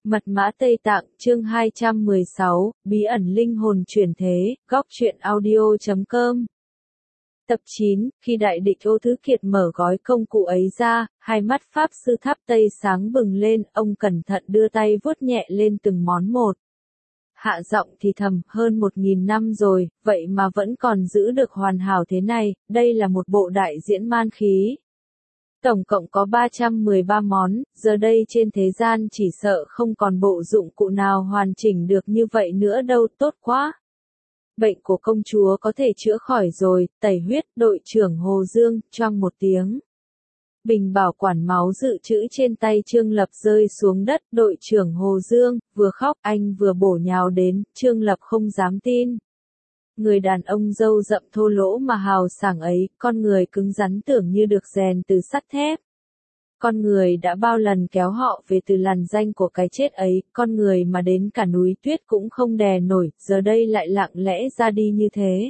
Mật mã Tây Tạng, chương 216, bí ẩn linh hồn chuyển thế, góc truyện audio.com. Tập 9, khi đại địch Ô Thứ Kiệt mở gói công cụ ấy ra, hai mắt Pháp Sư Tháp Tây sáng bừng lên, ông cẩn thận đưa tay vuốt nhẹ lên từng món một. Hạ giọng thì thầm, hơn 1.000 năm rồi, vậy mà vẫn còn giữ được hoàn hảo thế này, đây là một bộ đại diễn man khí. Tổng cộng có 313 món, giờ đây trên thế gian chỉ sợ không còn bộ dụng cụ nào hoàn chỉnh được như vậy nữa đâu, tốt quá. Bệnh của công chúa có thể chữa khỏi rồi, tẩy huyết, đội trưởng Hồ Dương, choang một tiếng. Bình bảo quản máu dự trữ trên tay Trương Lập rơi xuống đất, đội trưởng Hồ Dương, vừa khóc, anh vừa bổ nhào đến, Trương Lập không dám tin. Người đàn ông râu rậm thô lỗ mà hào sảng ấy, con người cứng rắn tưởng như được rèn từ sắt thép. Con người đã bao lần kéo họ về từ lằn ranh của cái chết ấy, con người mà đến cả núi tuyết cũng không đè nổi, giờ đây lại lặng lẽ ra đi như thế.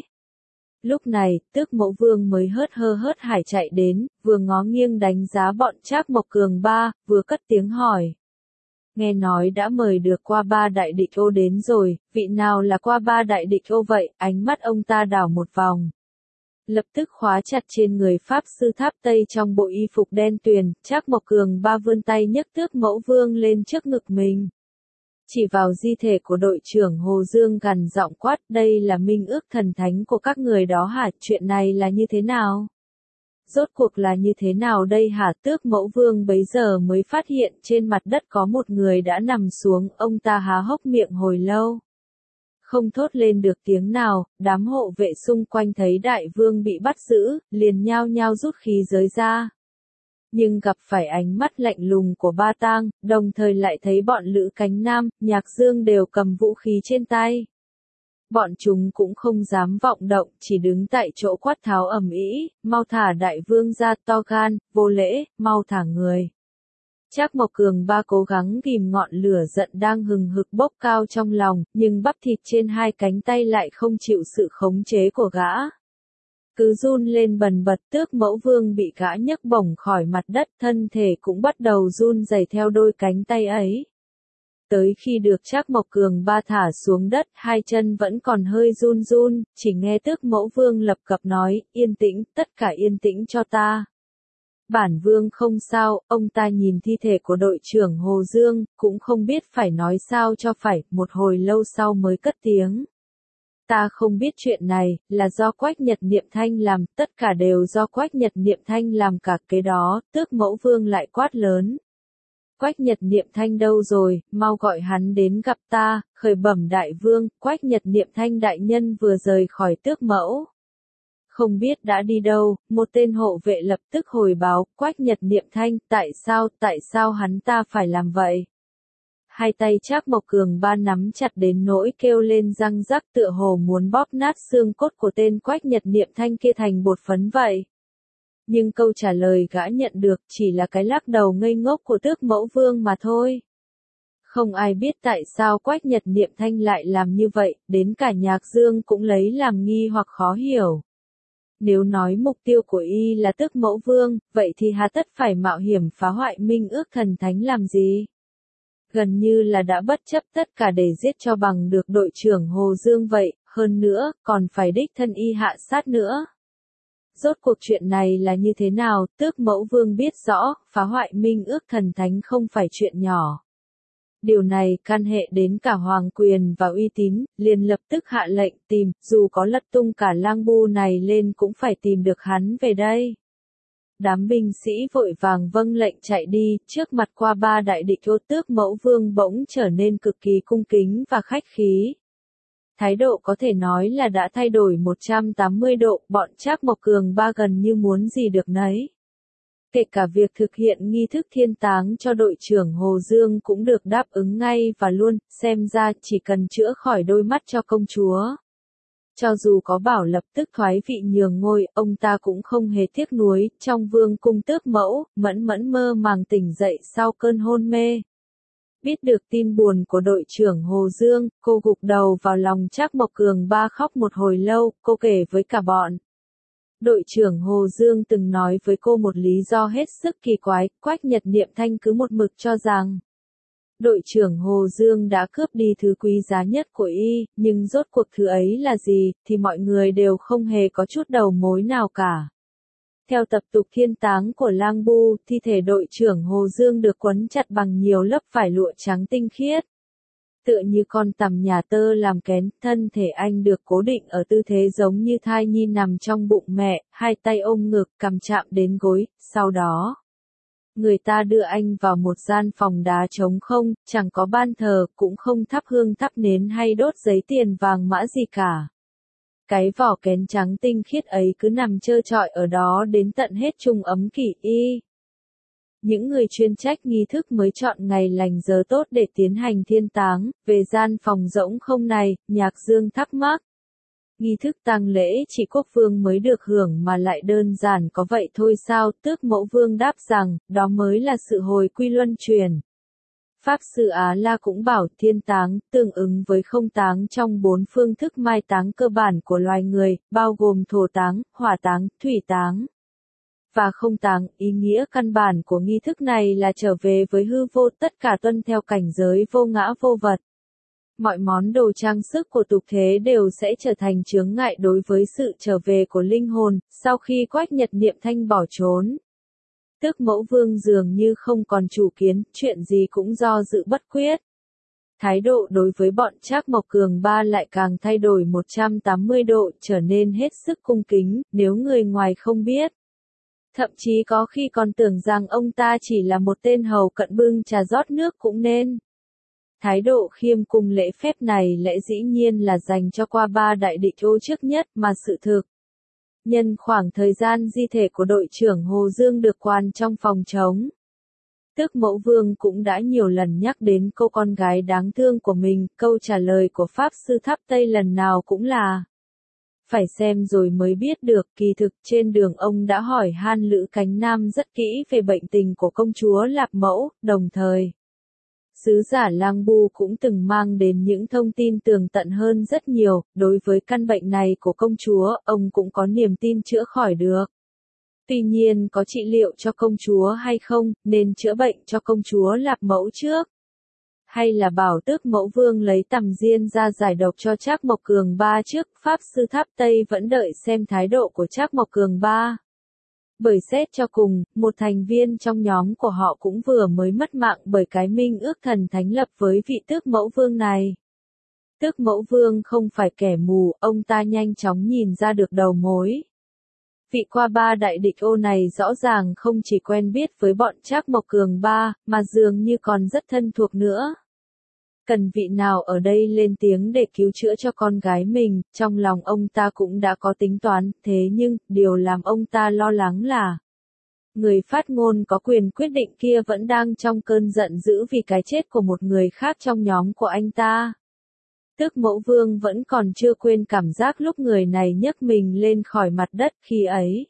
Lúc này, Tước Mẫu Vương mới hớt hải chạy đến, vừa ngó nghiêng đánh giá bọn Trác Mộc Cường ba, vừa cất tiếng hỏi. Nghe nói đã mời được qua ba đại địch Ô đến rồi, vị nào là qua ba đại địch Ô vậy? Ánh mắt ông ta đảo một vòng. Lập tức khóa chặt trên người Pháp Sư Tháp Tây trong bộ y phục đen tuyền, Trác Mộc Cường ba vươn tay nhấc Tước Mẫu Vương lên trước ngực mình. Chỉ vào di thể của đội trưởng Hồ Dương gằn giọng quát, đây là minh ước thần thánh của các người đó hả? Chuyện này là như thế nào? Rốt cuộc là như thế nào đây hả? Tước Mẫu Vương bấy giờ mới phát hiện trên mặt đất có một người đã nằm xuống, ông ta há hốc miệng hồi lâu. Không thốt lên được tiếng nào, đám hộ vệ xung quanh thấy đại vương bị bắt giữ, liền nhao nhao rút khí giới ra. Nhưng gặp phải ánh mắt lạnh lùng của Ba Tang, đồng thời lại thấy bọn Lữ Cánh Nam, Nhạc Dương đều cầm vũ khí trên tay. Bọn chúng cũng không dám vọng động, chỉ đứng tại chỗ quát tháo ầm ĩ, mau thả đại vương ra, to gan, vô lễ, mau thả người. Trác Mộc Cường ba cố gắng kìm ngọn lửa giận đang hừng hực bốc cao trong lòng, nhưng bắp thịt trên hai cánh tay lại không chịu sự khống chế của gã. Cứ run lên bần bật, Tước Mẫu Vương bị gã nhấc bổng khỏi mặt đất, thân thể cũng bắt đầu run rẩy theo đôi cánh tay ấy. Tới khi được Trác Mộc Cường ba thả xuống đất, hai chân vẫn còn hơi run run, chỉ nghe Tước Mẫu Vương lập cập nói, yên tĩnh, tất cả yên tĩnh cho ta. Bản vương không sao, ông ta nhìn thi thể của đội trưởng Hồ Dương, cũng không biết phải nói sao cho phải, một hồi lâu sau mới cất tiếng. Ta không biết chuyện này, là do Quách Nhật Niệm Thanh làm, tất cả đều do Quách Nhật Niệm Thanh làm cả cái đó, Tước Mẫu Vương lại quát lớn. Quách Nhật Niệm Thanh đâu rồi, mau gọi hắn đến gặp ta, khởi bẩm đại vương, Quách Nhật Niệm Thanh đại nhân vừa rời khỏi Tước Mẫu. Không biết đã đi đâu, một tên hộ vệ lập tức hồi báo, Quách Nhật Niệm Thanh, tại sao hắn ta phải làm vậy? Hai tay Trác Mộc Cường ba nắm chặt đến nỗi kêu lên răng rắc tựa hồ muốn bóp nát xương cốt của tên Quách Nhật Niệm Thanh kia thành bột phấn vậy. Nhưng câu trả lời gã nhận được chỉ là cái lắc đầu ngây ngốc của Tước Mẫu Vương mà thôi. Không ai biết tại sao Quách Nhật Niệm Thanh lại làm như vậy, đến cả Nhạc Dương cũng lấy làm nghi hoặc khó hiểu. Nếu nói mục tiêu của y là Tước Mẫu Vương, vậy thì hà tất phải mạo hiểm phá hoại minh ước thần thánh làm gì? Gần như là đã bất chấp tất cả để giết cho bằng được đội trưởng Hồ Dương vậy, hơn nữa, còn phải đích thân y hạ sát nữa. Rốt cuộc chuyện này là như thế nào? Tước Mẫu Vương biết rõ, phá hoại minh ước thần thánh không phải chuyện nhỏ. Điều này can hệ đến cả hoàng quyền và uy tín, liền lập tức hạ lệnh tìm, dù có lật tung cả Lang Bu này lên cũng phải tìm được hắn về đây. Đám binh sĩ vội vàng vâng lệnh chạy đi, trước mặt qua ba đại địch Ô, Tước Mẫu Vương bỗng trở nên cực kỳ cung kính và khách khí. Thái độ có thể nói là đã thay đổi 180 độ, bọn Trác Mộc Cường ba gần như muốn gì được nấy. Kể cả việc thực hiện nghi thức thiên táng cho đội trưởng Hồ Dương cũng được đáp ứng ngay và luôn, xem ra chỉ cần chữa khỏi đôi mắt cho công chúa. Cho dù có bảo lập tức thoái vị nhường ngôi, ông ta cũng không hề tiếc nuối, trong vương cung Tước Mẫu, Mẫn mơ màng tỉnh dậy sau cơn hôn mê. Biết được tin buồn của đội trưởng Hồ Dương, cô gục đầu vào lòng Trác Mộc Cường ba khóc một hồi lâu, cô kể với cả bọn. Đội trưởng Hồ Dương từng nói với cô một lý do hết sức kỳ quái, Quách Nhật Niệm Thanh cứ một mực cho rằng Đội trưởng Hồ Dương đã cướp đi thứ quý giá nhất của y, nhưng rốt cuộc thứ ấy là gì, thì mọi người đều không hề có chút đầu mối nào cả. Theo tập tục thiên táng của Lang Bu, thi thể đội trưởng Hồ Dương được quấn chặt bằng nhiều lớp vải lụa trắng tinh khiết. Tựa như con tằm nhà tơ làm kén, thân thể anh được cố định ở tư thế giống như thai nhi nằm trong bụng mẹ, hai tay ôm ngực, cằm chạm đến gối, sau đó người ta đưa anh vào một gian phòng đá trống không, chẳng có ban thờ, cũng không thắp hương thắp nến hay đốt giấy tiền vàng mã gì cả. Cái vỏ kén trắng tinh khiết ấy cứ nằm trơ trọi ở đó đến tận hết trung ấm kỷ y. Những người chuyên trách nghi thức mới chọn ngày lành giờ tốt để tiến hành thiên táng, về gian phòng rỗng không này, Nhạc Dương thắc mắc. Nghi thức tang lễ chỉ quốc vương mới được hưởng mà lại đơn giản có vậy thôi sao? Tước Mẫu Vương đáp rằng, đó mới là sự hồi quy luân truyền. Pháp sư Á La cũng bảo thiên táng, tương ứng với không táng trong 4 phương thức mai táng cơ bản của loài người, bao gồm thổ táng, hỏa táng, thủy táng và không táng. Ý nghĩa căn bản của nghi thức này là trở về với hư vô, tất cả tuân theo cảnh giới vô ngã vô vật. Mọi món đồ trang sức của tục thế đều sẽ trở thành chướng ngại đối với sự trở về của linh hồn, sau khi Quách Nhật Niệm Thanh bỏ trốn. Tước Mẫu Vương dường như không còn chủ kiến, chuyện gì cũng do dự bất quyết. Thái độ đối với bọn Trác Mộc Cường Ba lại càng thay đổi 180 độ, trở nên hết sức cung kính, nếu người ngoài không biết. Thậm chí có khi còn tưởng rằng ông ta chỉ là một tên hầu cận bưng trà rót nước cũng nên. Thái độ khiêm cung lễ phép này lẽ dĩ nhiên là dành cho qua ba đại địch ô trước nhất mà sự thực. Nhân khoảng thời gian di thể của đội trưởng Hồ Dương được quan trong phòng trống, Tước Mẫu Vương cũng đã nhiều lần nhắc đến cô con gái đáng thương của mình, câu trả lời của Pháp Sư Tháp Tây lần nào cũng là phải xem rồi mới biết được. Kỳ thực trên đường ông đã hỏi han Lữ Cánh Nam rất kỹ về bệnh tình của công chúa Lạp Mẫu, đồng thời sứ giả Lang Bu cũng từng mang đến những thông tin tường tận hơn rất nhiều. Đối với căn bệnh này của công chúa, ông cũng có niềm tin chữa khỏi được. Tuy nhiên có trị liệu cho công chúa hay không, nên chữa bệnh cho công chúa Lạp Mẫu trước. Hay là bảo Tước Mẫu Vương lấy tằm diên ra giải độc cho Trác Mộc Cường Ba trước? Pháp Sư Tháp Tây vẫn đợi xem thái độ của Trác Mộc Cường Ba. Bởi xét cho cùng, một thành viên trong nhóm của họ cũng vừa mới mất mạng bởi cái minh ước thần thánh lập với vị Tước Mẫu Vương này. Tước Mẫu Vương không phải kẻ mù, ông ta nhanh chóng nhìn ra được đầu mối. Vị qua ba đại địch ô này rõ ràng không chỉ quen biết với bọn Trác Mộc Cường Ba, mà dường như còn rất thân thuộc nữa. Cần vị nào ở đây lên tiếng để cứu chữa cho con gái mình, trong lòng ông ta cũng đã có tính toán, thế nhưng, điều làm ông ta lo lắng là người phát ngôn có quyền quyết định kia vẫn đang trong cơn giận dữ vì cái chết của một người khác trong nhóm của anh ta. Tước Mẫu Vương vẫn còn chưa quên cảm giác lúc người này nhấc mình lên khỏi mặt đất khi ấy.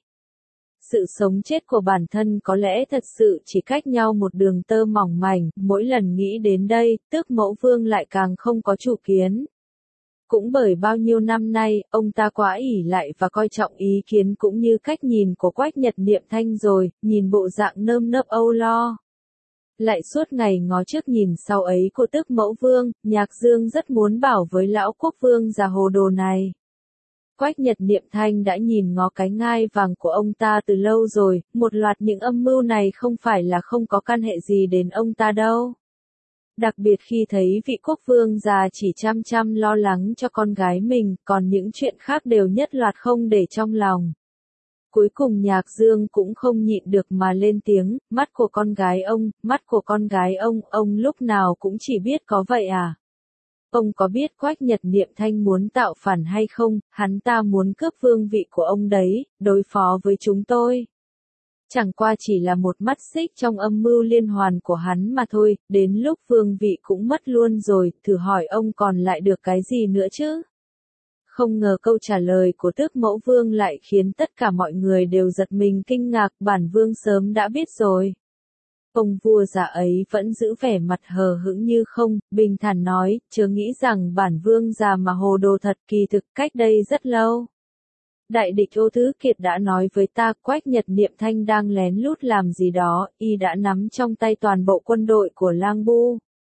Sự sống chết của bản thân có lẽ thật sự chỉ cách nhau một đường tơ mỏng mảnh, mỗi lần nghĩ đến đây, Tước Mẫu Vương lại càng không có chủ kiến. Cũng bởi bao nhiêu năm nay, ông ta quá ỷ lại và coi trọng ý kiến cũng như cách nhìn của Quách Nhật Niệm Thanh rồi, nhìn bộ dạng nơm nớp âu lo. Lại suốt ngày ngó trước nhìn sau ấy của Tước Mẫu Vương, Nhạc Dương rất muốn bảo với lão quốc vương già hồ đồ này. Quách Nhật Niệm Thanh đã nhìn ngó cái ngai vàng của ông ta từ lâu rồi, một loạt những âm mưu này không phải là không có căn hệ gì đến ông ta đâu. Đặc biệt khi thấy vị quốc vương già chỉ chăm chăm lo lắng cho con gái mình, còn những chuyện khác đều nhất loạt không để trong lòng. Cuối cùng Nhạc Dương cũng không nhịn được mà lên tiếng, mắt của con gái ông lúc nào cũng chỉ biết có vậy à? Ông có biết Quách Nhật Niệm Thanh muốn tạo phản hay không? Hắn ta muốn cướp vương vị của ông đấy, đối phó với chúng tôi. Chẳng qua chỉ là một mắt xích trong âm mưu liên hoàn của hắn mà thôi, đến lúc vương vị cũng mất luôn rồi, thử hỏi ông còn lại được cái gì nữa chứ? Không ngờ câu trả lời của Tước Mẫu Vương lại khiến tất cả mọi người đều giật mình kinh ngạc, bản vương sớm đã biết rồi. Ông vua già ấy vẫn giữ vẻ mặt hờ hững như không, bình thản nói, chớ nghĩ rằng bản vương già mà hồ đồ thật, kỳ thực cách đây rất lâu. Đại địch Ô Thứ Kiệt đã nói với ta, Quách Nhật Niệm Thanh đang lén lút làm gì đó, y đã nắm trong tay toàn bộ quân đội của Lang Bu.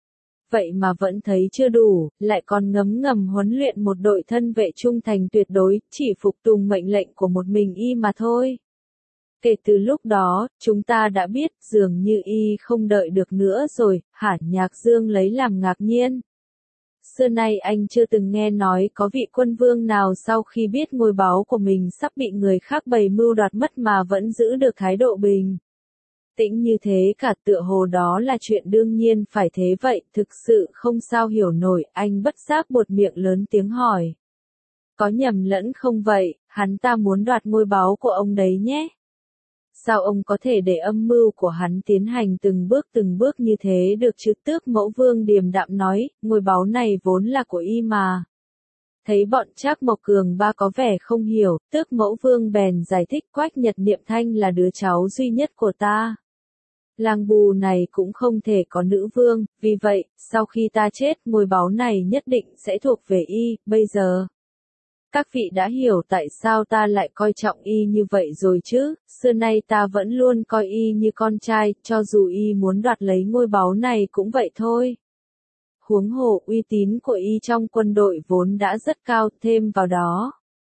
vậy mà vẫn thấy chưa đủ, lại còn ngấm ngầm huấn luyện một đội thân vệ trung thành tuyệt đối, chỉ phục tùng mệnh lệnh của một mình y mà thôi. Kể từ lúc đó, chúng ta đã biết dường như y không đợi được nữa rồi, hả? Nhạc Dương lấy làm ngạc nhiên. Xưa nay anh chưa từng nghe nói có vị quân vương nào sau khi biết ngôi báu của mình sắp bị người khác bày mưu đoạt mất mà vẫn giữ được thái độ bình tĩnh như thế cả, tựa hồ đó là chuyện đương nhiên phải thế vậy, thực sự không sao hiểu nổi, anh bất giác buột miệng lớn tiếng hỏi. Có nhầm lẫn không vậy, hắn ta muốn đoạt ngôi báu của ông đấy nhé. Sao ông có thể để âm mưu của hắn tiến hành từng bước như thế được chứ? Tước Mẫu Vương điềm đạm nói, ngôi báu này vốn là của y mà. Thấy bọn Trác Mộc Cường ba có vẻ không hiểu, Tước Mẫu Vương bèn giải thích, Quách Nhật Niệm Thanh là đứa cháu duy nhất của ta. Lang bù này cũng không thể có nữ vương, vì vậy, sau khi ta chết, ngôi báu này nhất định sẽ thuộc về y, bây giờ. Các vị đã hiểu tại sao ta lại coi trọng y như vậy rồi chứ, xưa nay ta vẫn luôn coi y như con trai, cho dù y muốn đoạt lấy ngôi báu này cũng vậy thôi. Huống hồ uy tín của y trong quân đội vốn đã rất cao, thêm vào đó.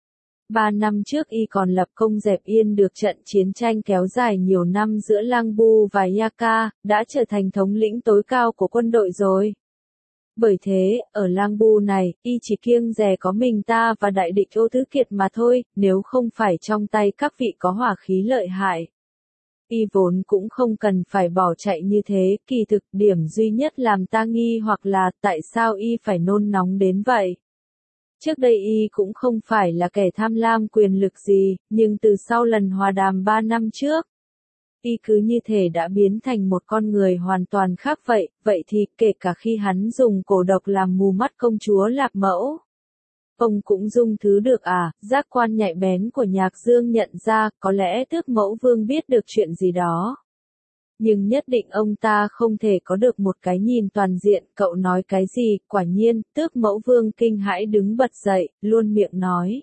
3 năm trước y còn lập công dẹp yên được trận chiến tranh kéo dài nhiều năm giữa Lang Bu và Yaka, đã trở thành thống lĩnh tối cao của quân đội rồi. Bởi thế, ở Lang Bu này, y chỉ kiêng dè có mình ta và đại địch Ô Thứ Kiệt mà thôi, nếu không phải trong tay các vị có hỏa khí lợi hại. Y vốn cũng không cần phải bỏ chạy như thế, kỳ thực điểm duy nhất làm ta nghi hoặc là tại sao y phải nôn nóng đến vậy. Trước đây y cũng không phải là kẻ tham lam quyền lực gì, nhưng từ sau lần hòa đàm 3 năm trước, y cứ như thể đã biến thành một con người hoàn toàn khác vậy, vậy thì kể cả khi hắn dùng cổ độc làm mù mắt công chúa Lạc Mẫu. Ông cũng dung thứ được à? Giác quan nhạy bén của Nhạc Dương nhận ra, có lẽ Tước Mẫu Vương biết được chuyện gì đó. Nhưng nhất định ông ta không thể có được một cái nhìn toàn diện, cậu nói cái gì? Quả nhiên, Tước Mẫu Vương kinh hãi đứng bật dậy, luôn miệng nói.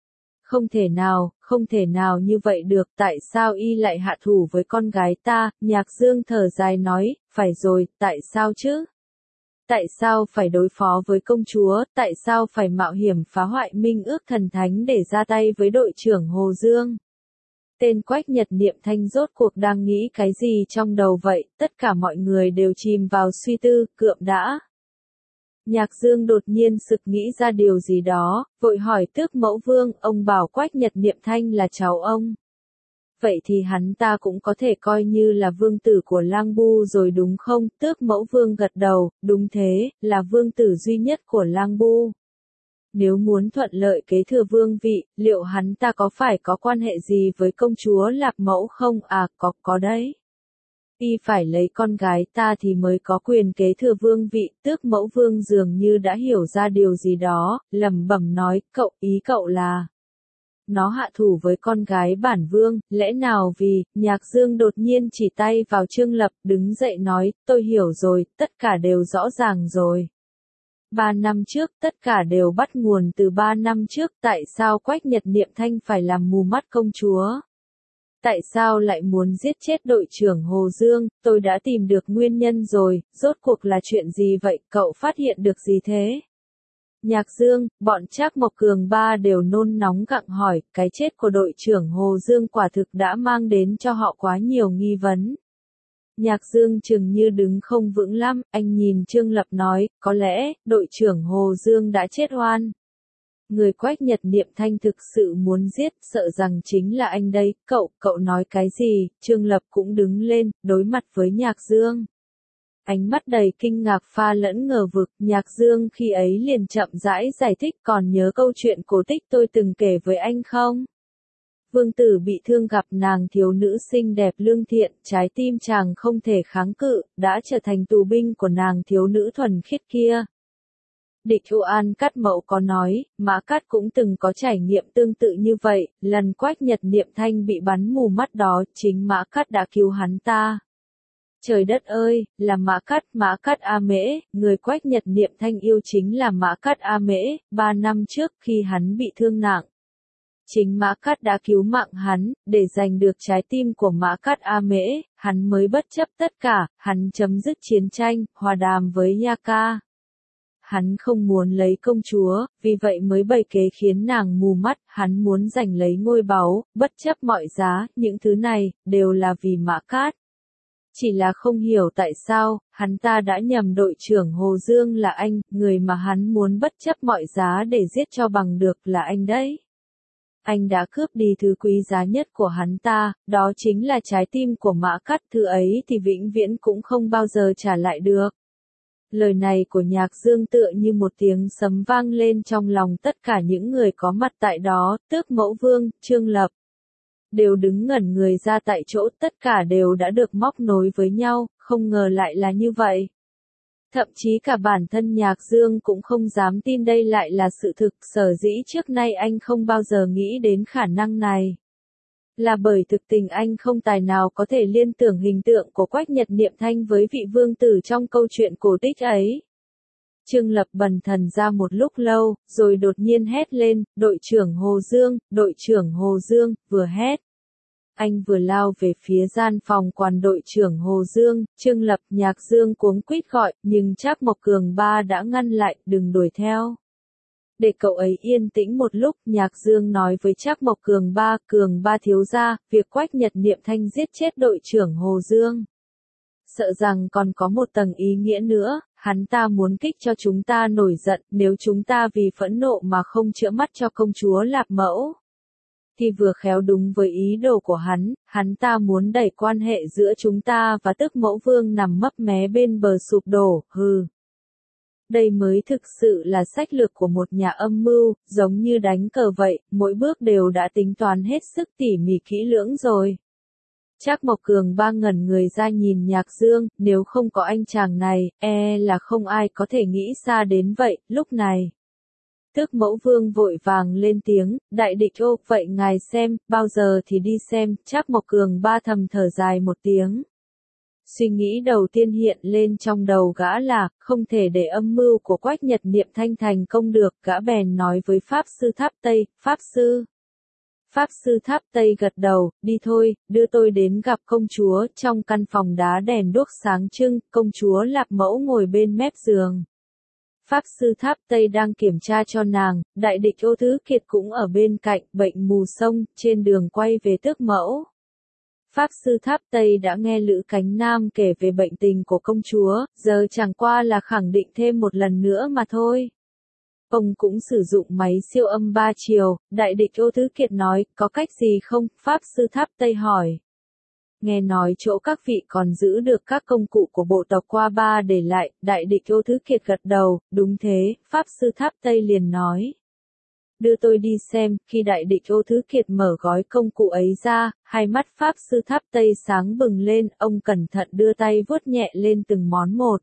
Không thể nào như vậy được, tại sao y lại hạ thủ với con gái ta? Nhạc Dương thở dài nói, phải rồi, tại sao chứ? Tại sao phải đối phó với công chúa, tại sao phải mạo hiểm phá hoại minh ước thần thánh để ra tay với đội trưởng Hồ Dương? Tên Quách Nhật Niệm Thanh rốt cuộc đang nghĩ cái gì trong đầu vậy? Tất cả mọi người đều chìm vào suy tư, cượm đã. Nhạc Dương đột nhiên sực nghĩ ra điều gì đó, vội hỏi Tước Mẫu Vương, ông bảo Quách Nhật Niệm Thanh là cháu ông. Vậy thì hắn ta cũng có thể coi như là vương tử của Lang Bu rồi đúng không? Tước Mẫu Vương gật đầu, đúng thế, là vương tử duy nhất của Lang Bu. Nếu muốn thuận lợi kế thừa vương vị, liệu hắn ta có phải có quan hệ gì với công chúa Lạc Mẫu không? À, có đấy. Y phải lấy con gái ta thì mới có quyền kế thừa vương vị. Tước Mẫu Vương dường như đã hiểu ra điều gì đó, lẩm bẩm nói, ý cậu là nó hạ thủ với con gái bản vương, lẽ nào vì? Nhạc Dương đột nhiên chỉ tay vào Trương Lập, đứng dậy nói, tôi hiểu rồi, tất cả đều rõ ràng rồi. 3 năm trước, tất cả đều bắt nguồn từ 3 năm trước, tại sao Quách Nhật Niệm Thanh phải làm mù mắt công chúa? Tại sao lại muốn giết chết đội trưởng Hồ Dương? Tôi đã tìm được nguyên nhân rồi, rốt cuộc là chuyện gì vậy, cậu phát hiện được gì thế? Nhạc Dương, bọn Trác Mộc Cường ba đều nôn nóng gặng hỏi, cái chết của đội trưởng Hồ Dương quả thực đã mang đến cho họ quá nhiều nghi vấn. Nhạc Dương chừng như đứng không vững lắm, anh nhìn Trương Lập nói, có lẽ, đội trưởng Hồ Dương đã chết oan. Người Quách Nhật Niệm Thanh thực sự muốn giết, sợ rằng chính là anh đây, cậu nói cái gì? Trương Lập cũng đứng lên, đối mặt với Nhạc Dương. Ánh mắt đầy kinh ngạc pha lẫn ngờ vực, Nhạc Dương khi ấy liền chậm rãi giải thích, còn nhớ câu chuyện cổ tích tôi từng kể với anh không? Vương tử bị thương gặp nàng thiếu nữ xinh đẹp lương thiện, trái tim chàng không thể kháng cự, đã trở thành tù binh của nàng thiếu nữ thuần khiết kia. Địch Thu An Cát Mậu có nói, Mã Cát cũng từng có trải nghiệm tương tự như vậy, lần Quách Nhật Niệm Thanh bị bắn mù mắt đó, chính Mã Cát đã cứu hắn ta. Trời đất ơi, là Mã Cát A Mễ, người Quách Nhật Niệm Thanh yêu chính là Mã Cát A Mễ, 3 năm trước khi hắn bị thương nặng. Chính Mã Cát đã cứu mạng hắn, để giành được trái tim của Mã Cát A Mễ, hắn mới bất chấp tất cả, hắn chấm dứt chiến tranh, hòa đàm với Nha Ca. Hắn không muốn lấy công chúa, vì vậy mới bày kế khiến nàng mù mắt, hắn muốn giành lấy ngôi báu, bất chấp mọi giá, những thứ này, đều là vì Mã Cát. Chỉ là không hiểu tại sao, hắn ta đã nhầm đội trưởng Hồ Dương là anh, người mà hắn muốn bất chấp mọi giá để giết cho bằng được là anh đấy. Anh đã cướp đi thứ quý giá nhất của hắn ta, đó chính là trái tim của Mã Cát, thứ ấy thì vĩnh viễn cũng không bao giờ trả lại được. Lời này của Nhạc Dương tựa như một tiếng sấm vang lên trong lòng tất cả những người có mặt tại đó, Tước Mẫu Vương, Trương Lập. Đều đứng ngẩn người ra tại chỗ, tất cả đều đã được móc nối với nhau, không ngờ lại là như vậy. Thậm chí cả bản thân Nhạc Dương cũng không dám tin đây lại là sự thực, sở dĩ trước nay anh không bao giờ nghĩ đến khả năng này. Là bởi thực tình anh không tài nào có thể liên tưởng hình tượng của Quách Nhật Niệm Thanh với vị vương tử trong câu chuyện cổ tích ấy. Trương Lập bần thần ra một lúc lâu, rồi đột nhiên hét lên, đội trưởng Hồ Dương, đội trưởng Hồ Dương, vừa hét. Anh vừa lao về phía gian phòng quản đội trưởng Hồ Dương, Trương Lập, Nhạc Dương cuống quýt gọi, nhưng Trác Mộc Cường Ba đã ngăn lại, đừng đuổi theo. Để cậu ấy yên tĩnh một lúc, Nhạc Dương nói với Trác Mộc Cường Ba thiếu gia, việc Quách Nhật Niệm Thanh giết chết đội trưởng Hồ Dương. Sợ rằng còn có một tầng ý nghĩa nữa, hắn ta muốn kích cho chúng ta nổi giận, nếu chúng ta vì phẫn nộ mà không chữa mắt cho công chúa Lạp Mẫu. Thì vừa khéo đúng với ý đồ của hắn ta muốn đẩy quan hệ giữa chúng ta và Tước Mẫu Vương nằm mấp mé bên bờ sụp đổ, hừ. Đây mới thực sự là sách lược của một nhà âm mưu, giống như đánh cờ vậy, mỗi bước đều đã tính toán hết sức tỉ mỉ kỹ lưỡng rồi. Trác Mộc Cường Ba ngẩn người ra nhìn Nhạc Dương, nếu không có anh chàng này, là không ai có thể nghĩ xa đến vậy, lúc này. Tước Mẫu Vương vội vàng lên tiếng, đại địch ô, vậy ngài xem, bao giờ thì đi xem, Trác Mộc Cường Ba thầm thở dài một tiếng. Suy nghĩ đầu tiên hiện lên trong đầu gã là, không thể để âm mưu của Quách Nhật Niệm Thanh thành công được, gã bèn nói với Pháp Sư Tháp Tây, Pháp Sư. Pháp Sư Tháp Tây gật đầu, đi thôi, đưa tôi đến gặp công chúa, trong căn phòng đá đèn đuốc sáng trưng, công chúa Lạp Mẫu ngồi bên mép giường. Pháp Sư Tháp Tây đang kiểm tra cho nàng, đại địch Ô Thứ Kiệt cũng ở bên cạnh, bệnh mù sông, trên đường quay về Tước Mẫu. Pháp Sư Tháp Tây đã nghe Lữ Cánh Nam kể về bệnh tình của công chúa, giờ chẳng qua là khẳng định thêm một lần nữa mà thôi. Ông cũng sử dụng máy siêu âm 3 chiều, đại địch Ô Thứ Kiệt nói, có cách gì không? Pháp Sư Tháp Tây hỏi. Nghe nói chỗ các vị còn giữ được các công cụ của bộ tộc qua ba để lại, đại địch Ô Thứ Kiệt gật đầu, đúng thế, Pháp Sư Tháp Tây liền nói. Đưa tôi đi xem, khi đại địch Ô Thứ Kiệt mở gói công cụ ấy ra, hai mắt Pháp Sư Tháp Tây sáng bừng lên, ông cẩn thận đưa tay vuốt nhẹ lên từng món một.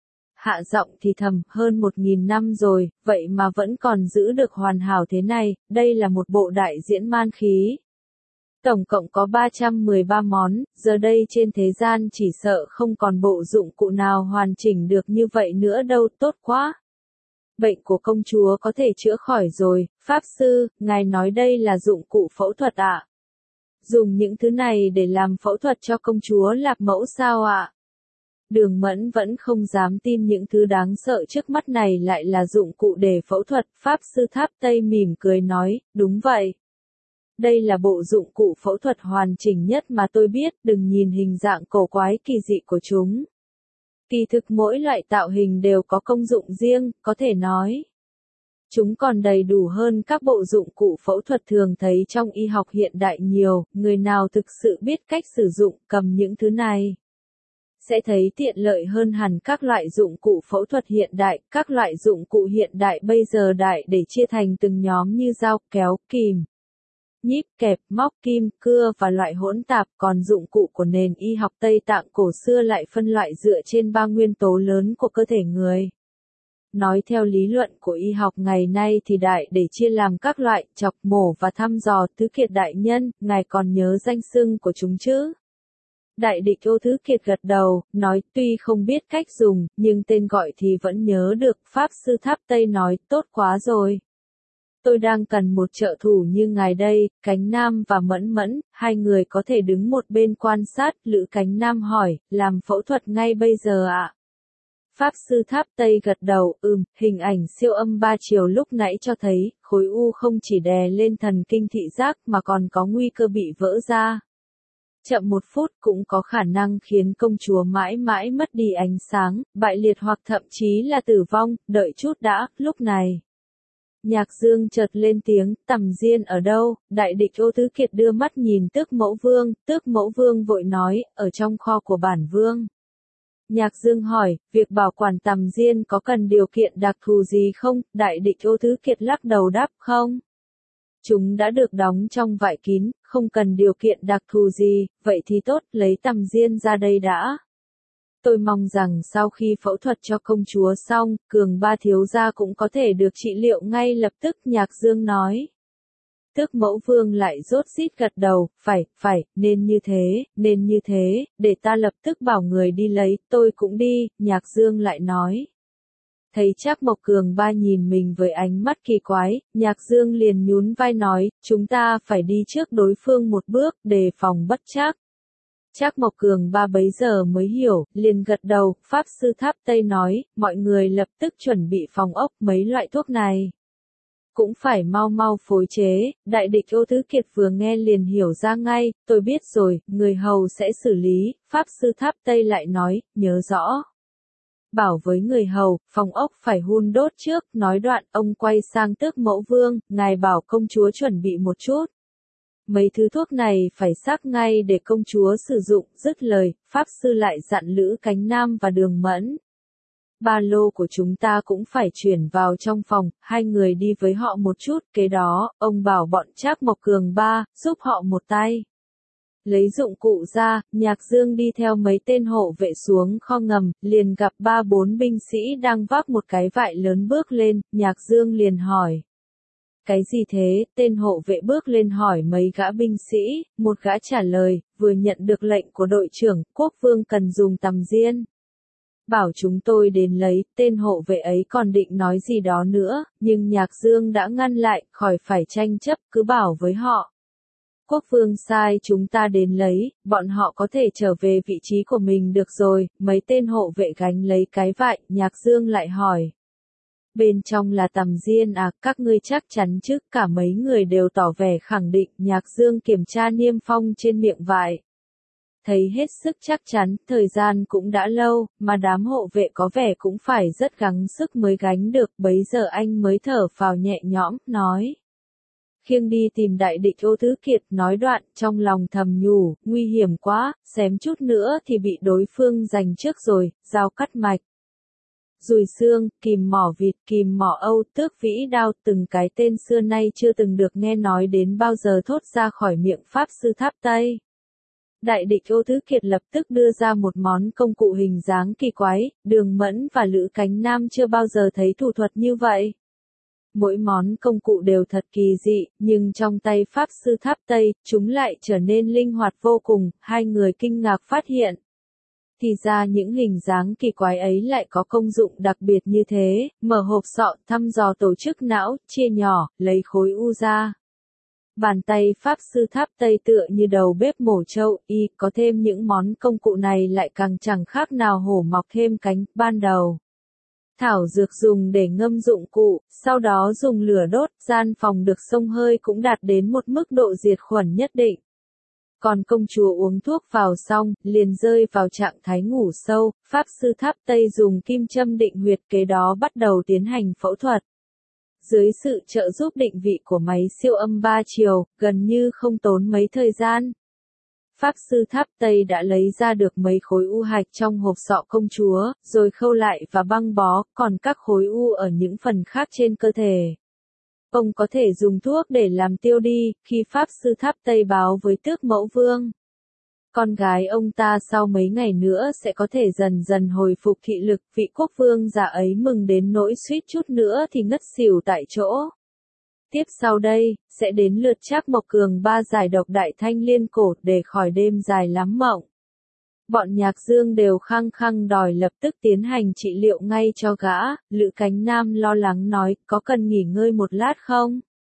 Hạ giọng thì thầm, hơn 1000 năm rồi, vậy mà vẫn còn giữ được hoàn hảo thế này, đây là một bộ đại diễn man khí. Tổng cộng có 313 món, giờ đây trên thế gian chỉ sợ không còn bộ dụng cụ nào hoàn chỉnh được như vậy nữa đâu, tốt quá. Bệnh của công chúa có thể chữa khỏi rồi, Pháp Sư, ngài nói đây là dụng cụ phẫu thuật ạ? Dùng những thứ này để làm phẫu thuật cho công chúa Lạp Mẫu sao ạ? Đường Mẫn vẫn không dám tin những thứ đáng sợ trước mắt này lại là dụng cụ để phẫu thuật, Pháp Sư Tháp Tây mỉm cười nói, đúng vậy. Đây là bộ dụng cụ phẫu thuật hoàn chỉnh nhất mà tôi biết, đừng nhìn hình dạng cổ quái kỳ dị của chúng. Kỳ thực mỗi loại tạo hình đều có công dụng riêng, có thể nói. Chúng còn đầy đủ hơn các bộ dụng cụ phẫu thuật thường thấy trong y học hiện đại nhiều, người nào thực sự biết cách sử dụng cầm những thứ này sẽ thấy tiện lợi hơn hẳn các loại dụng cụ phẫu thuật hiện đại, các loại dụng cụ hiện đại bây giờ đại để chia thành từng nhóm như dao, kéo, kìm, nhíp, kẹp, móc, kim, cưa và loại hỗn tạp, còn dụng cụ của nền y học Tây Tạng cổ xưa lại phân loại dựa trên 3 nguyên tố lớn của cơ thể người. Nói theo lý luận của y học ngày nay thì đại để chia làm các loại, chọc, mổ và thăm dò. Thứ Kiệt đại nhân, ngài còn nhớ danh xưng của chúng chứ? Đại địch Ô Thứ Kiệt gật đầu, nói tuy không biết cách dùng, nhưng tên gọi thì vẫn nhớ được, Pháp Sư Tháp Tây nói, tốt quá rồi. Tôi đang cần một trợ thủ như ngài đây. Cánh Nam và Mẫn Mẫn, hai người có thể đứng một bên quan sát. Lữ Cánh Nam hỏi, làm phẫu thuật ngay bây giờ ạ? Pháp sư Tháp Tây gật đầu, hình ảnh siêu âm 3 chiều lúc nãy cho thấy, khối u không chỉ đè lên thần kinh thị giác mà còn có nguy cơ bị vỡ ra. Chậm 1 phút cũng có khả năng khiến công chúa mãi mãi mất đi ánh sáng, bại liệt hoặc thậm chí là tử vong, đợi chút đã, lúc này. Nhạc Dương chợt lên tiếng, Tầm Diên ở đâu? Đại địch Ô Tứ Kiệt đưa mắt nhìn Tước Mẫu Vương vội nói, ở trong kho của bản vương. Nhạc Dương hỏi, việc bảo quản Tầm Diên có cần điều kiện đặc thù gì không? Đại địch Ô Tứ Kiệt lắc đầu đáp không. Chúng đã được đóng trong vải kín, không cần điều kiện đặc thù gì, vậy thì tốt, lấy Tầm Diên ra đây đã. Tôi mong rằng sau khi phẫu thuật cho công chúa xong, Cường Ba thiếu gia cũng có thể được trị liệu ngay lập tức, Nhạc Dương nói. Tước Mẫu Vương lại rốt rít gật đầu, phải, nên như thế, để ta lập tức bảo người đi lấy, tôi cũng đi, Nhạc Dương lại nói. Thấy Trác Mộc Cường Ba nhìn mình với ánh mắt kỳ quái, Nhạc Dương liền nhún vai nói, chúng ta phải đi trước đối phương một bước, đề phòng bất trắc. Trác Mộc Cường Ba bấy giờ mới hiểu, liền gật đầu, Pháp sư Tháp Tây nói, mọi người lập tức chuẩn bị phòng ốc, mấy loại thuốc này cũng phải mau mau phối chế. Đại địch Ô Tứ Kiệt vừa nghe liền hiểu ra ngay, tôi biết rồi, người hầu sẽ xử lý, Pháp sư Tháp Tây lại nói, nhớ rõ. Bảo với người hầu, phòng ốc phải hun đốt trước, nói đoạn, ông quay sang Tước Mẫu Vương, ngài bảo công chúa chuẩn bị một chút. Mấy thứ thuốc này phải sắc ngay để công chúa sử dụng, dứt lời, Pháp sư lại dặn Lữ Cánh Nam và Đường Mẫn. Ba lô của chúng ta cũng phải chuyển vào trong phòng, hai người đi với họ một chút, kế đó, ông bảo bọn Trác Mộc Cường Ba, giúp họ một tay. Lấy dụng cụ ra, Nhạc Dương đi theo mấy tên hộ vệ xuống kho ngầm, liền gặp 3-4 binh sĩ đang vác một cái vại lớn bước lên, Nhạc Dương liền hỏi. Cái gì thế? Tên hộ vệ bước lên hỏi mấy gã binh sĩ, một gã trả lời, vừa nhận được lệnh của đội trưởng, quốc vương cần dùng Tầm Diên. Bảo chúng tôi đến lấy, tên hộ vệ ấy còn định nói gì đó nữa, nhưng Nhạc Dương đã ngăn lại, khỏi phải tranh chấp, cứ bảo với họ. Quốc vương sai chúng ta đến lấy, bọn họ có thể trở về vị trí của mình được rồi, mấy tên hộ vệ gánh lấy cái vại, Nhạc Dương lại hỏi. Bên trong là Tầm Diên à, các ngươi chắc chắn chứ, cả mấy người đều tỏ vẻ khẳng định, Nhạc Dương kiểm tra niêm phong trên miệng vại. Thấy hết sức chắc chắn, thời gian cũng đã lâu, mà đám hộ vệ có vẻ cũng phải rất gắng sức mới gánh được, bấy giờ anh mới thở phào nhẹ nhõm, nói. Khiêng đi tìm đại địch Ô Tứ Kiệt, nói đoạn, trong lòng thầm nhủ, nguy hiểm quá, xém chút nữa thì bị đối phương giành trước rồi, dao cắt mạch. Dùi xương, kìm mỏ vịt, kìm mỏ âu, tước vĩ đao, từng cái tên xưa nay chưa từng được nghe nói đến bao giờ thốt ra khỏi miệng Pháp sư Tháp Tây. Đại địch Ô Tứ Kiệt lập tức đưa ra một món công cụ hình dáng kỳ quái, Đường Mẫn và Lữ Cánh Nam chưa bao giờ thấy thủ thuật như vậy. Mỗi món công cụ đều thật kỳ dị, nhưng trong tay Pháp sư Tháp Tây, chúng lại trở nên linh hoạt vô cùng, hai người kinh ngạc phát hiện. Thì ra những hình dáng kỳ quái ấy lại có công dụng đặc biệt như thế, mở hộp sọ, thăm dò tổ chức não, chia nhỏ, lấy khối u ra. Bàn tay Pháp sư Tháp Tây tựa như đầu bếp mổ trâu, có thêm những món công cụ này lại càng chẳng khác nào hổ mọc thêm cánh, ban đầu. Thảo dược dùng để ngâm dụng cụ, sau đó dùng lửa đốt, gian phòng được xông hơi cũng đạt đến một mức độ diệt khuẩn nhất định. Còn công chúa uống thuốc vào xong, liền rơi vào trạng thái ngủ sâu, Pháp sư Tháp Tây dùng kim châm định huyệt, kế đó bắt đầu tiến hành phẫu thuật. Dưới sự trợ giúp định vị của máy siêu âm 3 chiều, gần như không tốn mấy thời gian. Pháp sư Tháp Tây đã lấy ra được mấy khối u hạch trong hộp sọ công chúa, rồi khâu lại và băng bó, còn các khối u ở những phần khác trên cơ thể. Ông có thể dùng thuốc để làm tiêu đi, khi Pháp sư Tháp Tây báo với Tước Mẫu Vương. Con gái ông ta sau mấy ngày nữa sẽ có thể dần dần hồi phục thị lực, vị quốc vương già ấy mừng đến nỗi suýt chút nữa thì ngất xỉu tại chỗ. Tiếp sau đây, sẽ đến lượt Trác Mộc Cường Ba giải độc đại thanh liên cổ để khỏi đêm dài lắm mộng. Bọn Nhạc Dương đều khăng khăng đòi lập tức tiến hành trị liệu ngay cho gã, Lữ Cánh Nam lo lắng nói, có cần nghỉ ngơi một lát không?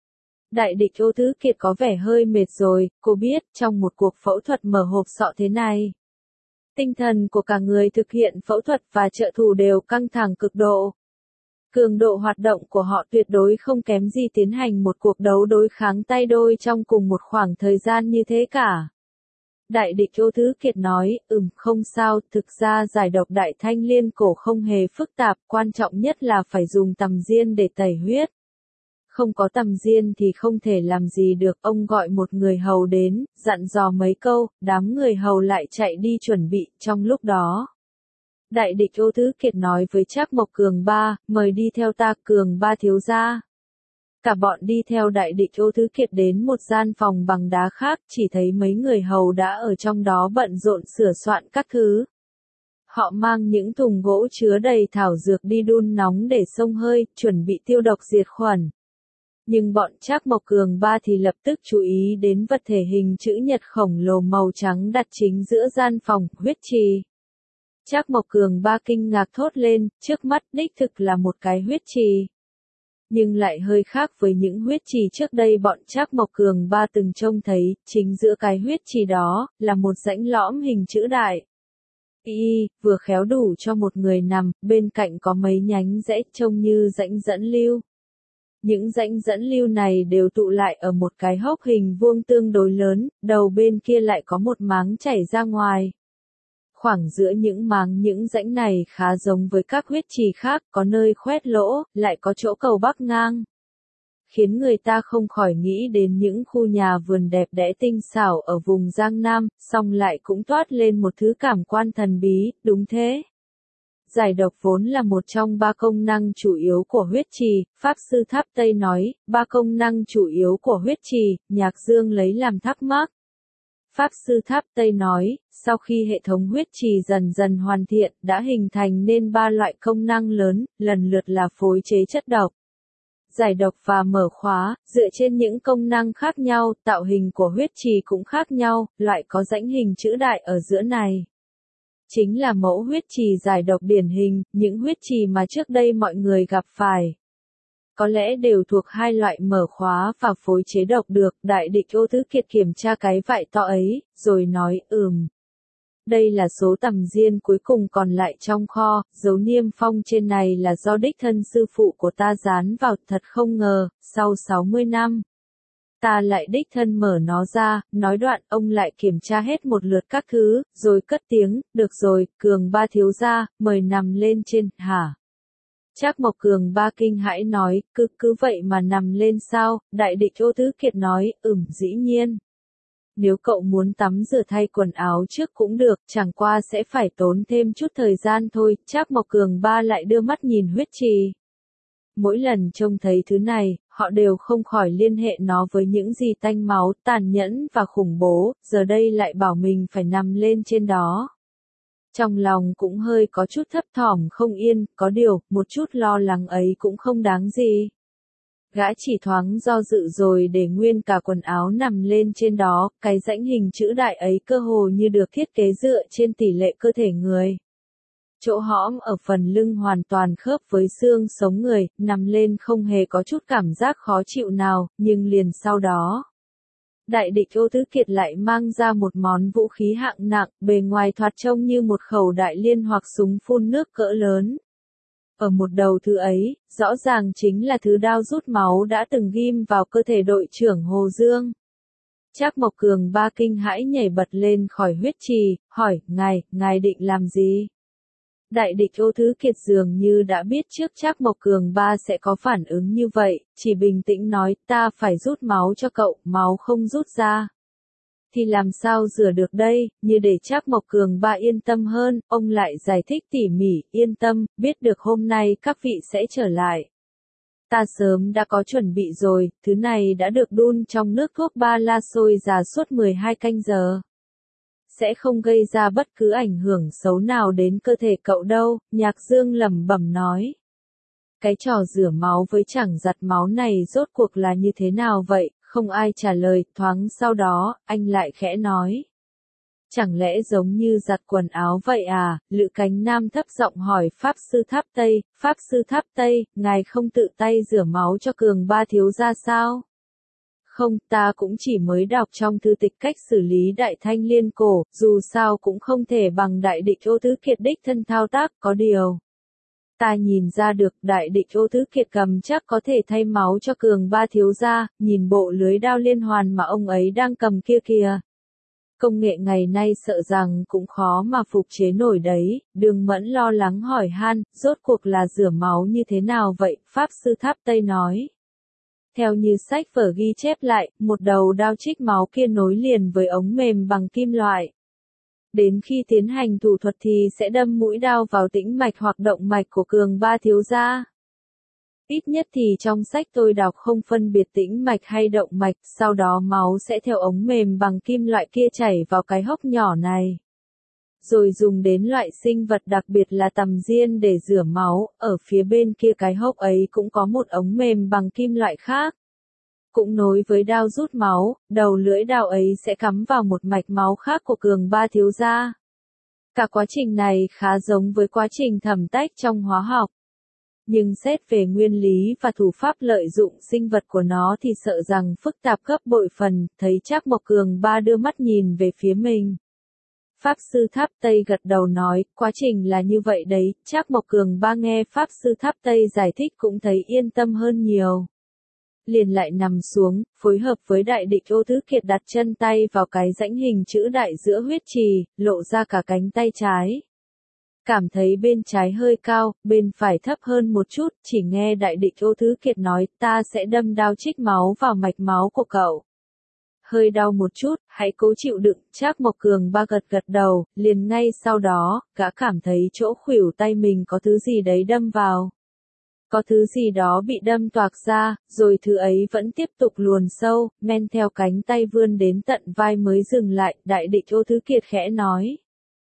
Đại địch Ô Thứ Kiệt có vẻ hơi mệt rồi, cô biết, trong một cuộc phẫu thuật mở hộp sọ thế này. Tinh thần của cả người thực hiện phẫu thuật và trợ thủ đều căng thẳng cực độ. Cường độ hoạt động của họ tuyệt đối không kém gì tiến hành một cuộc đấu đối kháng tay đôi trong cùng một khoảng thời gian như thế cả. Đại địch Ô Thứ Kiệt nói, không sao, thực ra giải độc đại thanh liên cổ không hề phức tạp, quan trọng nhất là phải dùng tầm diên để tẩy huyết. Không có tầm diên thì không thể làm gì được, ông gọi một người hầu đến, dặn dò mấy câu, đám người hầu lại chạy đi chuẩn bị, trong lúc đó. Đại địch Ô Thứ Kiệt nói với Trác Mộc Cường Ba, mời đi theo ta, Cường Ba thiếu gia. Cả bọn đi theo đại địch Ô Thứ Kiệt đến một gian phòng bằng đá khác, chỉ thấy mấy người hầu đã ở trong đó bận rộn sửa soạn các thứ. Họ mang những thùng gỗ chứa đầy thảo dược đi đun nóng để xông hơi, chuẩn bị tiêu độc diệt khuẩn. Nhưng bọn Trác Mộc Cường Ba thì lập tức chú ý đến vật thể hình chữ nhật khổng lồ màu trắng đặt chính giữa gian phòng, huyết trì. Trác Mộc Cường Ba kinh ngạc thốt lên, trước mắt đích thực là một cái huyết trì. Nhưng lại hơi khác với những huyết trì trước đây bọn Trác Mộc Cường Ba từng trông thấy, chính giữa cái huyết trì đó, là một rãnh lõm hình chữ đại. Vừa khéo đủ cho một người nằm, bên cạnh có mấy nhánh rẽ trông như rãnh dẫn lưu. Những rãnh dẫn lưu này đều tụ lại ở một cái hốc hình vuông tương đối lớn, đầu bên kia lại có một máng chảy ra ngoài. Khoảng giữa những rãnh này khá giống với các huyết trì khác, có nơi khoét lỗ, lại có chỗ cầu bắc ngang. Khiến người ta không khỏi nghĩ đến những khu nhà vườn đẹp đẽ tinh xảo ở vùng Giang Nam, song lại cũng toát lên một thứ cảm quan thần bí, đúng thế. Giải độc vốn là một trong ba công năng chủ yếu của huyết trì, Pháp Sư Tháp Tây nói, ba công năng chủ yếu của huyết trì, Nhạc Dương lấy làm thắc mắc. Pháp Sư Tháp Tây nói, sau khi hệ thống huyết trì dần dần hoàn thiện, đã hình thành nên ba loại công năng lớn, lần lượt là phối chế chất độc, giải độc và mở khóa, dựa trên những công năng khác nhau, tạo hình của huyết trì cũng khác nhau, loại có rãnh hình chữ đại ở giữa này. Chính là mẫu huyết trì giải độc điển hình, những huyết trì mà trước đây mọi người gặp phải. Có lẽ đều thuộc hai loại mở khóa và phối chế độc được, đại địch Ô Thứ Kiệt kiểm tra cái vại to ấy, rồi nói, Đây là số tầm diên cuối cùng còn lại trong kho, dấu niêm phong trên này là do đích thân sư phụ của ta dán vào, thật không ngờ, sau 60 năm. Ta lại đích thân mở nó ra, nói đoạn ông lại kiểm tra hết một lượt các thứ, rồi cất tiếng, được rồi, Cường Ba thiếu gia, mời nằm lên trên, hả? Trác Mộc Cường Ba kinh hãi nói, cứ vậy mà nằm lên sao, đại địch Ô Thứ Kiệt nói, dĩ nhiên. Nếu cậu muốn tắm rửa thay quần áo trước cũng được, chẳng qua sẽ phải tốn thêm chút thời gian thôi, Trác Mộc Cường Ba lại đưa mắt nhìn huyết trì. Mỗi lần trông thấy thứ này, họ đều không khỏi liên hệ nó với những gì tanh máu, tàn nhẫn và khủng bố, giờ đây lại bảo mình phải nằm lên trên đó. Trong lòng cũng hơi có chút thấp thỏm không yên, có điều, một chút lo lắng ấy cũng không đáng gì. Gã chỉ thoáng do dự rồi để nguyên cả quần áo nằm lên trên đó, cái rãnh hình chữ đại ấy cơ hồ như được thiết kế dựa trên tỷ lệ cơ thể người. Chỗ hõm ở phần lưng hoàn toàn khớp với xương sống người, nằm lên không hề có chút cảm giác khó chịu nào, nhưng liền sau đó. Đại địch Ô Thứ Kiệt lại mang ra một món vũ khí hạng nặng, bề ngoài thoạt trông như một khẩu đại liên hoặc súng phun nước cỡ lớn. Ở một đầu thứ ấy, rõ ràng chính là thứ đao rút máu đã từng ghim vào cơ thể đội trưởng Hồ Dương. Trác Mộc Cường Ba kinh hãi nhảy bật lên khỏi huyết trì, hỏi, ngài định làm gì? Đại địch Ô Thứ Kiệt dường như đã biết trước Trác Mộc Cường Ba sẽ có phản ứng như vậy, chỉ bình tĩnh nói, ta phải rút máu cho cậu, máu không rút ra. Thì làm sao rửa được đây, như để Trác Mộc Cường Ba yên tâm hơn, ông lại giải thích tỉ mỉ, yên tâm, biết được hôm nay các vị sẽ trở lại. Ta sớm đã có chuẩn bị rồi, thứ này đã được đun trong nước thuốc ba la sôi già suốt 12 canh giờ. Sẽ không gây ra bất cứ ảnh hưởng xấu nào đến cơ thể cậu đâu, Nhạc Dương lẩm bẩm nói. Cái trò rửa máu với chẳng giặt máu này rốt cuộc là như thế nào vậy, không ai trả lời, thoáng sau đó, anh lại khẽ nói. Chẳng lẽ giống như giặt quần áo vậy à, Lữ Cánh Nam thấp giọng hỏi Pháp Sư Tháp Tây, Pháp Sư Tháp Tây, ngài không tự tay rửa máu cho Cường Ba thiếu gia sao? Không, ta cũng chỉ mới đọc trong thư tịch cách xử lý Đại Thanh Liên cổ, dù sao cũng không thể bằng Đại Địch Ô Thứ Kiệt đích thân thao tác, có điều. Ta nhìn ra được Đại Địch Ô Thứ Kiệt cầm chắc có thể thay máu cho Cường Ba thiếu gia, nhìn bộ lưới đao liên hoàn mà ông ấy đang cầm kia kìa. Công nghệ ngày nay sợ rằng cũng khó mà phục chế nổi đấy, Đường Mẫn lo lắng hỏi han, rốt cuộc là rửa máu như thế nào vậy, Pháp Sư Tháp Tây nói. Theo như sách vở ghi chép lại, một đầu đao trích máu kia nối liền với ống mềm bằng kim loại. Đến khi tiến hành thủ thuật thì sẽ đâm mũi đao vào tĩnh mạch hoặc động mạch của Cường Ba thiếu gia. Ít nhất thì trong sách tôi đọc không phân biệt tĩnh mạch hay động mạch, sau đó máu sẽ theo ống mềm bằng kim loại kia chảy vào cái hốc nhỏ này. Rồi dùng đến loại sinh vật đặc biệt là tằm diên để rửa máu, ở phía bên kia cái hốc ấy cũng có một ống mềm bằng kim loại khác. Cũng nối với đao rút máu, đầu lưỡi đao ấy sẽ cắm vào một mạch máu khác của Cường Ba thiếu gia. Cả quá trình này khá giống với quá trình thẩm tách trong hóa học. Nhưng xét về nguyên lý và thủ pháp lợi dụng sinh vật của nó thì sợ rằng phức tạp gấp bội phần, thấy Trác Mộc Cường Ba đưa mắt nhìn về phía mình. Pháp Sư Tháp Tây gật đầu nói, quá trình là như vậy đấy, Trác Mộc Cường Ba nghe Pháp Sư Tháp Tây giải thích cũng thấy yên tâm hơn nhiều. Liền lại nằm xuống, phối hợp với Đại Địch Ô Thứ Kiệt đặt chân tay vào cái rãnh hình chữ đại giữa huyết trì, lộ ra cả cánh tay trái. Cảm thấy bên trái hơi cao, bên phải thấp hơn một chút, chỉ nghe Đại Địch Ô Thứ Kiệt nói, ta sẽ đâm đao trích máu vào mạch máu của cậu. Hơi đau một chút, hãy cố chịu đựng, Trác Mộc Cường Ba gật gật đầu, liền ngay sau đó, gã cảm thấy chỗ khuỷu tay mình có thứ gì đấy đâm vào. Có thứ gì đó bị đâm toạc ra, rồi thứ ấy vẫn tiếp tục luồn sâu, men theo cánh tay vươn đến tận vai mới dừng lại, Đại Địch Ô Thứ Kiệt khẽ nói.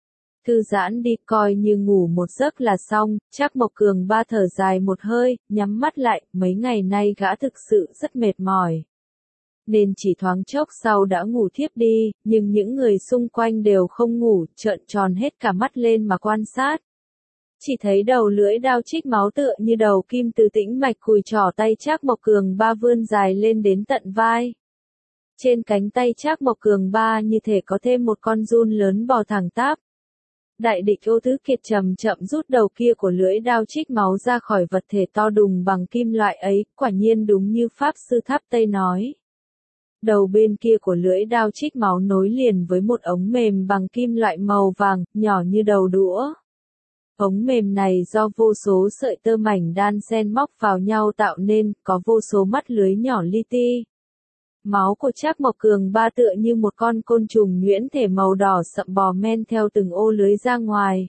Thư giãn đi, coi như ngủ một giấc là xong, Trác Mộc Cường Ba thở dài một hơi, nhắm mắt lại, mấy ngày nay gã thực sự rất mệt mỏi. Nên chỉ thoáng chốc sau đã ngủ thiếp đi, nhưng những người xung quanh đều không ngủ, trợn tròn hết cả mắt lên mà quan sát. Chỉ thấy đầu lưỡi đao trích máu tựa như đầu kim từ tĩnh mạch cùi trỏ tay Trác Mộc Cường Ba vươn dài lên đến tận vai. Trên cánh tay Trác Mộc Cường Ba như thể có thêm một con giun lớn bò thẳng tắp. Đại Địch Ô Thứ Kiệt chậm chậm rút đầu kia của lưỡi đao trích máu ra khỏi vật thể to đùng bằng kim loại ấy, quả nhiên đúng như Pháp Sư Tháp Tây nói. Đầu bên kia của lưỡi đao trích máu nối liền với một ống mềm bằng kim loại màu vàng, nhỏ như đầu đũa. Ống mềm này do vô số sợi tơ mảnh đan xen móc vào nhau tạo nên, có vô số mắt lưới nhỏ li ti. Máu của Trác Mộc Cường Ba tựa như một con côn trùng nhuyễn thể màu đỏ sậm bò men theo từng ô lưới ra ngoài.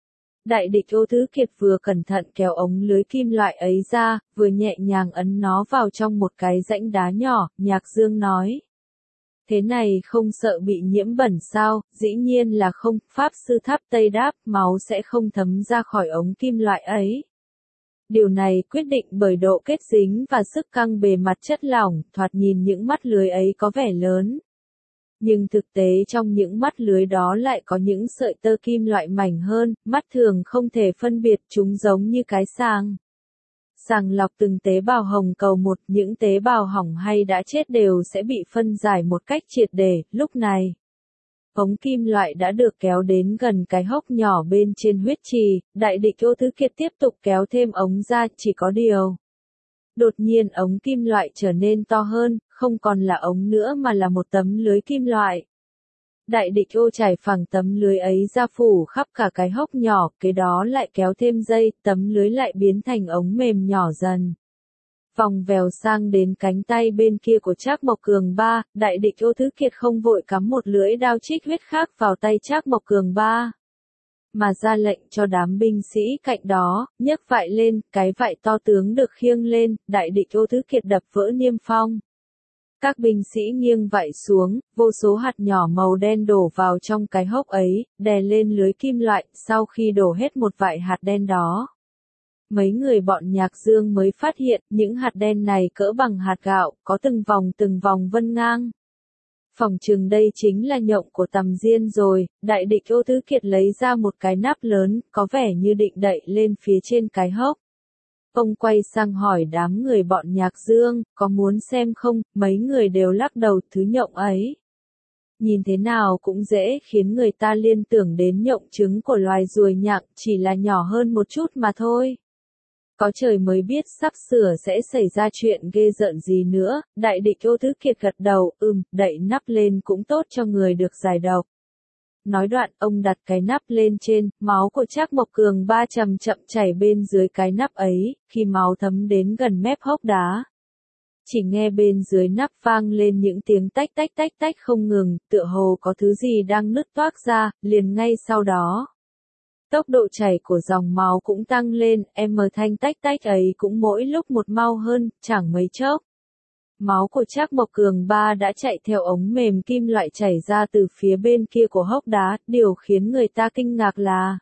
Đại Địch Ô Thứ Kiệt vừa cẩn thận kéo ống lưới kim loại ấy ra, vừa nhẹ nhàng ấn nó vào trong một cái rãnh đá nhỏ, Nhạc Dương nói. Thế này không sợ bị nhiễm bẩn sao, dĩ nhiên là không, Pháp Sư Tháp Tây đáp, máu sẽ không thấm ra khỏi ống kim loại ấy. Điều này quyết định bởi độ kết dính và sức căng bề mặt chất lỏng, thoạt nhìn những mắt lưới ấy có vẻ lớn. Nhưng thực tế trong những mắt lưới đó lại có những sợi tơ kim loại mảnh hơn, mắt thường không thể phân biệt chúng giống như cái sàng. Sàng lọc từng tế bào hồng cầu một, những tế bào hỏng hay đã chết đều sẽ bị phân giải một cách triệt để, lúc này. Ống kim loại đã được kéo đến gần cái hốc nhỏ bên trên huyết trì, Đại Địch Ô Thứ Kiệt tiếp tục kéo thêm ống ra, chỉ có điều. Đột nhiên ống kim loại trở nên to hơn, không còn là ống nữa mà là một tấm lưới kim loại. Đại Địch Ô trải phẳng tấm lưới ấy ra phủ khắp cả cái hốc nhỏ, kế đó lại kéo thêm dây, tấm lưới lại biến thành ống mềm nhỏ dần. Vòng vèo sang đến cánh tay bên kia của Trác Mộc Cường Ba, Đại Địch Ô Thứ Kiệt không vội cắm một lưỡi đao trích huyết khác vào tay Trác Mộc Cường Ba, mà ra lệnh cho đám binh sĩ cạnh đó, nhấc vại lên, cái vại to tướng được khiêng lên, Đại Địch Ô Thứ Kiệt đập vỡ niêm phong. Các binh sĩ nghiêng vại xuống, vô số hạt nhỏ màu đen đổ vào trong cái hốc ấy, đè lên lưới kim loại, sau khi đổ hết một vại hạt đen đó. Mấy người bọn Nhạc Dương mới phát hiện, những hạt đen này cỡ bằng hạt gạo, có từng vòng vân ngang. Phỏng chừng đây chính là nhộng của tằm diên rồi, Đại Địch Ô Thứ Kiệt lấy ra một cái nắp lớn, có vẻ như định đậy lên phía trên cái hốc. Ông quay sang hỏi đám người bọn Nhạc Dương, có muốn xem không, mấy người đều lắc đầu, thứ nhộng ấy. Nhìn thế nào cũng dễ khiến người ta liên tưởng đến nhộng trứng của loài ruồi nhặng, chỉ là nhỏ hơn một chút mà thôi. Có trời mới biết sắp sửa sẽ xảy ra chuyện ghê rợn gì nữa, đại địch Ô Thứ Kiệt gật đầu, đậy nắp lên cũng tốt cho người được giải độc. Nói đoạn ông đặt cái nắp lên trên, máu của Trác Mộc Cường Ba chậm chậm chảy bên dưới cái nắp ấy, khi máu thấm đến gần mép hốc đá. Chỉ nghe bên dưới nắp vang lên những tiếng tách tách tách tách không ngừng, tựa hồ có thứ gì đang nứt toác ra, liền ngay sau đó. Tốc độ chảy của dòng máu cũng tăng lên, thanh tách tách ấy cũng mỗi lúc một mau hơn, chẳng mấy chốc. Máu của Trác Mộc Cường Ba đã chạy theo ống mềm kim loại chảy ra từ phía bên kia của hốc đá, điều khiến người ta kinh ngạc là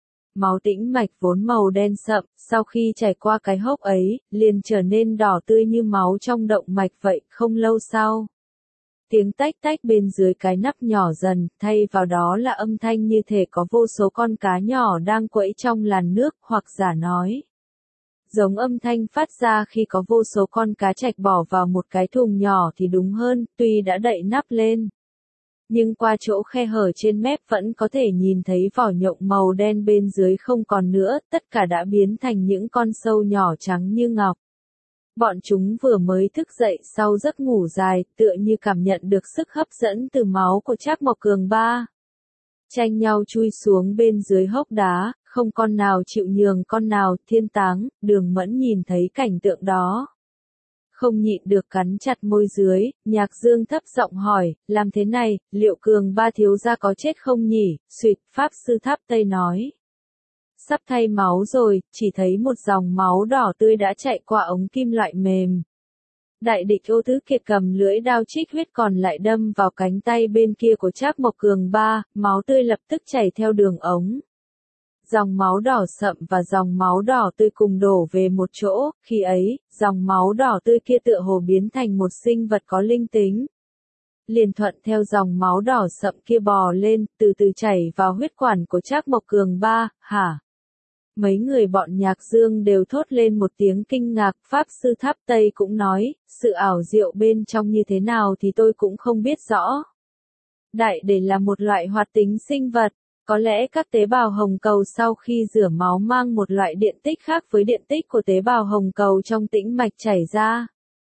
máu tĩnh mạch vốn màu đen sậm, sau khi chảy qua cái hốc ấy, liền trở nên đỏ tươi như máu trong động mạch vậy, không lâu sau. Tiếng tách tách bên dưới cái nắp nhỏ dần, thay vào đó là âm thanh như thể có vô số con cá nhỏ đang quẫy trong làn nước, hoặc giả nói. Giống âm thanh phát ra khi có vô số con cá trạch bỏ vào một cái thùng nhỏ thì đúng hơn, tuy đã đậy nắp lên. Nhưng qua chỗ khe hở trên mép vẫn có thể nhìn thấy vỏ nhộng màu đen bên dưới không còn nữa, tất cả đã biến thành những con sâu nhỏ trắng như ngọc. Bọn chúng vừa mới thức dậy sau giấc ngủ dài, tựa như cảm nhận được sức hấp dẫn từ máu của Trác Mộc Cường Ba. Tranh nhau chui xuống bên dưới hốc đá, không con nào chịu nhường con nào, Thiên Táng, Đường Mẫn nhìn thấy cảnh tượng đó. Không nhịn được cắn chặt môi dưới, Nhạc Dương thấp giọng hỏi, làm thế này, liệu Cường Ba thiếu gia có chết không nhỉ, Xuyệt, Pháp Sư Tháp Tây nói. Sắp thay máu rồi, chỉ thấy một dòng máu đỏ tươi đã chạy qua ống kim loại mềm. Đại địch Ô Thứ Kiệt cầm lưỡi đao trích huyết còn lại đâm vào cánh tay bên kia của Trác Mộc Cường Ba, máu tươi lập tức chảy theo đường ống. Dòng máu đỏ sậm và dòng máu đỏ tươi cùng đổ về một chỗ, khi ấy, dòng máu đỏ tươi kia tựa hồ biến thành một sinh vật có linh tính. Liền thuận theo dòng máu đỏ sậm kia bò lên, từ từ chảy vào huyết quản của Trác Mộc Cường Ba, hả? Mấy người bọn Nhạc Dương đều thốt lên một tiếng kinh ngạc, Pháp Sư Tháp Tây cũng nói, sự ảo diệu bên trong như thế nào thì tôi cũng không biết rõ. Đại để là một loại hoạt tính sinh vật, có lẽ các tế bào hồng cầu sau khi rửa máu mang một loại điện tích khác với điện tích của tế bào hồng cầu trong tĩnh mạch chảy ra.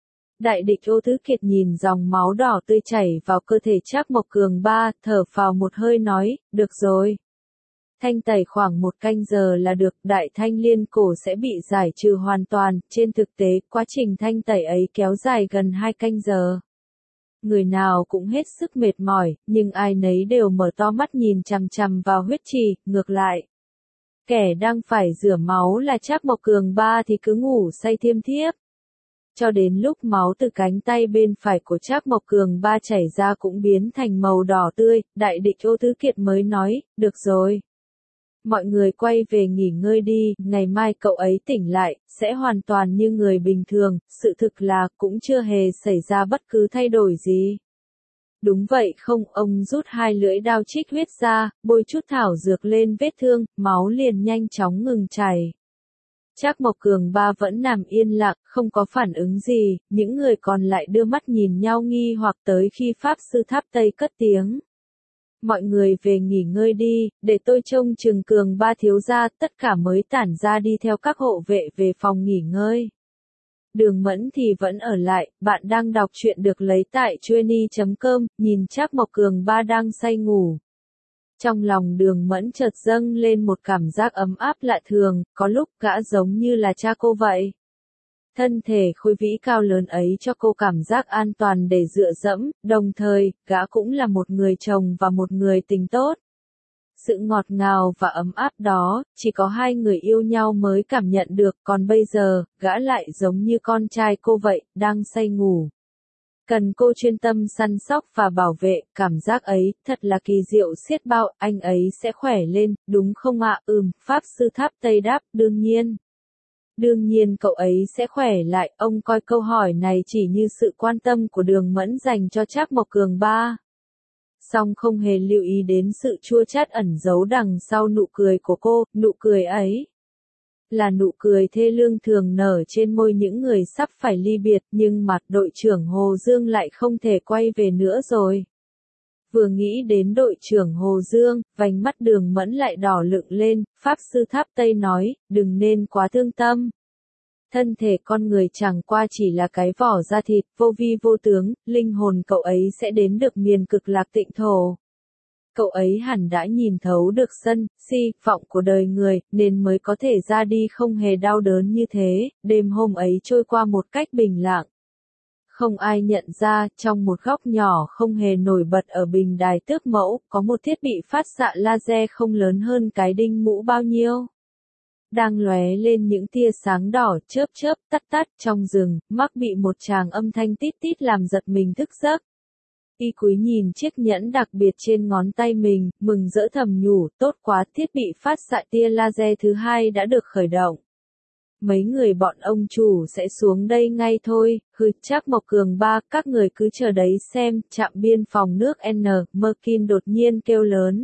Đại địch Ô Thứ Kiệt nhìn dòng máu đỏ tươi chảy vào cơ thể Trác Mộc Cường Ba, thở phào một hơi nói, được rồi. Thanh tẩy khoảng 1 canh giờ là được, đại thanh liên cổ sẽ bị giải trừ hoàn toàn, trên thực tế, quá trình thanh tẩy ấy kéo dài gần 2 canh giờ. Người nào cũng hết sức mệt mỏi, nhưng ai nấy đều mở to mắt nhìn chằm chằm vào huyết trì, ngược lại. Kẻ đang phải rửa máu là Trác Mộc Cường Ba thì cứ ngủ say thiêm thiếp. Cho đến lúc máu từ cánh tay bên phải của Trác Mộc Cường Ba chảy ra cũng biến thành màu đỏ tươi, đại địch Ô Thứ Kiệt mới nói, được rồi. Mọi người quay về nghỉ ngơi đi, ngày mai cậu ấy tỉnh lại, sẽ hoàn toàn như người bình thường, sự thực là cũng chưa hề xảy ra bất cứ thay đổi gì. Đúng vậy không, ông rút 2 lưỡi đao trích huyết ra, bôi chút thảo dược lên vết thương, máu liền nhanh chóng ngừng chảy. Trác Mộc Cường Ba vẫn nằm yên lặng, không có phản ứng gì, những người còn lại đưa mắt nhìn nhau nghi hoặc tới khi Pháp Sư Tháp Tây cất tiếng. Mọi người về nghỉ ngơi đi, để tôi trông chừng Cường Ba thiếu gia, tất cả mới tản ra đi theo các hộ vệ về phòng nghỉ ngơi. Đường Mẫn thì vẫn ở lại, bạn đang đọc truyện được lấy tại Chueny.com, nhìn Trác Mộc Cường Ba đang say ngủ. Trong lòng Đường Mẫn chợt dâng lên một cảm giác ấm áp lạ thường, có lúc gã giống như là cha cô vậy. Thân thể khôi vĩ cao lớn ấy cho cô cảm giác an toàn để dựa dẫm, đồng thời, gã cũng là một người chồng và một người tình tốt. Sự ngọt ngào và ấm áp đó, chỉ có 2 người yêu nhau mới cảm nhận được, còn bây giờ, gã lại giống như con trai cô vậy, đang say ngủ. Cần cô chuyên tâm săn sóc và bảo vệ, cảm giác ấy, thật là kỳ diệu xiết bao, anh ấy sẽ khỏe lên, đúng không ạ? Pháp Sư Tháp Tây đáp, đương nhiên. Đương nhiên cậu ấy sẽ khỏe lại, ông coi câu hỏi này chỉ như sự quan tâm của Đường Mẫn dành cho Trác Mộc Cường Ba. Song không hề lưu ý đến sự chua chát ẩn giấu đằng sau nụ cười của cô, nụ cười ấy. Là nụ cười thê lương thường nở trên môi những người sắp phải ly biệt, nhưng mặt đội trưởng Hồ Dương lại không thể quay về nữa rồi. Vừa nghĩ đến đội trưởng Hồ Dương, vành mắt Đường Mẫn lại đỏ lựng lên, Pháp Sư Tháp Tây nói, đừng nên quá thương tâm. Thân thể con người chẳng qua chỉ là cái vỏ da thịt, vô vi vô tướng, linh hồn cậu ấy sẽ đến được miền cực lạc tịnh thổ. Cậu ấy hẳn đã nhìn thấu được sân, si, vọng của đời người, nên mới có thể ra đi không hề đau đớn như thế, đêm hôm ấy trôi qua một cách bình lặng. Không ai nhận ra, trong một góc nhỏ không hề nổi bật ở bình đài tước mẫu, có một thiết bị phát xạ laser không lớn hơn cái đinh mũ bao nhiêu. Đang lóe lên những tia sáng đỏ chớp chớp tắt tắt trong rừng, mắc bị một tràng âm thanh tít tít làm giật mình thức giấc. Y cúi nhìn chiếc nhẫn đặc biệt trên ngón tay mình, mừng rỡ thầm nhủ, tốt quá, thiết bị phát xạ tia laser thứ hai đã được khởi động. Mấy người bọn ông chủ sẽ xuống đây ngay thôi, Trác Mộc Cường ba, các người cứ chờ đấy xem, trạm biên phòng nước N, Merkin đột nhiên kêu lớn.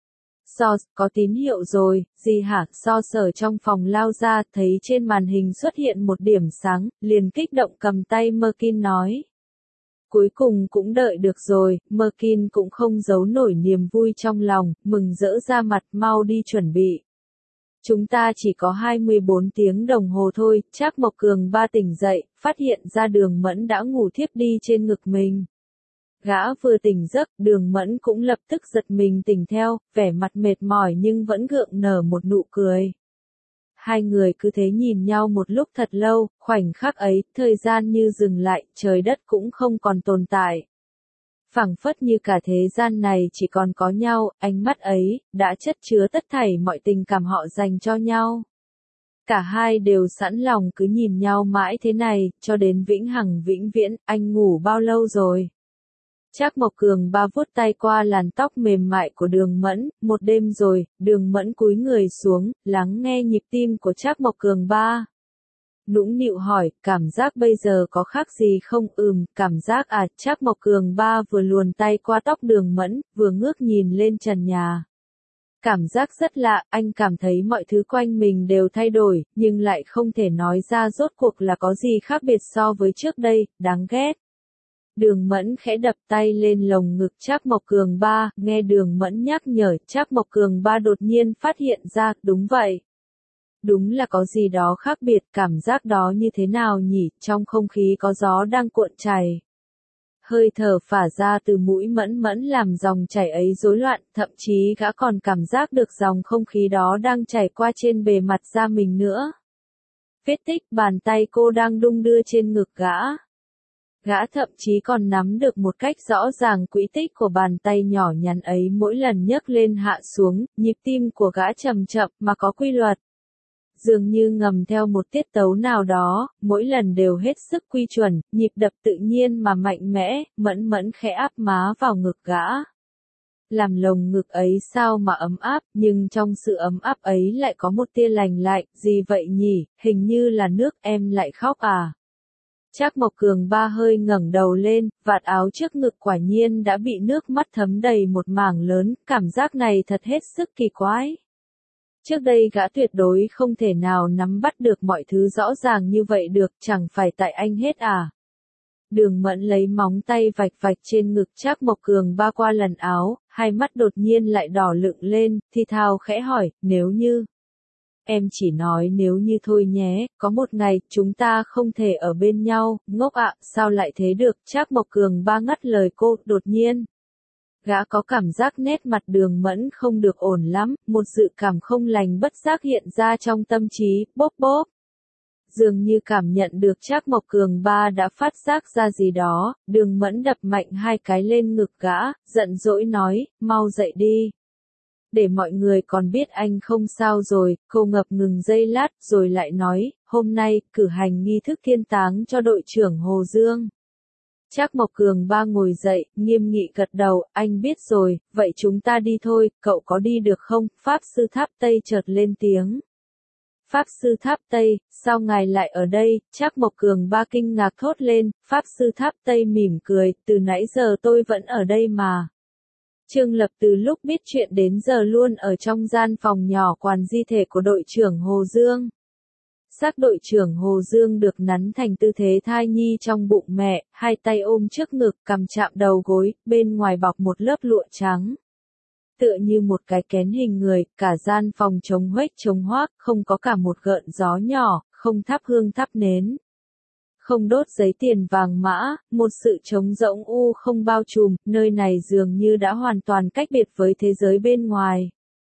Có tín hiệu rồi, gì hả? Sở trong phòng lao ra, thấy trên màn hình xuất hiện một điểm sáng, liền kích động cầm tay Merkin nói. Cuối cùng cũng đợi được rồi, Merkin cũng không giấu nổi niềm vui trong lòng, mừng rỡ ra mặt, mau đi chuẩn bị. Chúng ta chỉ có 24 tiếng đồng hồ thôi, Trác Mộc Cường ba tỉnh dậy, phát hiện ra Đường Mẫn đã ngủ thiếp đi trên ngực mình. Gã vừa tỉnh giấc, Đường Mẫn cũng lập tức giật mình tỉnh theo, vẻ mặt mệt mỏi nhưng vẫn gượng nở một nụ cười. Hai người cứ thế nhìn nhau một lúc thật lâu, khoảnh khắc ấy, thời gian như dừng lại, trời đất cũng không còn tồn tại. Phảng phất như cả thế gian này chỉ còn có nhau, ánh mắt ấy, đã chất chứa tất thảy mọi tình cảm họ dành cho nhau. Cả hai đều sẵn lòng cứ nhìn nhau mãi thế này, cho đến vĩnh hằng vĩnh viễn, anh ngủ bao lâu rồi? Trác Mộc Cường ba vuốt tay qua làn tóc mềm mại của Đường Mẫn, một đêm rồi, Đường Mẫn cúi người xuống, lắng nghe nhịp tim của Trác Mộc Cường ba. Nũng nịu hỏi, cảm giác bây giờ có khác gì không? Cảm giác à, Trác Mộc Cường ba vừa luồn tay qua tóc Đường Mẫn, vừa ngước nhìn lên trần nhà. Cảm giác rất lạ, anh cảm thấy mọi thứ quanh mình đều thay đổi, nhưng lại không thể nói ra rốt cuộc là có gì khác biệt so với trước đây, đáng ghét. Đường Mẫn khẽ đập tay lên lồng ngực Trác Mộc Cường ba, nghe Đường Mẫn nhắc nhở, Trác Mộc Cường ba đột nhiên phát hiện ra, đúng vậy. Đúng là có gì đó khác biệt, cảm giác đó như thế nào nhỉ, trong không khí có gió đang cuộn chảy. Hơi thở phả ra từ mũi Mẫn Mẫn làm dòng chảy ấy rối loạn, thậm chí gã còn cảm giác được dòng không khí đó đang chảy qua trên bề mặt da mình nữa. Vết tích bàn tay cô đang đung đưa trên ngực gã. Gã thậm chí còn nắm được một cách rõ ràng quỹ tích của bàn tay nhỏ nhắn ấy mỗi lần nhấc lên hạ xuống, nhịp tim của gã chậm chậm mà có quy luật. Dường như ngầm theo một tiết tấu nào đó, mỗi lần đều hết sức quy chuẩn, nhịp đập tự nhiên mà mạnh mẽ, Mẫn Mẫn khẽ áp má vào ngực gã. Làm lồng ngực ấy sao mà ấm áp, nhưng trong sự ấm áp ấy lại có một tia lành lạnh, gì vậy nhỉ, hình như là nước, em lại khóc à. Trác Mộc Cường ba hơi ngẩng đầu lên, vạt áo trước ngực quả nhiên đã bị nước mắt thấm đầy một mảng lớn, cảm giác này thật hết sức kỳ quái. Trước đây gã tuyệt đối không thể nào nắm bắt được mọi thứ rõ ràng như vậy được, chẳng phải tại anh hết à. Đường Mẫn lấy móng tay vạch vạch trên ngực Trác Mộc Cường ba qua lần áo, hai mắt đột nhiên lại đỏ lựng lên, thì thào khẽ hỏi, nếu như. Em chỉ nói nếu như thôi nhé, có một ngày, chúng ta không thể ở bên nhau, ngốc ạ, sao lại thế được, Trác Mộc Cường ba ngắt lời cô, đột nhiên. Gã có cảm giác nét mặt Đường Mẫn không được ổn lắm, một dự cảm không lành bất giác hiện ra trong tâm trí, bốp bốp. Dường như cảm nhận được Trác Mộc Cường ba đã phát giác ra gì đó, Đường Mẫn đập mạnh hai cái lên ngực gã, giận dỗi nói, mau dậy đi. Để mọi người còn biết anh không sao rồi, cô ngập ngừng giây lát rồi lại nói, hôm nay, cử hành nghi thức thiên táng cho đội trưởng Hồ Dương. Trác Mộc Cường ba ngồi dậy, nghiêm nghị gật đầu, anh biết rồi, vậy chúng ta đi thôi, cậu có đi được không? Pháp Sư Tháp Tây chợt lên tiếng. Pháp Sư Tháp Tây, sao ngài lại ở đây? Trác Mộc Cường ba kinh ngạc thốt lên, Pháp Sư Tháp Tây mỉm cười, từ nãy giờ tôi vẫn ở đây mà. Trương Lập từ lúc biết chuyện đến giờ luôn ở trong gian phòng nhỏ quản di thể của đội trưởng Hồ Dương. Xác đội trưởng Hồ Dương được nắn thành tư thế thai nhi trong bụng mẹ, hai tay ôm trước ngực, cằm chạm đầu gối, bên ngoài bọc một lớp lụa trắng. Tựa như một cái kén hình người, cả gian phòng trống huếch trống hoác, không có cả một gợn gió nhỏ, không thắp hương thắp nến. Không đốt giấy tiền vàng mã, một sự trống rỗng không bao trùm, nơi này dường như đã hoàn toàn cách biệt với thế giới bên ngoài.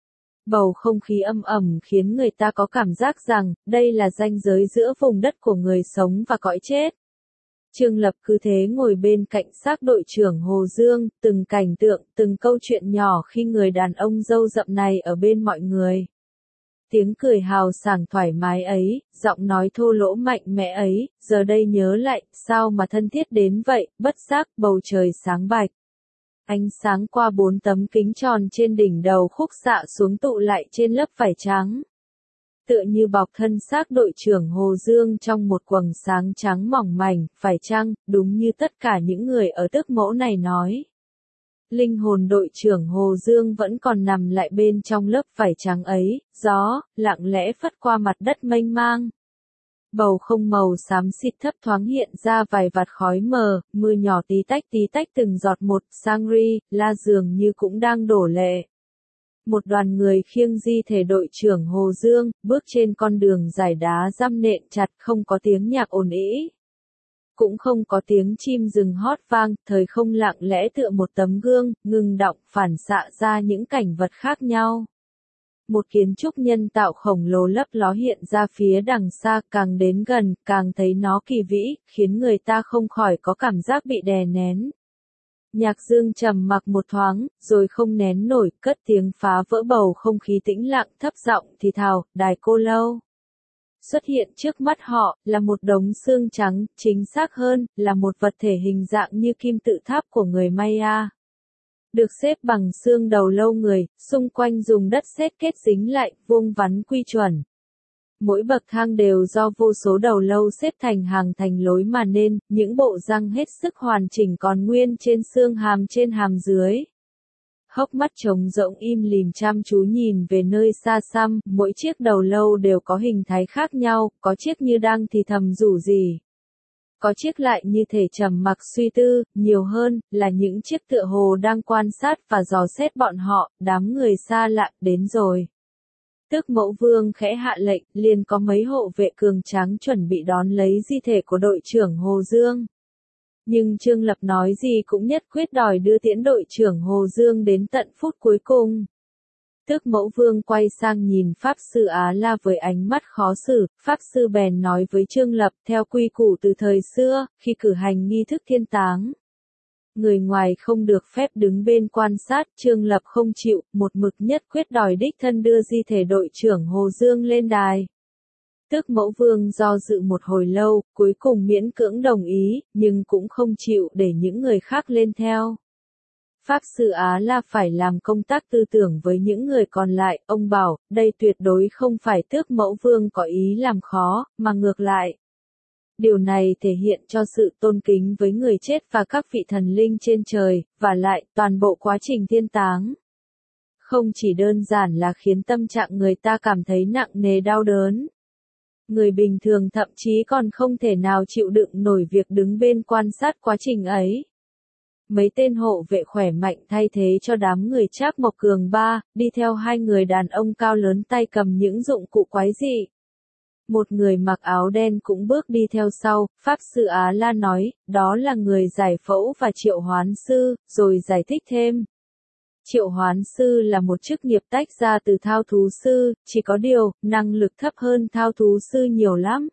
Bầu không khí âm ẩm khiến người ta có cảm giác rằng, đây là ranh giới giữa vùng đất của người sống và cõi chết. Trương Lập cứ thế ngồi bên cạnh xác đội trưởng Hồ Dương, từng cảnh tượng, từng câu chuyện nhỏ khi người đàn ông râu rậm này ở bên mọi người. Tiếng cười hào sảng thoải mái ấy, giọng nói thô lỗ mạnh mẽ ấy, giờ đây nhớ lại, sao mà thân thiết đến vậy, bất giác, bầu trời sáng bạch. Ánh sáng qua 4 tấm kính tròn trên đỉnh đầu khúc xạ xuống tụ lại trên lớp vải trắng. Tựa như bọc thân xác đội trưởng Hồ Dương trong một quầng sáng trắng mỏng mảnh, phải chăng, đúng như tất cả những người ở tước mẫu này nói. Linh hồn đội trưởng Hồ Dương vẫn còn nằm lại bên trong lớp vải trắng ấy, gió, lặng lẽ phất qua mặt đất mênh mang. Bầu không màu xám xịt thấp thoáng hiện ra vài vạt khói mờ, mưa nhỏ tí tách từng giọt một, Shangri-La dường như cũng đang đổ lệ. Một đoàn người khiêng di thể đội trưởng Hồ Dương, bước trên con đường dài đá răm nện chặt, không có tiếng nhạc ồn ĩ. Cũng không có tiếng chim rừng hót vang, thời không lặng lẽ tựa một tấm gương, ngừng đọng phản xạ ra những cảnh vật khác nhau. Một kiến trúc nhân tạo khổng lồ lấp ló hiện ra phía đằng xa, càng đến gần, càng thấy nó kỳ vĩ, khiến người ta không khỏi có cảm giác bị đè nén. Nhạc Dương trầm mặc một thoáng, rồi không nén nổi, cất tiếng phá vỡ bầu không khí tĩnh lặng, thấp giọng thì thào, Đài Cô Lâu. Xuất hiện trước mắt họ, là một đống xương trắng, chính xác hơn, là một vật thể hình dạng như kim tự tháp của người Maya. Được xếp bằng xương đầu lâu người, xung quanh dùng đất sét kết dính lại, vuông vắn quy chuẩn. Mỗi bậc thang đều do vô số đầu lâu xếp thành hàng thành lối mà nên, những bộ răng hết sức hoàn chỉnh còn nguyên trên xương hàm trên hàm dưới. Hốc mắt trống rỗng im lìm chăm chú nhìn về nơi xa xăm, mỗi chiếc đầu lâu đều có hình thái khác nhau, có chiếc như đang thì thầm rủ rỉ. Có chiếc lại như thể trầm mặc suy tư, nhiều hơn, là những chiếc tựa hồ đang quan sát và dò xét bọn họ, đám người xa lạ, đến rồi. Tước Mẫu Vương khẽ hạ lệnh, liền có mấy hộ vệ cường tráng chuẩn bị đón lấy di thể của đội trưởng Hồ Dương. Nhưng Trương Lập nói gì cũng nhất quyết đòi đưa tiễn đội trưởng Hồ Dương đến tận phút cuối cùng. Tước Mẫu Vương quay sang nhìn Pháp Sư Á La với ánh mắt khó xử, Pháp Sư bèn nói với Trương Lập theo quy củ từ thời xưa, khi cử hành nghi thức thiên táng. Người ngoài không được phép đứng bên quan sát, Trương Lập không chịu, một mực nhất quyết đòi đích thân đưa di thể đội trưởng Hồ Dương lên đài. Tước Mẫu Vương do dự một hồi lâu, cuối cùng miễn cưỡng đồng ý, nhưng cũng không chịu để những người khác lên theo. Pháp Sư Á La phải làm công tác tư tưởng với những người còn lại, ông bảo, đây tuyệt đối không phải Tước Mẫu Vương có ý làm khó, mà ngược lại. Điều này thể hiện cho sự tôn kính với người chết và các vị thần linh trên trời, và lại, toàn bộ quá trình thiên táng. Không chỉ đơn giản là khiến tâm trạng người ta cảm thấy nặng nề đau đớn. Người bình thường thậm chí còn không thể nào chịu đựng nổi việc đứng bên quan sát quá trình ấy. Mấy tên hộ vệ khỏe mạnh thay thế cho đám người Trác Mộc Cường ba, đi theo hai người đàn ông cao lớn tay cầm những dụng cụ quái dị. Một người mặc áo đen cũng bước đi theo sau, Pháp Sư Á La nói, đó là người giải phẫu và triệu hoán sư, rồi giải thích thêm. Triệu hoán sư là một chức nghiệp tách ra từ thao thú sư, chỉ có điều, năng lực thấp hơn thao thú sư nhiều lắm.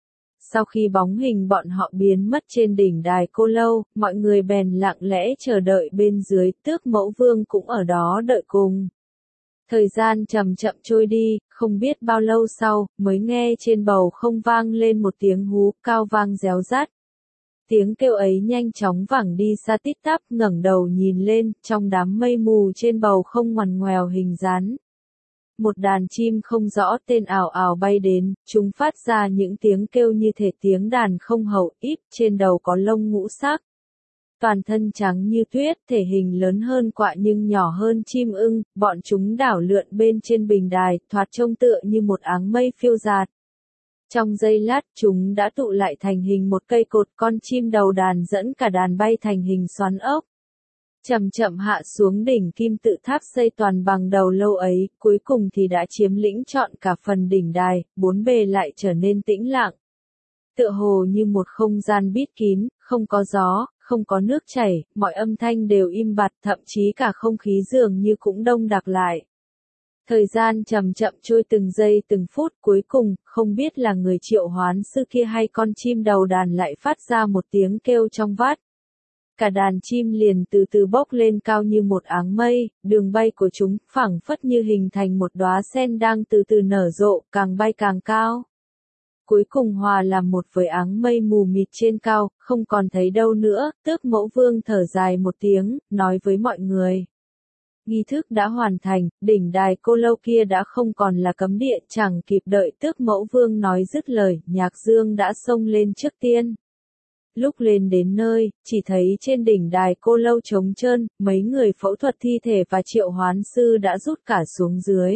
Sau khi bóng hình bọn họ biến mất trên đỉnh đài Cô Lâu, mọi người bèn lặng lẽ chờ đợi bên dưới, Tước Mẫu Vương cũng ở đó đợi cùng. Thời gian chậm chậm trôi đi, không biết bao lâu sau, mới nghe trên bầu không vang lên một tiếng hú cao vang réo rát. Tiếng kêu ấy nhanh chóng vẳng đi xa tít tắp, ngẩng đầu nhìn lên, trong đám mây mù trên bầu không ngoằn ngoèo hình rắn. Một đàn chim không rõ tên ào ào bay đến, chúng phát ra những tiếng kêu như thể tiếng đàn không hậu íp, trên đầu có lông ngũ sắc. Toàn thân trắng như tuyết, thể hình lớn hơn quạ nhưng nhỏ hơn chim ưng, bọn chúng đảo lượn bên trên bình đài, thoạt trông tựa như một áng mây phiêu dạt. Trong giây lát chúng đã tụ lại thành hình một cây cột, con chim đầu đàn dẫn cả đàn bay thành hình xoắn ốc. Chậm chậm hạ xuống đỉnh kim tự tháp xây toàn bằng đầu lâu ấy, cuối cùng thì đã chiếm lĩnh trọn cả phần đỉnh đài, bốn bề lại trở nên tĩnh lặng. Tựa hồ như một không gian bít kín, không có gió, không có nước chảy, mọi âm thanh đều im bặt, thậm chí cả không khí dường như cũng đông đặc lại. Thời gian chậm chậm trôi từng giây từng phút, cuối cùng, không biết là người triệu hoán sư kia hay con chim đầu đàn lại phát ra một tiếng kêu trong vắt. Cả đàn chim liền từ từ bốc lên cao như một áng mây, đường bay của chúng phẳng phất như hình thành một đóa sen đang từ từ nở rộ, càng bay càng cao. Cuối cùng hòa làm một với áng mây mù mịt trên cao, không còn thấy đâu nữa, Tước Mẫu Vương thở dài một tiếng, nói với mọi người. Nghi thức đã hoàn thành, đỉnh đài Cô Lâu kia đã không còn là cấm địa, chẳng kịp đợi Tước Mẫu Vương nói dứt lời, Nhạc Dương đã xông lên trước tiên. Lúc lên đến nơi, chỉ thấy trên đỉnh đài Cô Lâu trống trơn, mấy người phẫu thuật thi thể và triệu hoán sư đã rút cả xuống dưới.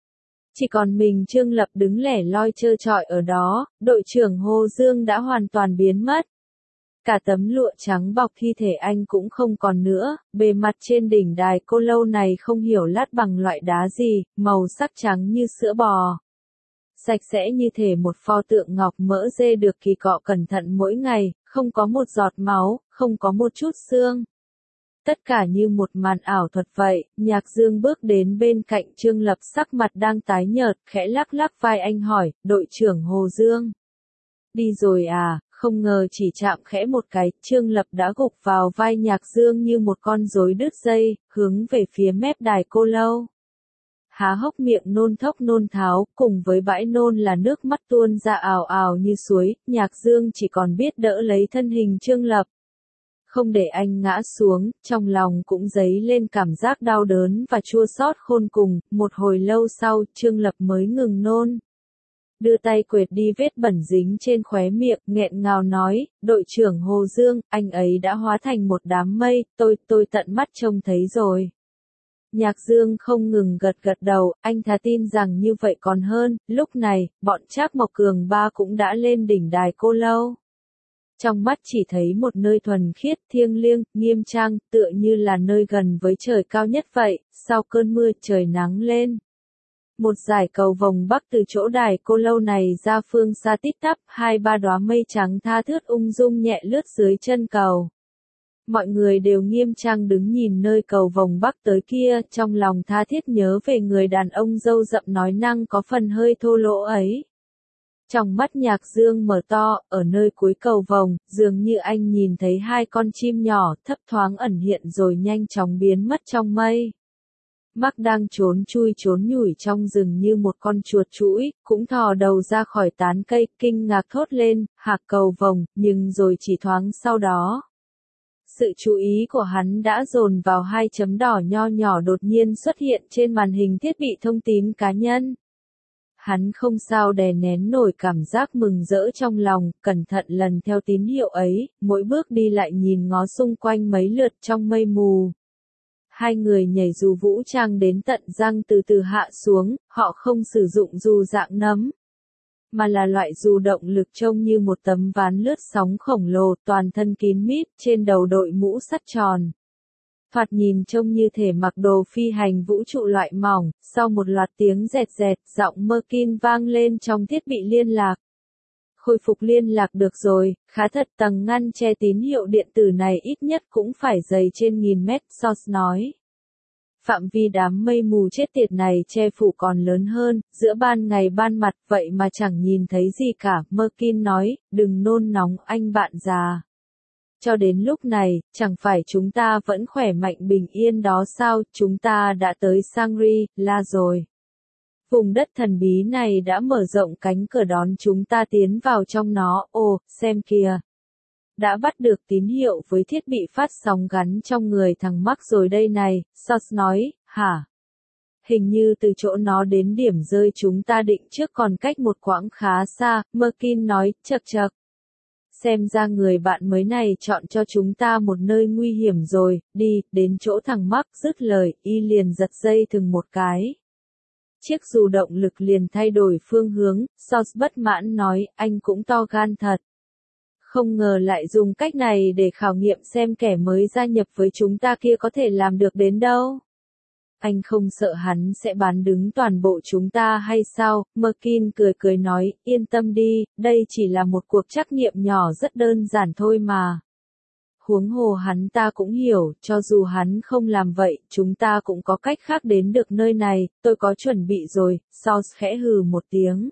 Chỉ còn mình Trương Lập đứng lẻ loi trơ trọi ở đó, đội trưởng Hồ Dương đã hoàn toàn biến mất. Cả tấm lụa trắng bọc thi thể anh cũng không còn nữa, bề mặt trên đỉnh đài Cô Lâu này không hiểu lát bằng loại đá gì, màu sắc trắng như sữa bò. Sạch sẽ như thể một pho tượng ngọc mỡ dê được kỳ cọ cẩn thận mỗi ngày, không có một giọt máu, không có một chút xương. Tất cả như một màn ảo thuật vậy, Nhạc Dương bước đến bên cạnh Trương Lập, sắc mặt đang tái nhợt, khẽ lắc lắc vai anh hỏi, đội trưởng Hồ Dương. Đi rồi à, không ngờ chỉ chạm khẽ một cái, Trương Lập đã gục vào vai Nhạc Dương như một con rối đứt dây, hướng về phía mép đài Cô Lâu. Há hốc miệng nôn thốc nôn tháo, cùng với bãi nôn là nước mắt tuôn ra ào ào như suối, Nhạc Dương chỉ còn biết đỡ lấy thân hình Trương Lập. Không để anh ngã xuống, trong lòng cũng dấy lên cảm giác đau đớn và chua xót khôn cùng, một hồi lâu sau, Trương Lập mới ngừng nôn. Đưa tay quệt đi vết bẩn dính trên khóe miệng, nghẹn ngào nói, đội trưởng Hồ Dương, anh ấy đã hóa thành một đám mây, tôi tận mắt trông thấy rồi. Nhạc Dương không ngừng gật gật đầu, anh thà tin rằng như vậy còn hơn, lúc này, bọn Trác Mộc Cường ba cũng đã lên đỉnh đài Cô Lâu. Trong mắt chỉ thấy một nơi thuần khiết, thiêng liêng, nghiêm trang, tựa như là nơi gần với trời cao nhất vậy, sau cơn mưa trời nắng lên. Một dải cầu vồng bắc từ chỗ đài Cô Lâu này ra phương xa tít tắp, hai ba đóa mây trắng tha thướt ung dung nhẹ lướt dưới chân cầu. Mọi người đều nghiêm trang đứng nhìn nơi cầu vồng bắc tới kia, trong lòng tha thiết nhớ về người đàn ông râu rậm nói năng có phần hơi thô lỗ ấy. Trong mắt Nhạc Dương mở to, ở nơi cuối cầu vồng, dường như anh nhìn thấy hai con chim nhỏ, thấp thoáng ẩn hiện rồi nhanh chóng biến mất trong mây. Mark đang trốn chui trốn nhủi trong rừng như một con chuột chũi, cũng thò đầu ra khỏi tán cây, kinh ngạc thốt lên, hạc cầu vồng, nhưng rồi chỉ thoáng sau đó. Sự chú ý của hắn đã dồn vào hai chấm đỏ nho nhỏ đột nhiên xuất hiện trên màn hình thiết bị thông tin cá nhân. Hắn không sao đè nén nổi cảm giác mừng rỡ trong lòng, cẩn thận lần theo tín hiệu ấy, mỗi bước đi lại nhìn ngó xung quanh mấy lượt trong mây mù. Hai người nhảy dù vũ trang đến tận răng từ từ hạ xuống, họ không sử dụng dù dạng nấm, mà là loại dù động lực trông như một tấm ván lướt sóng khổng lồ, toàn thân kín mít, trên đầu đội mũ sắt tròn. Thoạt nhìn trông như thể mặc đồ phi hành vũ trụ loại mỏng, sau một loạt tiếng rẹt rẹt, giọng Merkin vang lên trong thiết bị liên lạc. Khôi phục liên lạc được rồi, khá thật, tầng ngăn che tín hiệu điện tử này ít nhất cũng phải dày trên 1000 mét, Sos nói. Phạm vi đám mây mù chết tiệt này che phủ còn lớn hơn, giữa ban ngày ban mặt vậy mà chẳng nhìn thấy gì cả, Merkin nói, đừng nôn nóng anh bạn già. Cho đến lúc này, chẳng phải chúng ta vẫn khỏe mạnh bình yên đó sao, chúng ta đã tới Shangri-La rồi. Vùng đất thần bí này đã mở rộng cánh cửa đón chúng ta tiến vào trong nó, ồ, xem kìa. Đã bắt được tín hiệu với thiết bị phát sóng gắn trong người thằng Mark rồi đây này, Sos nói, hả? Hình như từ chỗ nó đến điểm rơi chúng ta định trước còn cách một quãng khá xa, Merkin nói, chậc chậc. Xem ra người bạn mới này chọn cho chúng ta một nơi nguy hiểm rồi, đi, đến chỗ thằng Mark dứt lời, y liền giật dây thừng một cái. Chiếc dù động lực liền thay đổi phương hướng, Sos bất mãn nói, anh cũng to gan thật. Không ngờ lại dùng cách này để khảo nghiệm xem kẻ mới gia nhập với chúng ta kia có thể làm được đến đâu. Anh không sợ hắn sẽ bán đứng toàn bộ chúng ta hay sao? Merkin cười cười nói, yên tâm đi, đây chỉ là một cuộc trắc nghiệm nhỏ rất đơn giản thôi mà. Huống hồ hắn ta cũng hiểu, cho dù hắn không làm vậy, chúng ta cũng có cách khác đến được nơi này, tôi có chuẩn bị rồi, Saus khẽ hừ một tiếng.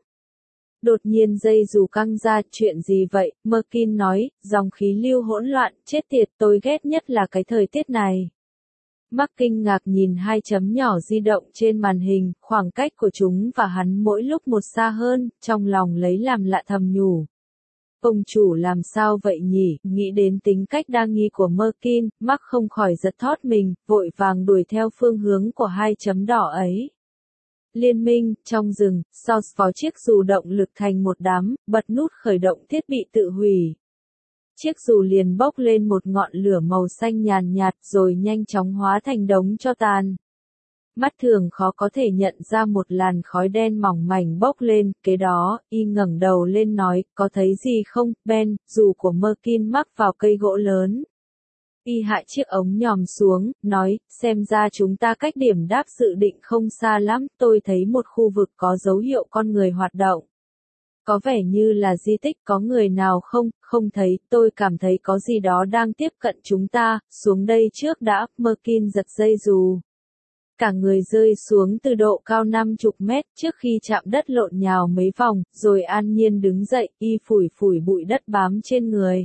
Đột nhiên dây dù căng ra, chuyện gì vậy? Merkin nói, dòng khí lưu hỗn loạn, chết tiệt, tôi ghét nhất là cái thời tiết này. Mark kinh ngạc nhìn hai chấm nhỏ di động trên màn hình, khoảng cách của chúng và hắn mỗi lúc một xa hơn, trong lòng lấy làm lạ thầm nhủ. Ông chủ làm sao vậy nhỉ? Nghĩ đến tính cách đa nghi của Merkin, Mark không khỏi giật thót mình, vội vàng đuổi theo phương hướng của hai chấm đỏ ấy. Liên minh, trong rừng, Saus phó chiếc dù động lực thành một đám, bật nút khởi động thiết bị tự hủy. Chiếc dù liền bốc lên một ngọn lửa màu xanh nhàn nhạt rồi nhanh chóng hóa thành đống tro tàn. Mắt thường khó có thể nhận ra một làn khói đen mỏng mảnh bốc lên, kế đó, y ngẩng đầu lên nói, có thấy gì không, Ben, dù của Merkin mắc vào cây gỗ lớn. Y hạ chiếc ống nhòm xuống, nói, xem ra chúng ta cách điểm đáp dự định không xa lắm, tôi thấy một khu vực có dấu hiệu con người hoạt động. Có vẻ như là di tích, có người nào không, không thấy, tôi cảm thấy có gì đó đang tiếp cận chúng ta, xuống đây trước đã, Merkin giật dây dù. Cả người rơi xuống từ độ cao 50 mét trước khi chạm đất lộn nhào mấy vòng, rồi an nhiên đứng dậy, y phủi phủi bụi đất bám trên người.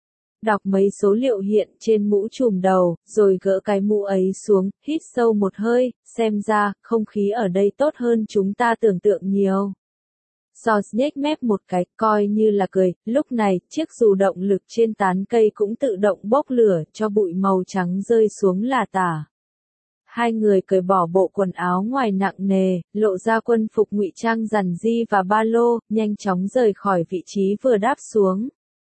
Đọc mấy số liệu hiện trên mũ trùm đầu, rồi gỡ cái mũ ấy xuống, hít sâu một hơi, xem ra, không khí ở đây tốt hơn chúng ta tưởng tượng nhiều. Saus nhếch mép một cái, coi như là cười, lúc này, chiếc dù động lực trên tán cây cũng tự động bốc lửa, cho bụi màu trắng rơi xuống là tả. Hai người cởi bỏ bộ quần áo ngoài nặng nề, lộ ra quân phục ngụy trang rằn ri và ba lô, nhanh chóng rời khỏi vị trí vừa đáp xuống.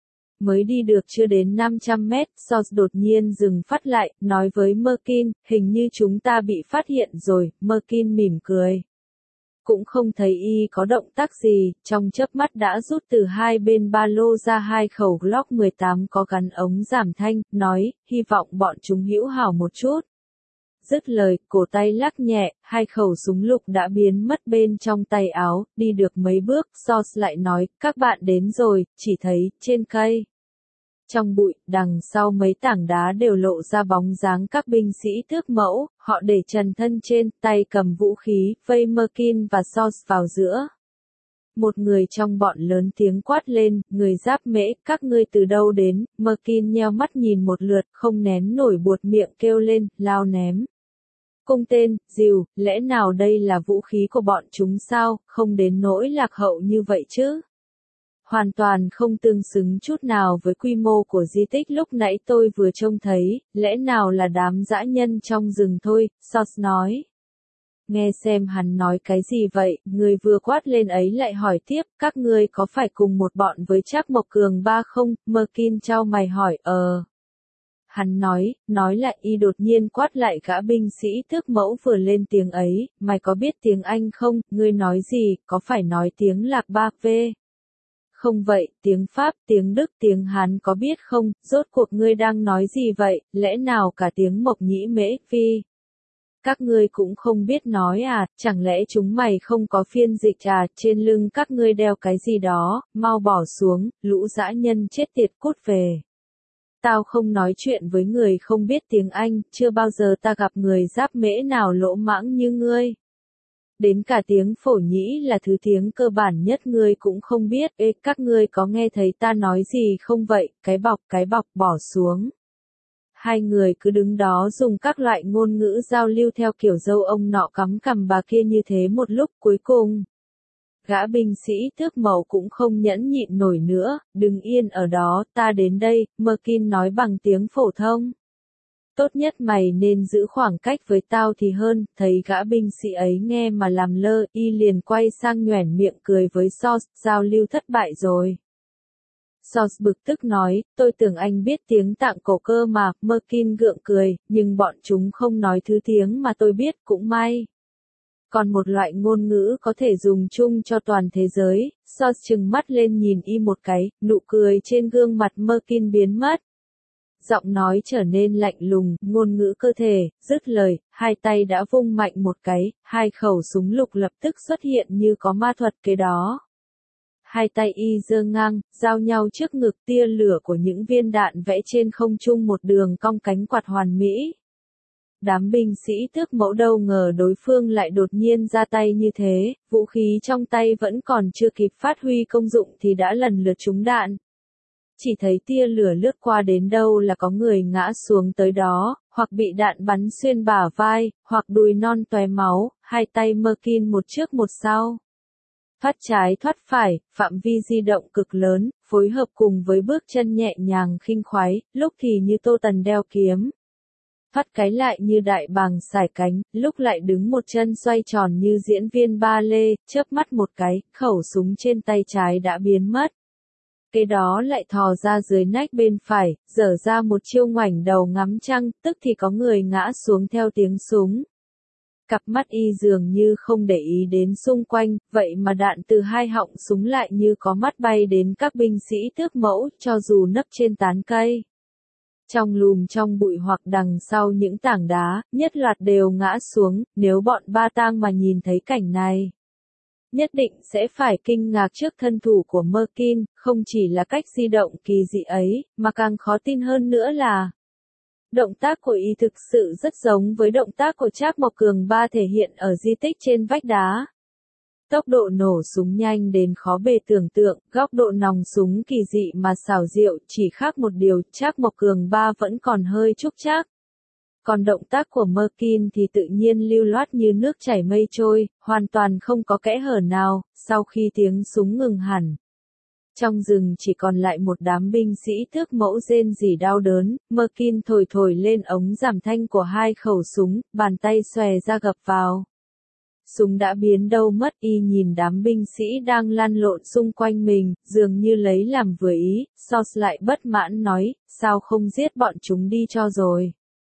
Mới đi được chưa đến 500 mét, Saus đột nhiên dừng phát lại, nói với Merkin, hình như chúng ta bị phát hiện rồi, Merkin mỉm cười. Cũng không thấy y có động tác gì, trong chớp mắt đã rút từ hai bên ba lô ra hai khẩu Glock 18 có gắn ống giảm thanh, nói, hy vọng bọn chúng hữu hảo một chút. Dứt lời, cổ tay lắc nhẹ, hai khẩu súng lục đã biến mất bên trong tay áo, đi được mấy bước, Saus lại nói, các bạn đến rồi, chỉ thấy, trên cây. Trong bụi, đằng sau mấy tảng đá đều lộ ra bóng dáng các binh sĩ thước mẫu, họ để trần thân trên, tay cầm vũ khí, vây Merkin và Saus vào giữa. Một người trong bọn lớn tiếng quát lên, người Giáp Mễ, các ngươi từ đâu đến, Merkin nheo mắt nhìn một lượt, không nén nổi buột miệng kêu lên, lao ném. Cung tên, rìu, lẽ nào đây là vũ khí của bọn chúng sao, không đến nỗi lạc hậu như vậy chứ? Hoàn toàn không tương xứng chút nào với quy mô của di tích lúc nãy tôi vừa trông thấy, lẽ nào là đám dã nhân trong rừng thôi, Saus nói. Nghe xem hắn nói cái gì vậy, người vừa quát lên ấy lại hỏi tiếp, các ngươi có phải cùng một bọn với Trác Mộc Cường ba không, Merkin chau mày hỏi, Hắn nói lại y đột nhiên quát lại gã binh sĩ thước mẫu vừa lên tiếng ấy, mày có biết tiếng Anh không, ngươi nói gì, có phải nói tiếng Lạc Ba V? Không vậy, tiếng Pháp, tiếng Đức, tiếng Hán có biết không, rốt cuộc ngươi đang nói gì vậy, lẽ nào cả tiếng Mộc Nhĩ Mễ Phi? Các ngươi cũng không biết nói à, chẳng lẽ chúng mày không có phiên dịch à, trên lưng các ngươi đeo cái gì đó, mau bỏ xuống, lũ dã nhân chết tiệt cút về. Tao không nói chuyện với người không biết tiếng Anh, chưa bao giờ ta gặp người Giáp Mễ nào lỗ mãng như ngươi. Đến cả tiếng Phổ Nhĩ là thứ tiếng cơ bản nhất ngươi cũng không biết, các ngươi có nghe thấy ta nói gì không vậy, cái bọc, bỏ xuống. Hai người cứ đứng đó dùng các loại ngôn ngữ giao lưu theo kiểu dâu ông nọ cắm cằm bà kia như thế một lúc cuối cùng. Gã binh sĩ thước màu cũng không nhẫn nhịn nổi nữa, đừng yên ở đó, ta đến đây, Merkin nói bằng tiếng phổ thông. Tốt nhất mày nên giữ khoảng cách với tao thì hơn, thấy gã binh sĩ ấy nghe mà làm lơ, y liền quay sang nhoẻn miệng cười với Saus, giao lưu thất bại rồi. Saus bực tức nói, tôi tưởng anh biết tiếng Tạng cổ cơ mà, Merkin gượng cười, nhưng bọn chúng không nói thứ tiếng mà tôi biết, cũng may. Còn một loại ngôn ngữ có thể dùng chung cho toàn thế giới, Sos trừng mắt lên nhìn y một cái, nụ cười trên gương mặt Merkin biến mất. Giọng nói trở nên lạnh lùng, ngôn ngữ cơ thể, dứt lời, hai tay đã vung mạnh một cái, hai khẩu súng lục lập tức xuất hiện như có ma thuật kế đó. Hai tay y giơ ngang, giao nhau trước ngực, tia lửa của những viên đạn vẽ trên không trung một đường cong cánh quạt hoàn mỹ. Đám binh sĩ tước mẫu đâu ngờ đối phương lại đột nhiên ra tay như thế, vũ khí trong tay vẫn còn chưa kịp phát huy công dụng thì đã lần lượt trúng đạn. Chỉ thấy tia lửa lướt qua đến đâu là có người ngã xuống tới đó, hoặc bị đạn bắn xuyên bả vai, hoặc đùi non tóe máu, hai tay Merkin một trước một sau. Thoát trái thoát phải, phạm vi di động cực lớn, phối hợp cùng với bước chân nhẹ nhàng khinh khoái, lúc thì như Tô Tần đeo kiếm. Thoát cái lại như đại bàng sải cánh, lúc lại đứng một chân xoay tròn như diễn viên ba lê, chớp mắt một cái, khẩu súng trên tay trái đã biến mất. Cái đó lại thò ra dưới nách bên phải, dở ra một chiêu ngoảnh đầu ngắm trăng, tức thì có người ngã xuống theo tiếng súng. Cặp mắt y dường như không để ý đến xung quanh, vậy mà đạn từ hai họng súng lại như có mắt bay đến các binh sĩ tước mẫu, cho dù nấp trên tán cây. Trong lùm trong bụi hoặc đằng sau những tảng đá, nhất loạt đều ngã xuống, nếu bọn Ba Tang mà nhìn thấy cảnh này. Nhất định sẽ phải kinh ngạc trước thân thủ của Merkin, không chỉ là cách di động kỳ dị ấy, mà càng khó tin hơn nữa là động tác của y thực sự rất giống với động tác của Trác Mộc Cường Ba thể hiện ở di tích trên vách đá. Tốc độ nổ súng nhanh đến khó bề tưởng tượng, góc độ nòng súng kỳ dị mà xảo diệu, chỉ khác một điều, Trác Mộc Cường Ba vẫn còn hơi trúc trác. Còn động tác của Merkin thì tự nhiên lưu loát như nước chảy mây trôi, hoàn toàn không có kẽ hở nào, sau khi tiếng súng ngừng hẳn. Trong rừng chỉ còn lại một đám binh sĩ tước mẫu rên rỉ đau đớn, Merkin thổi thổi lên ống giảm thanh của hai khẩu súng, bàn tay xòe ra gập vào. Súng đã biến đâu mất, y nhìn đám binh sĩ đang lăn lộn xung quanh mình, dường như lấy làm vừa ý, Sos lại bất mãn nói, sao không giết bọn chúng đi cho rồi.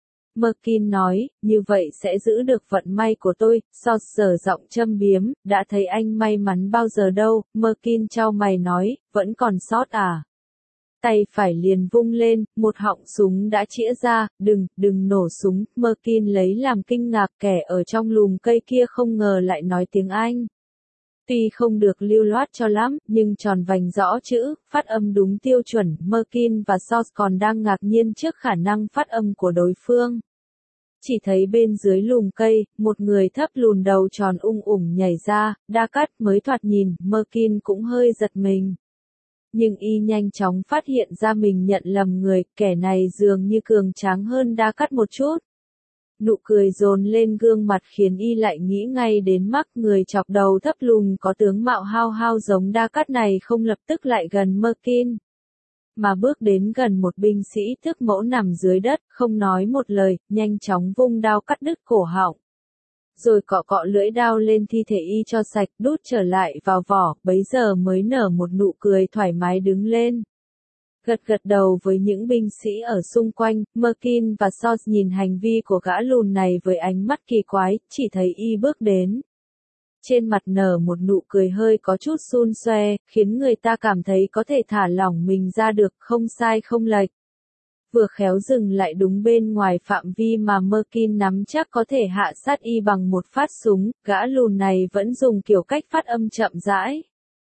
Merkin nói, như vậy sẽ giữ được vận may của tôi, Sos sở giọng châm biếm, đã thấy anh may mắn bao giờ đâu, Merkin chau mày nói, vẫn còn sót à. Tay phải liền vung lên, một họng súng đã chĩa ra, đừng nổ súng, Merkin lấy làm kinh ngạc, kẻ ở trong lùm cây kia không ngờ lại nói tiếng Anh. Tuy không được lưu loát cho lắm, nhưng tròn vành rõ chữ, phát âm đúng tiêu chuẩn, Merkin và Sos còn đang ngạc nhiên trước khả năng phát âm của đối phương. Chỉ thấy bên dưới lùm cây, một người thấp lùn đầu tròn nhảy ra, đa cắt mới thoạt nhìn, Merkin cũng hơi giật mình. Nhưng y nhanh chóng phát hiện ra mình nhận lầm người, kẻ này dường như cường tráng hơn đa cắt một chút. Nụ cười dồn lên gương mặt khiến y lại nghĩ ngay đến mắc người chọc đầu thấp lùn có tướng mạo hao hao giống đa cắt này không lập tức lại gần Merkin. Mà bước đến gần một binh sĩ tước mẫu nằm dưới đất, không nói một lời, nhanh chóng vung đao cắt đứt cổ họng. Rồi cọ cọ lưỡi đao lên thi thể y cho sạch, đút trở lại vào vỏ, bấy giờ mới nở một nụ cười thoải mái đứng lên. Gật gật đầu với những binh sĩ ở xung quanh, Merkin và Sos nhìn hành vi của gã lùn này với ánh mắt kỳ quái, chỉ thấy y bước đến. Trên mặt nở một nụ cười hơi có chút xun xoe, khiến người ta cảm thấy có thể thả lỏng mình ra được, không sai không lệch. Vừa khéo dừng lại đúng bên ngoài phạm vi mà Merkin nắm chắc có thể hạ sát y bằng một phát súng, gã lùn này vẫn dùng kiểu cách phát âm chậm rãi.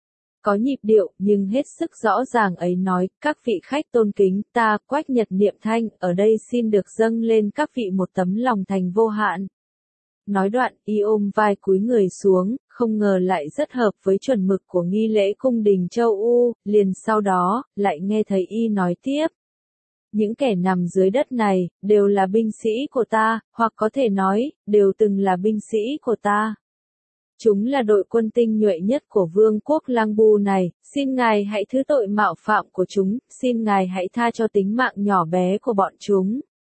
Có nhịp điệu, nhưng hết sức rõ ràng ấy nói, các vị khách tôn kính, ta, Quách Nhật Niệm Thanh, ở đây xin được dâng lên các vị một tấm lòng thành vô hạn. Nói đoạn, y ôm vai cúi người xuống, không ngờ lại rất hợp với chuẩn mực của nghi lễ cung đình châu U, liền sau đó, lại nghe thấy y nói tiếp. Những kẻ nằm dưới đất này, đều là binh sĩ của ta, hoặc có thể nói, đều từng là binh sĩ của ta. Chúng là đội quân tinh nhuệ nhất của vương quốc Lang Bu này, xin ngài hãy thứ tội mạo phạm của chúng, xin ngài hãy tha cho tính mạng nhỏ bé của bọn chúng.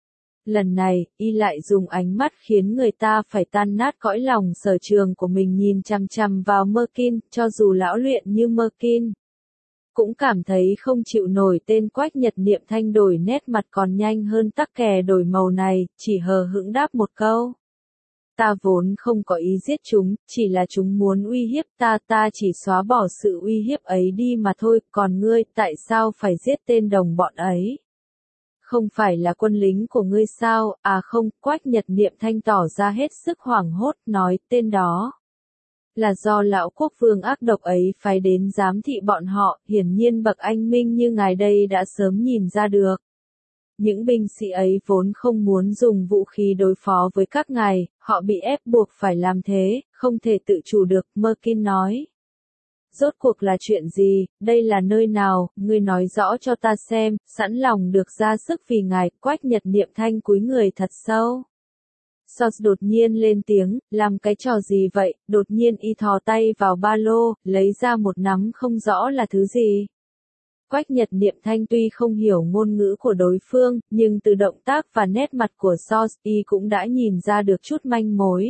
Lần này, y lại dùng ánh mắt khiến người ta phải tan nát cõi lòng sở trường của mình nhìn chằm chằm vào Merkin, cho dù lão luyện như Merkin. Cũng cảm thấy không chịu nổi tên Quách Nhật Niệm Thanh đổi nét mặt còn nhanh hơn tắc kè đổi màu này, chỉ hờ hững đáp một câu. Ta vốn không có ý giết chúng, chỉ là chúng muốn uy hiếp ta, ta chỉ xóa bỏ sự uy hiếp ấy đi mà thôi, còn ngươi, tại sao phải giết tên đồng bọn ấy? Không phải là quân lính của ngươi sao? À không, Quách Nhật Niệm Thanh tỏ ra hết sức hoảng hốt, nói, tên đó là do lão quốc vương ác độc ấy phái đến giám thị bọn họ, hiển nhiên bậc anh minh như ngài đây đã sớm nhìn ra được. Những binh sĩ ấy vốn không muốn dùng vũ khí đối phó với các ngài, họ bị ép buộc phải làm thế, không thể tự chủ được, Merkin nói. Rốt cuộc là chuyện gì, đây là nơi nào, ngươi nói rõ cho ta xem, sẵn lòng được ra sức vì ngài, Quách Nhật Niệm Thanh cúi người thật sâu. Sos đột nhiên lên tiếng, làm cái trò gì vậy, đột nhiên y thò tay vào ba lô, lấy ra một nắm không rõ là thứ gì. Quách Nhật Niệm Thanh tuy không hiểu ngôn ngữ của đối phương, nhưng từ động tác và nét mặt của Sos, y cũng đã nhìn ra được chút manh mối.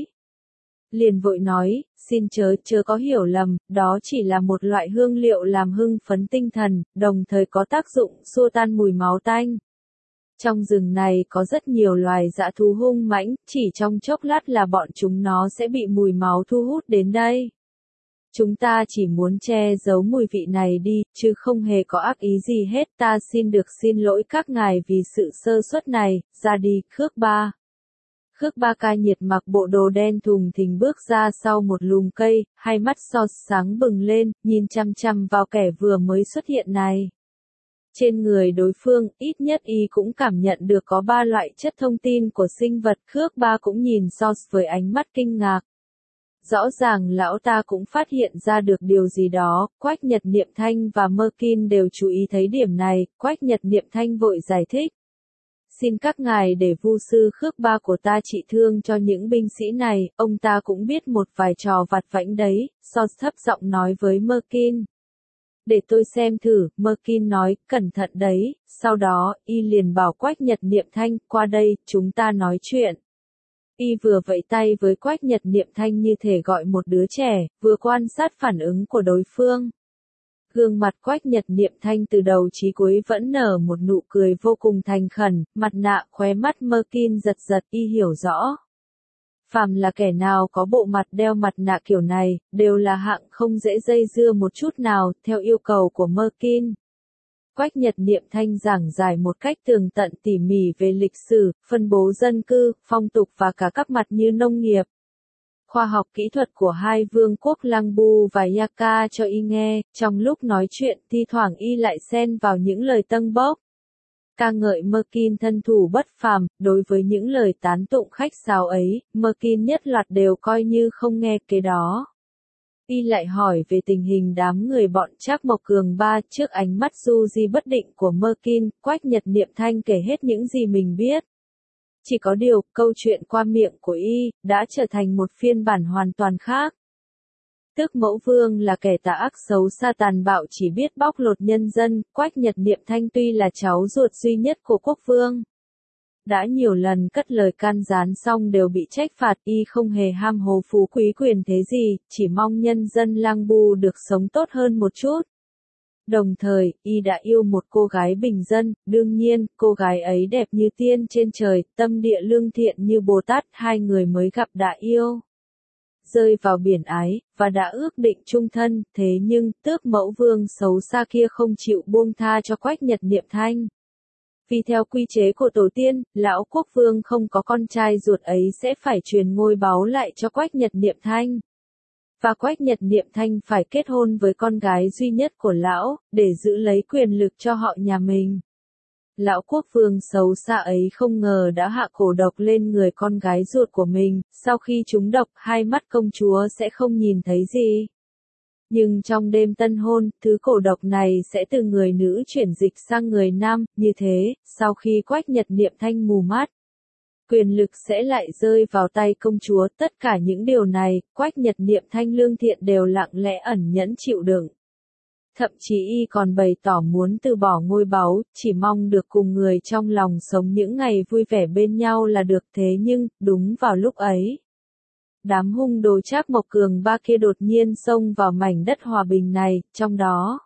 Liền vội nói, xin chớ có hiểu lầm, đó chỉ là một loại hương liệu làm hưng phấn tinh thần, đồng thời có tác dụng xua tan mùi máu tanh. Trong rừng này có rất nhiều loài dã thú hung mãnh, chỉ trong chốc lát là bọn chúng nó sẽ bị mùi máu thu hút đến đây. Chúng ta chỉ muốn che giấu mùi vị này đi, chứ không hề có ác ý gì hết, ta xin lỗi các ngài vì sự sơ suất này, ra đi, Khước Ba. Khước Ba Ca Nhiệt mặc bộ đồ đen thùng thình bước ra sau một lùm cây, hai mắt Sos sáng bừng lên, nhìn chăm chăm vào kẻ vừa mới xuất hiện này. Trên người đối phương, ít nhất y cũng cảm nhận được có 3 loại chất thông tin của sinh vật, Khước Ba cũng nhìn Sos với ánh mắt kinh ngạc. Rõ ràng lão ta cũng phát hiện ra được điều gì đó, Quách Nhật Niệm Thanh và Merkin đều chú ý thấy điểm này, Quách Nhật Niệm Thanh vội giải thích. Xin các ngài để vu sư Khước Ba của ta trị thương cho những binh sĩ này, ông ta cũng biết một vài trò vặt vãnh đấy, Sos thấp giọng nói với Merkin. Để tôi xem thử, Merkin nói, cẩn thận đấy, sau đó, y liền bảo Quách Nhật Niệm Thanh, qua đây, chúng ta nói chuyện. Y vừa vẫy tay với Quách Nhật Niệm Thanh như thể gọi một đứa trẻ, vừa quan sát phản ứng của đối phương. Gương mặt Quách Nhật Niệm Thanh từ đầu chí cuối vẫn nở một nụ cười vô cùng thành khẩn, mặt nạ khóe mắt Merkin giật giật, y hiểu rõ. Phàm là kẻ nào có bộ mặt đeo mặt nạ kiểu này, đều là hạng không dễ dây dưa một chút nào, theo yêu cầu của Merkin. Quách Nhật Niệm Thanh giảng giải một cách tường tận tỉ mỉ về lịch sử, phân bố dân cư, phong tục và cả các mặt như nông nghiệp. Khoa học kỹ thuật của hai vương quốc Langbu và Yaka cho y nghe, trong lúc nói chuyện thi thoảng y lại xen vào những lời tâng bốc. Ca ngợi Merkin thân thủ bất phàm, đối với những lời tán tụng khách sáo ấy, Merkin nhất loạt đều coi như không nghe kế đó. Y lại hỏi về tình hình đám người bọn Trác Mộc Cường Ba trước ánh mắt du di bất định của Merkin, Quách Nhật Niệm Thanh kể hết những gì mình biết. Chỉ có điều, câu chuyện qua miệng của y, đã trở thành một phiên bản hoàn toàn khác. Tước Mẫu Vương là kẻ tà ác xấu xa tàn bạo chỉ biết bóc lột nhân dân, Quách Nhật Niệm Thanh tuy là cháu ruột duy nhất của quốc vương. Đã nhiều lần cất lời can gián xong đều bị trách phạt, y không hề ham hố phú quý quyền thế gì, chỉ mong nhân dân Langbu được sống tốt hơn một chút. Đồng thời, y đã yêu một cô gái bình dân, đương nhiên, cô gái ấy đẹp như tiên trên trời, tâm địa lương thiện như Bồ Tát, hai người mới gặp đã yêu. Rơi vào biển ái, và đã ước định chung thân, thế nhưng, Tước Mẫu Vương xấu xa kia không chịu buông tha cho Quách Nhật Niệm Thanh. Vì theo quy chế của tổ tiên, lão quốc vương không có con trai ruột ấy sẽ phải truyền ngôi báu lại cho Quách Nhật Niệm Thanh. Và Quách Nhật Niệm Thanh phải kết hôn với con gái duy nhất của lão, để giữ lấy quyền lực cho họ nhà mình. Lão quốc vương xấu xa ấy không ngờ đã hạ cổ độc lên người con gái ruột của mình, sau khi trúng độc, hai mắt công chúa sẽ không nhìn thấy gì. Nhưng trong đêm tân hôn, thứ cổ độc này sẽ từ người nữ chuyển dịch sang người nam, như thế, sau khi Quách Nhật Niệm Thanh mù mắt, quyền lực sẽ lại rơi vào tay công chúa. Tất cả những điều này, Quách Nhật Niệm Thanh lương thiện đều lặng lẽ ẩn nhẫn chịu đựng. Thậm chí y còn bày tỏ muốn từ bỏ ngôi báu, chỉ mong được cùng người trong lòng sống những ngày vui vẻ bên nhau là được. Thế nhưng, đúng vào lúc ấy, đám hung đồ Trác Mộc Cường Ba kia đột nhiên xông vào mảnh đất hòa bình này, trong đó,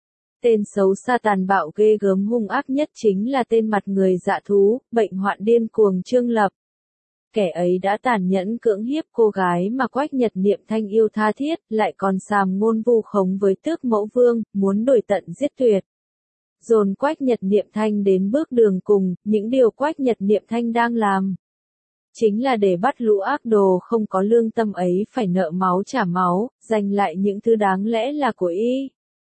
tên xấu xa tàn bạo ghê gớm hung ác nhất chính là tên mặt người dạ thú, bệnh hoạn điên cuồng Trương Lập. kẻ ấy đã tàn nhẫn cưỡng hiếp cô gái mà Quách Nhật Niệm Thanh yêu tha thiết, lại còn sàm ngôn vu khống với Tước Mẫu Vương, muốn đuổi tận giết tuyệt. Dồn Quách Nhật Niệm Thanh đến bước đường cùng, những điều Quách Nhật Niệm Thanh đang làm chính là để bắt lũ ác đồ không có lương tâm ấy phải nợ máu trả máu, giành lại những thứ đáng lẽ là của y.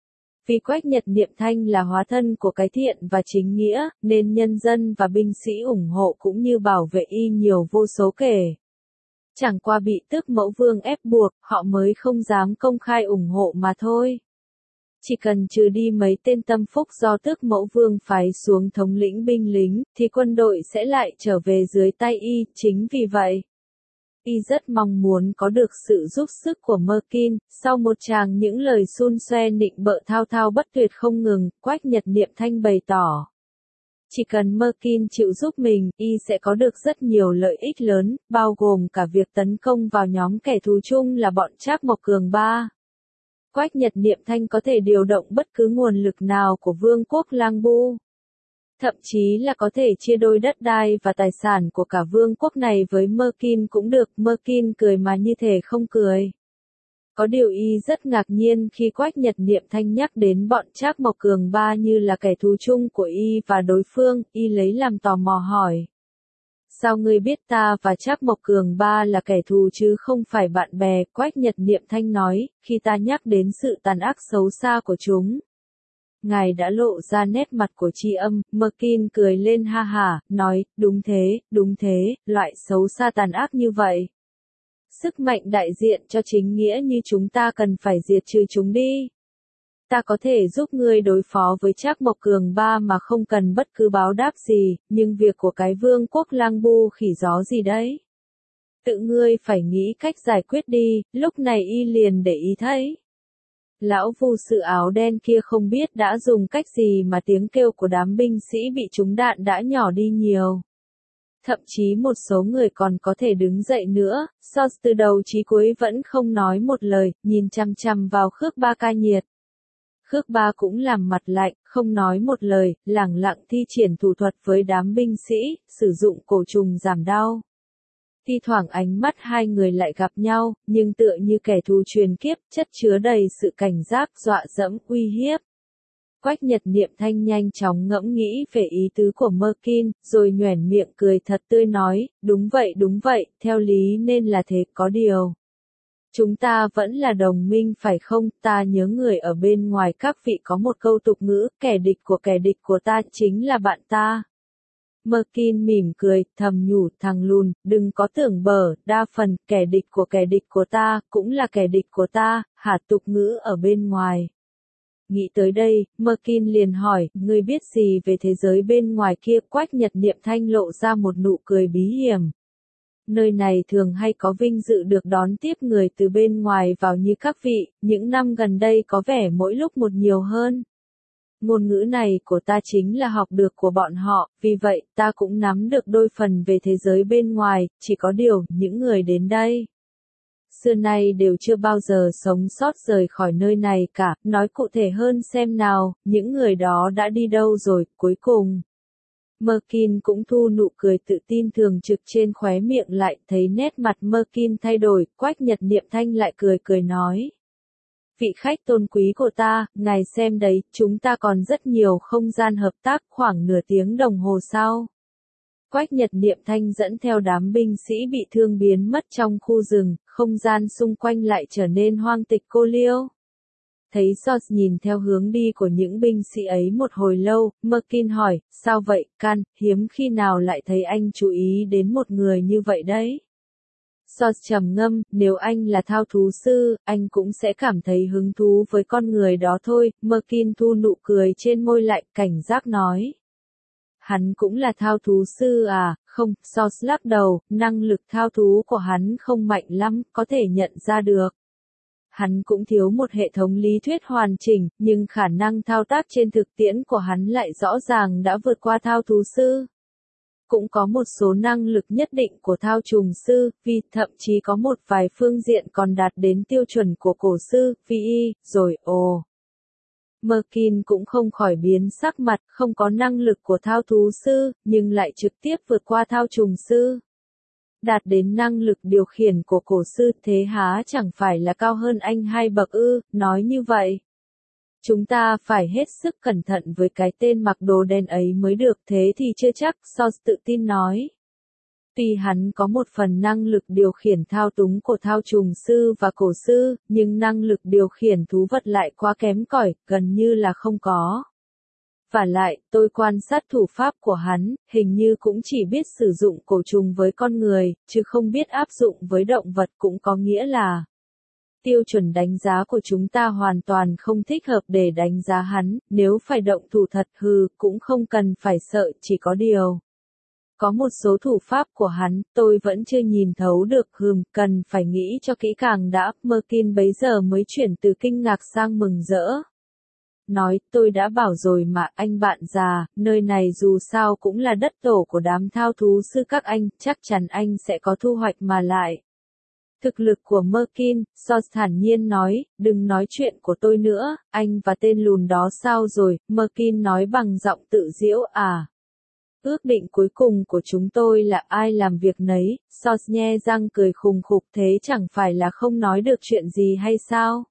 Vì Quách Nhật Niệm Thanh là hóa thân của cái thiện và chính nghĩa, nên nhân dân và binh sĩ ủng hộ cũng như bảo vệ y nhiều vô số kể. Chẳng qua bị Tước Mẫu Vương ép buộc, họ mới không dám công khai ủng hộ mà thôi. Chỉ cần trừ đi mấy tên tâm phúc do Tước Mẫu Vương phái xuống thống lĩnh binh lính, thì quân đội sẽ lại trở về dưới tay y, chính vì vậy. Y rất mong muốn có được sự giúp sức của Merkin, sau một tràng những lời xun xoe nịnh bợ thao thao bất tuyệt không ngừng, Quách Nhật Niệm Thanh bày tỏ. Chỉ cần Merkin chịu giúp mình, y sẽ có được rất nhiều lợi ích lớn, bao gồm cả việc tấn công vào nhóm kẻ thù chung là bọn Trác Mộc Cường Ba. Quách Nhật Niệm Thanh có thể điều động bất cứ nguồn lực nào của Vương quốc Lang Bu. Thậm chí là có thể chia đôi đất đai và tài sản của cả vương quốc này với Merkin cũng được, Merkin cười mà như thể không cười. Có điều y rất ngạc nhiên khi Quách Nhật Niệm Thanh nhắc đến bọn Trác Mộc Cường Ba như là kẻ thù chung của y và đối phương, y lấy làm tò mò hỏi. Sao ngươi biết ta và Trác Mộc Cường Ba là kẻ thù chứ không phải bạn bè, Quách Nhật Niệm Thanh nói, khi ta nhắc đến sự tàn ác xấu xa của chúng. Ngài đã lộ ra nét mặt của tri âm, Merkin cười lên ha hả, nói, đúng thế, loại xấu xa tàn ác như vậy. Sức mạnh đại diện cho chính nghĩa như chúng ta cần phải diệt trừ chúng đi. Ta có thể giúp ngươi đối phó với Trác Mộc Cường Ba mà không cần bất cứ báo đáp gì, nhưng việc của cái vương quốc Lang Bu khỉ gió gì đấy? Tự ngươi phải nghĩ cách giải quyết đi, lúc này y liền để ý thấy. Lão vu sư áo đen kia không biết đã dùng cách gì mà tiếng kêu của đám binh sĩ bị trúng đạn đã nhỏ đi nhiều. Thậm chí một số người còn có thể đứng dậy nữa, Sos từ đầu chí cuối vẫn không nói một lời, nhìn chằm chằm vào Khước Ba ca nhiệt. Khước Ba cũng làm mặt lạnh, không nói một lời, lẳng lặng thi triển thủ thuật với đám binh sĩ, sử dụng cổ trùng giảm đau. Thi thoảng ánh mắt hai người lại gặp nhau, nhưng tựa như kẻ thù truyền kiếp, chất chứa đầy sự cảnh giác, dọa dẫm, uy hiếp. Quách Nhật Niệm Thanh nhanh chóng ngẫm nghĩ về ý tứ của Merkin, rồi nhoẻn miệng cười thật tươi nói, đúng vậy, theo lý nên là thế, có điều. Chúng ta vẫn là đồng minh phải không, ta nhớ người ở bên ngoài các vị có một câu tục ngữ, kẻ địch của ta chính là bạn ta. Merkin mỉm cười, thầm nhủ, thằng lùn, đừng có tưởng bở, đa phần, kẻ địch của ta, cũng là kẻ địch của ta, hả tục ngữ ở bên ngoài. Nghĩ tới đây, Merkin liền hỏi, ngươi biết gì về thế giới bên ngoài kia? Quách Nhật Niệm Thanh lộ ra một nụ cười bí hiểm. Nơi này thường hay có vinh dự được đón tiếp người từ bên ngoài vào như các vị, những năm gần đây có vẻ mỗi lúc một nhiều hơn. Ngôn ngữ này của ta chính là học được của bọn họ, vì vậy, ta cũng nắm được đôi phần về thế giới bên ngoài, chỉ có điều, những người đến đây xưa nay đều chưa bao giờ sống sót rời khỏi nơi này cả, nói cụ thể hơn xem nào, những người đó đã đi đâu rồi, cuối cùng. Merkin cũng thu nụ cười tự tin thường trực trên khóe miệng lại, thấy nét mặt Merkin thay đổi, Quách Nhật Niệm Thanh lại cười nói. Vị khách tôn quý của ta, ngài xem đấy, chúng ta còn rất nhiều không gian hợp tác, khoảng nửa tiếng đồng hồ sau. Quách Nhật Niệm Thanh dẫn theo đám binh sĩ bị thương biến mất trong khu rừng, không gian xung quanh lại trở nên hoang tịch cô liêu. Thấy Sos nhìn theo hướng đi của những binh sĩ ấy một hồi lâu, Merkin hỏi, sao vậy, Can, hiếm khi nào lại thấy anh chú ý đến một người như vậy đấy. Sos trầm ngâm, nếu anh là thao thú sư, anh cũng sẽ cảm thấy hứng thú với con người đó thôi, Merkin thu nụ cười trên môi lại, cảnh giác nói. Hắn cũng là thao thú sư à, không, Sos lắc đầu, năng lực thao thú của hắn không mạnh lắm, có thể nhận ra được. Hắn cũng thiếu một hệ thống lý thuyết hoàn chỉnh, nhưng khả năng thao tác trên thực tiễn của hắn lại rõ ràng đã vượt qua thao thú sư. Cũng có một số năng lực nhất định của thao trùng sư, vì thậm chí có một vài phương diện còn đạt đến tiêu chuẩn của cổ sư, VE, rồi ồ. Merkin cũng không khỏi biến sắc mặt, không có năng lực của thao thú sư, nhưng lại trực tiếp vượt qua thao trùng sư. Đạt đến năng lực điều khiển của cổ sư thế há chẳng phải là cao hơn anh 2 bậc ư, nói như vậy. Chúng ta phải hết sức cẩn thận với cái tên mặc đồ đen ấy mới được, thế thì chưa chắc, Sos tự tin nói. Tuy hắn có một phần năng lực điều khiển thao túng của thao trùng sư và cổ sư, nhưng năng lực điều khiển thú vật lại quá kém cỏi, gần như là không có. Vả lại, tôi quan sát thủ pháp của hắn, hình như cũng chỉ biết sử dụng cổ trùng với con người, chứ không biết áp dụng với động vật, cũng có nghĩa là tiêu chuẩn đánh giá của chúng ta hoàn toàn không thích hợp để đánh giá hắn, nếu phải động thủ thật cũng không cần phải sợ, chỉ có điều. Có một số thủ pháp của hắn, tôi vẫn chưa nhìn thấu được, cần phải nghĩ cho kỹ càng đã, Merkin bấy giờ mới chuyển từ kinh ngạc sang mừng rỡ. Nói, tôi đã bảo rồi mà, anh bạn già, nơi này dù sao cũng là đất tổ của đám thao thú sư các anh, chắc chắn anh sẽ có thu hoạch mà lại. Thực lực của Merkin, Sos thản nhiên nói, đừng nói chuyện của tôi nữa, anh và tên lùn đó sao rồi, Merkin nói bằng giọng tự giễu à. Ước định cuối cùng của chúng tôi là ai làm việc nấy, Sos nhe răng cười khùng khục, thế chẳng phải là không nói được chuyện gì hay sao?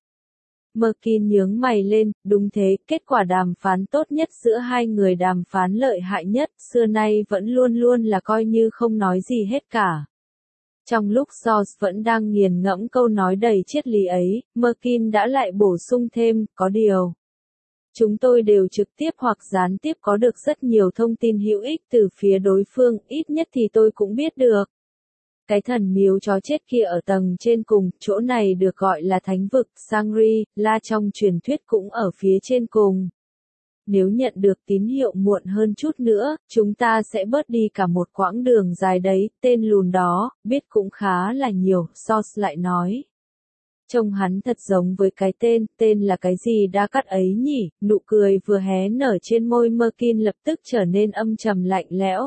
Merkin nhướng mày lên, đúng thế, kết quả đàm phán tốt nhất giữa hai người đàm phán lợi hại nhất, xưa nay vẫn luôn luôn là coi như không nói gì hết cả. Trong lúc Sos vẫn đang nghiền ngẫm câu nói đầy triết lý ấy, Merkin đã lại bổ sung thêm, có điều. Chúng tôi đều trực tiếp hoặc gián tiếp có được rất nhiều thông tin hữu ích từ phía đối phương, ít nhất thì tôi cũng biết được. Cái thần miếu chó chết kia ở tầng trên cùng, chỗ này được gọi là thánh vực, Shangri-La trong truyền thuyết cũng ở phía trên cùng. Nếu nhận được tín hiệu muộn hơn chút nữa, chúng ta sẽ bớt đi cả một quãng đường dài đấy, tên lùn đó, biết cũng khá là nhiều, Sos lại nói. Trông hắn thật giống với cái tên là cái gì đã cắt ấy nhỉ, nụ cười vừa hé nở trên môi Merkin lập tức trở nên âm trầm lạnh lẽo.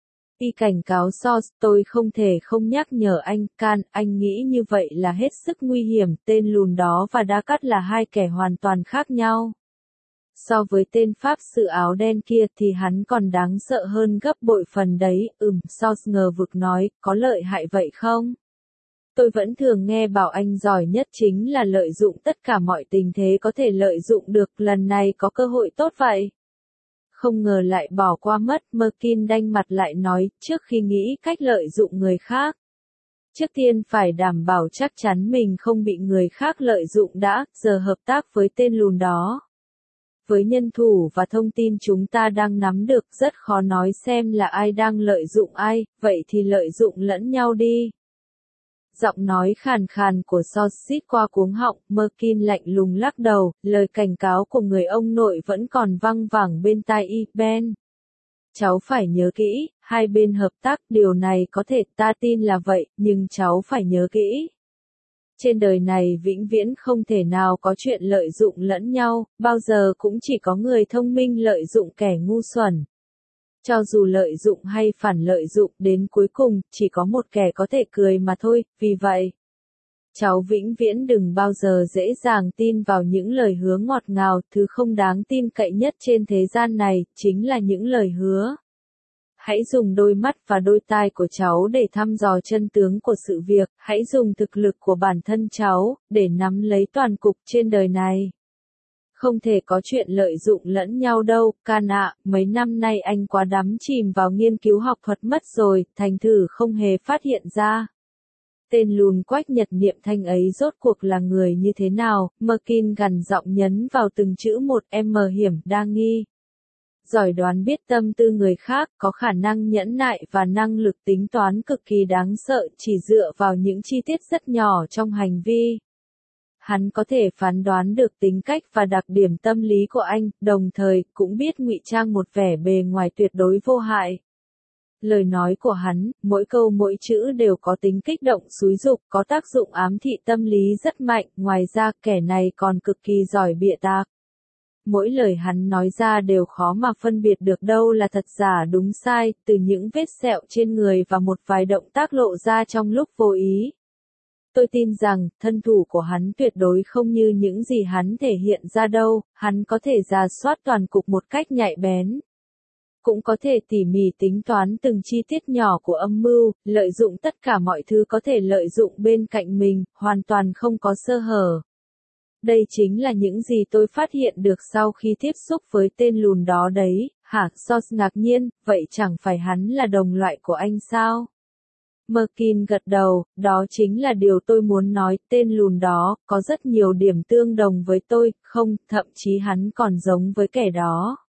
Y cảnh cáo Sos, tôi không thể không nhắc nhở anh, anh nghĩ như vậy là hết sức nguy hiểm, tên lùn đó và Đa Cắt là hai kẻ hoàn toàn khác nhau. So với tên Pháp sư áo đen kia thì hắn còn đáng sợ hơn gấp bội phần đấy, Sos ngờ vực nói, có lợi hại vậy không? Tôi vẫn thường nghe bảo anh giỏi nhất chính là lợi dụng tất cả mọi tình thế có thể lợi dụng được, lần này có cơ hội tốt vậy. Không ngờ lại bỏ qua mất, Merkin đanh mặt lại nói, trước khi nghĩ cách lợi dụng người khác. Trước tiên phải đảm bảo chắc chắn mình không bị người khác lợi dụng đã, giờ hợp tác với tên lùn đó. Với nhân thủ và thông tin chúng ta đang nắm được, rất khó nói xem là ai đang lợi dụng ai, vậy thì lợi dụng lẫn nhau đi. Giọng nói khàn khàn của Sos xít qua cuống họng, Merkin lạnh lùng lắc đầu, lời cảnh cáo của người ông nội vẫn còn văng vẳng bên tai y, Ben. Cháu phải nhớ kỹ, hai bên hợp tác, điều này có thể ta tin là vậy, nhưng cháu phải nhớ kỹ. Trên đời này vĩnh viễn không thể nào có chuyện lợi dụng lẫn nhau, bao giờ cũng chỉ có người thông minh lợi dụng kẻ ngu xuẩn. Cho dù lợi dụng hay phản lợi dụng, đến cuối cùng, chỉ có một kẻ có thể cười mà thôi, vì vậy. Cháu vĩnh viễn đừng bao giờ dễ dàng tin vào những lời hứa ngọt ngào, thứ không đáng tin cậy nhất trên thế gian này, chính là những lời hứa. Hãy dùng đôi mắt và đôi tai của cháu để thăm dò chân tướng của sự việc, hãy dùng thực lực của bản thân cháu, để nắm lấy toàn cục trên đời này. Không thể có chuyện lợi dụng lẫn nhau đâu, Can ạ, mấy năm nay anh quá đắm chìm vào nghiên cứu học thuật mất rồi, thành thử không hề phát hiện ra. Tên lùn Quách Nhật niệm thanh ấy rốt cuộc là người như thế nào, Merkin gằn giọng nhấn vào từng chữ một, hiểm, đa nghi. Giỏi đoán biết tâm tư người khác, có khả năng nhẫn nại và năng lực tính toán cực kỳ đáng sợ, chỉ dựa vào những chi tiết rất nhỏ trong hành vi. Hắn có thể phán đoán được tính cách và đặc điểm tâm lý của anh, đồng thời cũng biết ngụy trang một vẻ bề ngoài tuyệt đối vô hại. Lời nói của hắn, mỗi câu mỗi chữ đều có tính kích động xúi giục, có tác dụng ám thị tâm lý rất mạnh, ngoài ra kẻ này còn cực kỳ giỏi bịa tạc. Mỗi lời hắn nói ra đều khó mà phân biệt được đâu là thật giả đúng sai, từ những vết sẹo trên người và một vài động tác lộ ra trong lúc vô ý. Tôi tin rằng, thân thủ của hắn tuyệt đối không như những gì hắn thể hiện ra đâu, hắn có thể rà soát toàn cục một cách nhạy bén. cũng có thể tỉ mỉ tính toán từng chi tiết nhỏ của âm mưu, lợi dụng tất cả mọi thứ có thể lợi dụng bên cạnh mình, hoàn toàn không có sơ hở. Đây chính là những gì tôi phát hiện được sau khi tiếp xúc với tên lùn đó đấy, hả? Sos ngạc nhiên, vậy chẳng phải hắn là đồng loại của anh sao? Merkin gật đầu, đó chính là điều tôi muốn nói, tên lùn đó, có rất nhiều điểm tương đồng với tôi, không, thậm chí hắn còn giống với kẻ đó.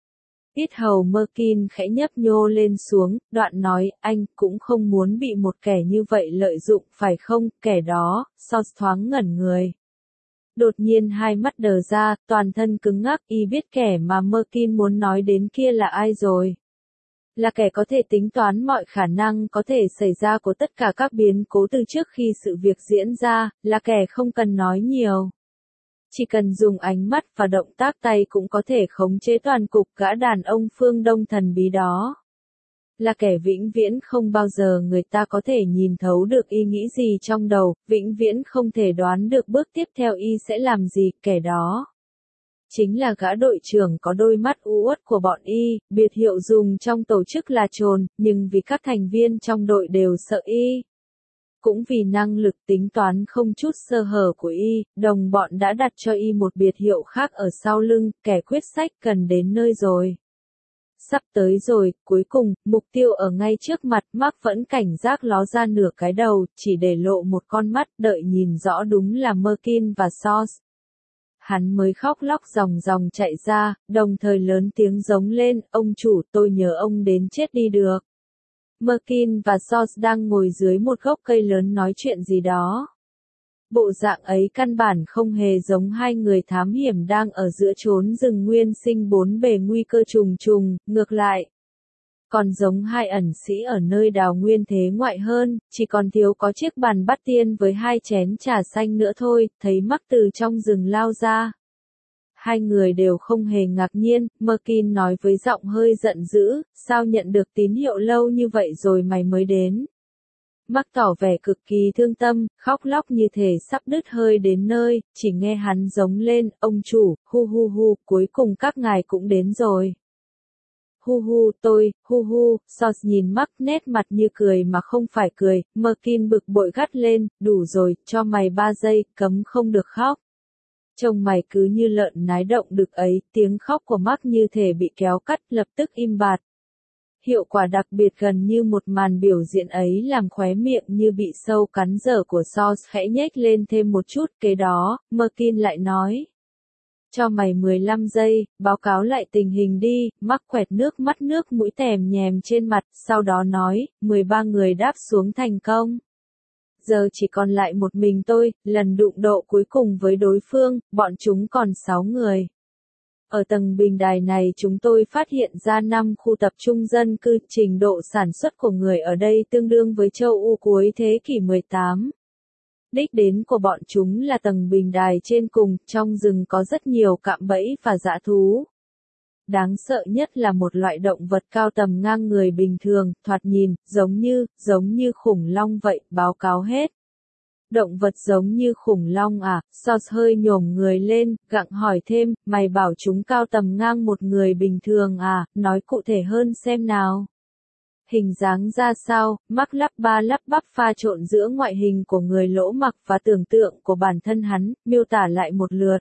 Ít hầu Merkin khẽ nhấp nhô lên xuống, đoạn nói, anh cũng không muốn bị một kẻ như vậy lợi dụng, phải không, kẻ đó, Sos thoáng ngẩn người. Đột nhiên hai mắt đờ ra, toàn thân cứng ngắc, y biết kẻ mà Merkin muốn nói đến kia là ai rồi. Là kẻ có thể tính toán mọi khả năng có thể xảy ra của tất cả các biến cố từ trước khi sự việc diễn ra, là kẻ không cần nói nhiều. Chỉ cần dùng ánh mắt và động tác tay cũng có thể khống chế toàn cục gã đàn ông phương Đông thần bí đó. Là kẻ vĩnh viễn không bao giờ người ta có thể nhìn thấu được y nghĩ gì trong đầu, vĩnh viễn không thể đoán được bước tiếp theo y sẽ làm gì, kẻ đó. Chính là gã đội trưởng có đôi mắt u uất của bọn y, biệt hiệu dùng trong tổ chức là trồn, nhưng vì các thành viên trong đội đều sợ y. Cũng vì năng lực tính toán không chút sơ hở của y, đồng bọn đã đặt cho y một biệt hiệu khác ở sau lưng, kẻ quyết sách cần đến nơi rồi. Sắp tới rồi, cuối cùng, mục tiêu ở ngay trước mặt, Mark vẫn cảnh giác ló ra nửa cái đầu, chỉ để lộ một con mắt, đợi nhìn rõ đúng là Merkin và Sos. Hắn mới khóc lóc ròng ròng chạy ra, đồng thời lớn tiếng giống lên, ông chủ, tôi nhớ ông đến chết đi được. Merkin và Sos đang ngồi dưới một gốc cây lớn nói chuyện gì đó. Bộ dạng ấy căn bản không hề giống hai người thám hiểm đang ở giữa chốn rừng nguyên sinh bốn bề nguy cơ trùng trùng, ngược lại. Còn giống hai ẩn sĩ ở nơi đào nguyên thế ngoại hơn, chỉ còn thiếu có chiếc bàn bát tiên với hai chén trà xanh nữa thôi, thấy Mark từ trong rừng lao ra. Hai người đều không hề ngạc nhiên, Merkin nói với giọng hơi giận dữ, sao nhận được tín hiệu lâu như vậy rồi mày mới đến. Mark tỏ vẻ cực kỳ thương tâm, khóc lóc như thể sắp đứt hơi đến nơi, chỉ nghe hắn giống lên, ông chủ, hu hu hu, cuối cùng các ngài cũng đến rồi. Hu hu, tôi, hu hu, Sos nhìn Mark nét mặt như cười mà không phải cười, Merkin bực bội gắt lên, đủ rồi, cho mày 3 giây, cấm không được khóc. Trông mày cứ như lợn nái động đực ấy, tiếng khóc của Mark như thể bị kéo cắt, lập tức im bặt. Hiệu quả đặc biệt gần như một màn biểu diễn ấy làm khóe miệng như bị sâu cắn dở của Sos khẽ nhếch lên thêm một chút, kế đó, Merkin lại nói. Cho mày 15 giây, báo cáo lại tình hình đi, Mark quẹt nước mắt nước mũi tèm nhèm trên mặt, sau đó nói, 13 người đáp xuống thành công. Giờ chỉ còn lại một mình tôi, lần đụng độ cuối cùng với đối phương, bọn chúng còn 6 người. Ở tầng bình đài này chúng tôi phát hiện ra 5 khu tập trung dân cư, trình độ sản xuất của người ở đây tương đương với châu Âu cuối thế kỷ 18. Đích đến của bọn chúng là tầng bình đài trên cùng, trong rừng có rất nhiều cạm bẫy và dã thú. Đáng sợ nhất là một loại động vật cao tầm ngang người bình thường, thoạt nhìn, giống như khủng long vậy, báo cáo hết. Động vật giống như khủng long à, Sos hơi nhổm người lên, gặng hỏi thêm, mày bảo chúng cao tầm ngang một người bình thường à, nói cụ thể hơn xem nào. Hình dáng ra sao, Mark lắp ba lắp bắp pha trộn giữa ngoại hình của người lỗ mặc và tưởng tượng của bản thân hắn, miêu tả lại một lượt.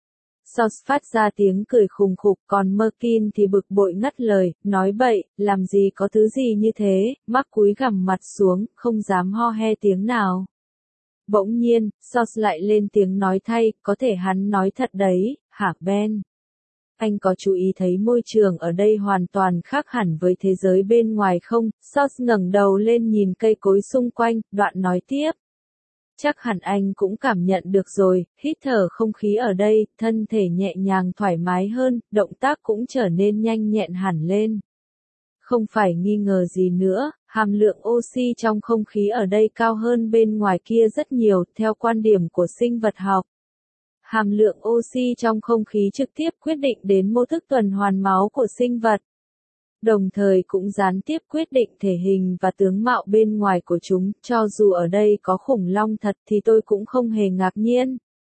Sos phát ra tiếng cười khùng khục, còn Merkin thì bực bội ngắt lời, nói bậy, làm gì có thứ gì như thế, Mark cúi gằm mặt xuống, không dám ho he tiếng nào. Bỗng nhiên, Sos lại lên tiếng nói thay, có thể hắn nói thật đấy, hả Ben? Anh có chú ý thấy môi trường ở đây hoàn toàn khác hẳn với thế giới bên ngoài không? Sos ngẩng đầu lên nhìn cây cối xung quanh, đoạn nói tiếp. Chắc hẳn anh cũng cảm nhận được rồi, hít thở không khí ở đây, thân thể nhẹ nhàng thoải mái hơn, động tác cũng trở nên nhanh nhẹn hẳn lên. Không phải nghi ngờ gì nữa, hàm lượng oxy trong không khí ở đây cao hơn bên ngoài kia rất nhiều, theo quan điểm của sinh vật học. Hàm lượng oxy trong không khí trực tiếp quyết định đến mô thức tuần hoàn máu của sinh vật. Đồng thời cũng gián tiếp quyết định thể hình và tướng mạo bên ngoài của chúng, cho dù ở đây có khủng long thật thì tôi cũng không hề ngạc nhiên.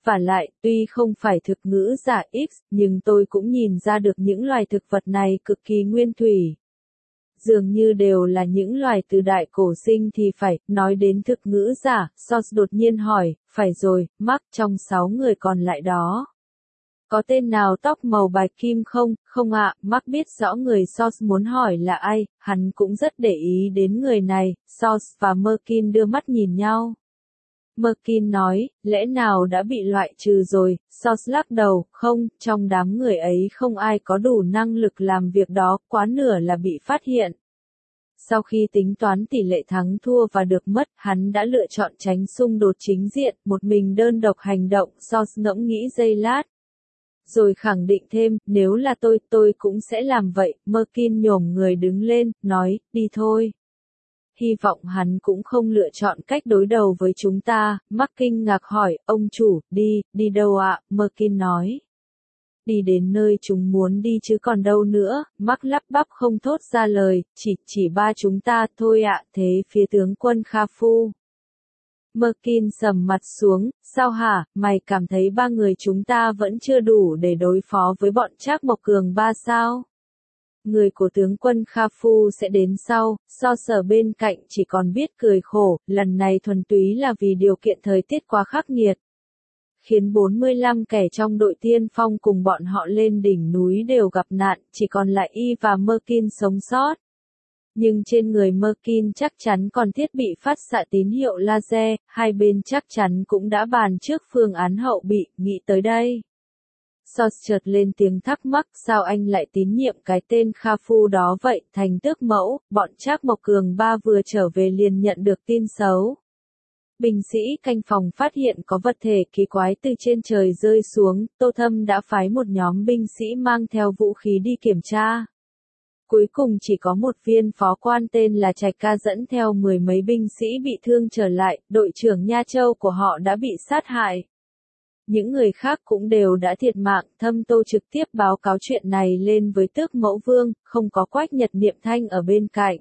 Vả lại, tuy không phải thực ngữ giả X, nhưng tôi cũng nhìn ra được những loài thực vật này cực kỳ nguyên thủy. Dường như đều là những loài từ đại cổ sinh thì phải, nói đến thực ngữ giả, Sos đột nhiên hỏi, phải rồi, Mark trong 6 người còn lại đó. Có tên nào tóc màu bạch kim không? Không ạ, Mark biết rõ người Sos muốn hỏi là ai, hắn cũng rất để ý đến người này. Sos và Merkin đưa mắt nhìn nhau. Merkin nói, lẽ nào đã bị loại trừ rồi? Sos lắc đầu, không, trong đám người ấy không ai có đủ năng lực làm việc đó, quá nửa là bị phát hiện. Sau khi tính toán tỷ lệ thắng thua và được mất, hắn đã lựa chọn tránh xung đột chính diện, một mình đơn độc hành động. Sos ngẫm nghĩ giây lát. Rồi khẳng định thêm, nếu là tôi cũng sẽ làm vậy. Merkin nhổm người đứng lên, nói, đi thôi. Hy vọng hắn cũng không lựa chọn cách đối đầu với chúng ta. Mark kinh ngạc hỏi, ông chủ, đi đâu ạ? Merkin nói. Đi đến nơi chúng muốn đi chứ còn đâu nữa. Mark lắp bắp không thốt ra lời, chỉ ba chúng ta thôi ạ. Thế phía tướng quân Khafu. Merkin sầm mặt xuống, sao hả, mày cảm thấy ba người chúng ta vẫn chưa đủ để đối phó với bọn Trác Mộc Cường ba sao? Người của tướng quân Khafu sẽ đến sau, So Sở bên cạnh chỉ còn biết cười khổ, lần này thuần túy là vì điều kiện thời tiết quá khắc nghiệt. Khiến 45 kẻ trong đội tiên phong cùng bọn họ lên đỉnh núi đều gặp nạn, chỉ còn lại y và Merkin sống sót. Nhưng trên người Merkin chắc chắn còn thiết bị phát xạ tín hiệu laser, hai bên chắc chắn cũng đã bàn trước phương án hậu bị, nghĩ tới đây. Sos chợt lên tiếng thắc mắc, sao anh lại tín nhiệm cái tên Khafu đó vậy? Thành tước mẫu, bọn Trác Mộc Cường ba vừa trở về liền nhận được tin xấu. Binh sĩ canh phòng phát hiện có vật thể kỳ quái từ trên trời rơi xuống, Tô Thâm đã phái một nhóm binh sĩ mang theo vũ khí đi kiểm tra. Cuối cùng chỉ có một viên phó quan tên là Trạch Ca dẫn theo 10 mấy binh sĩ bị thương trở lại, đội trưởng Nha Châu của họ đã bị sát hại. Những người khác cũng đều đã thiệt mạng. Thâm Tô trực tiếp báo cáo chuyện này lên với Tước Mẫu Vương, không có Quách Nhật Niệm Thanh ở bên cạnh.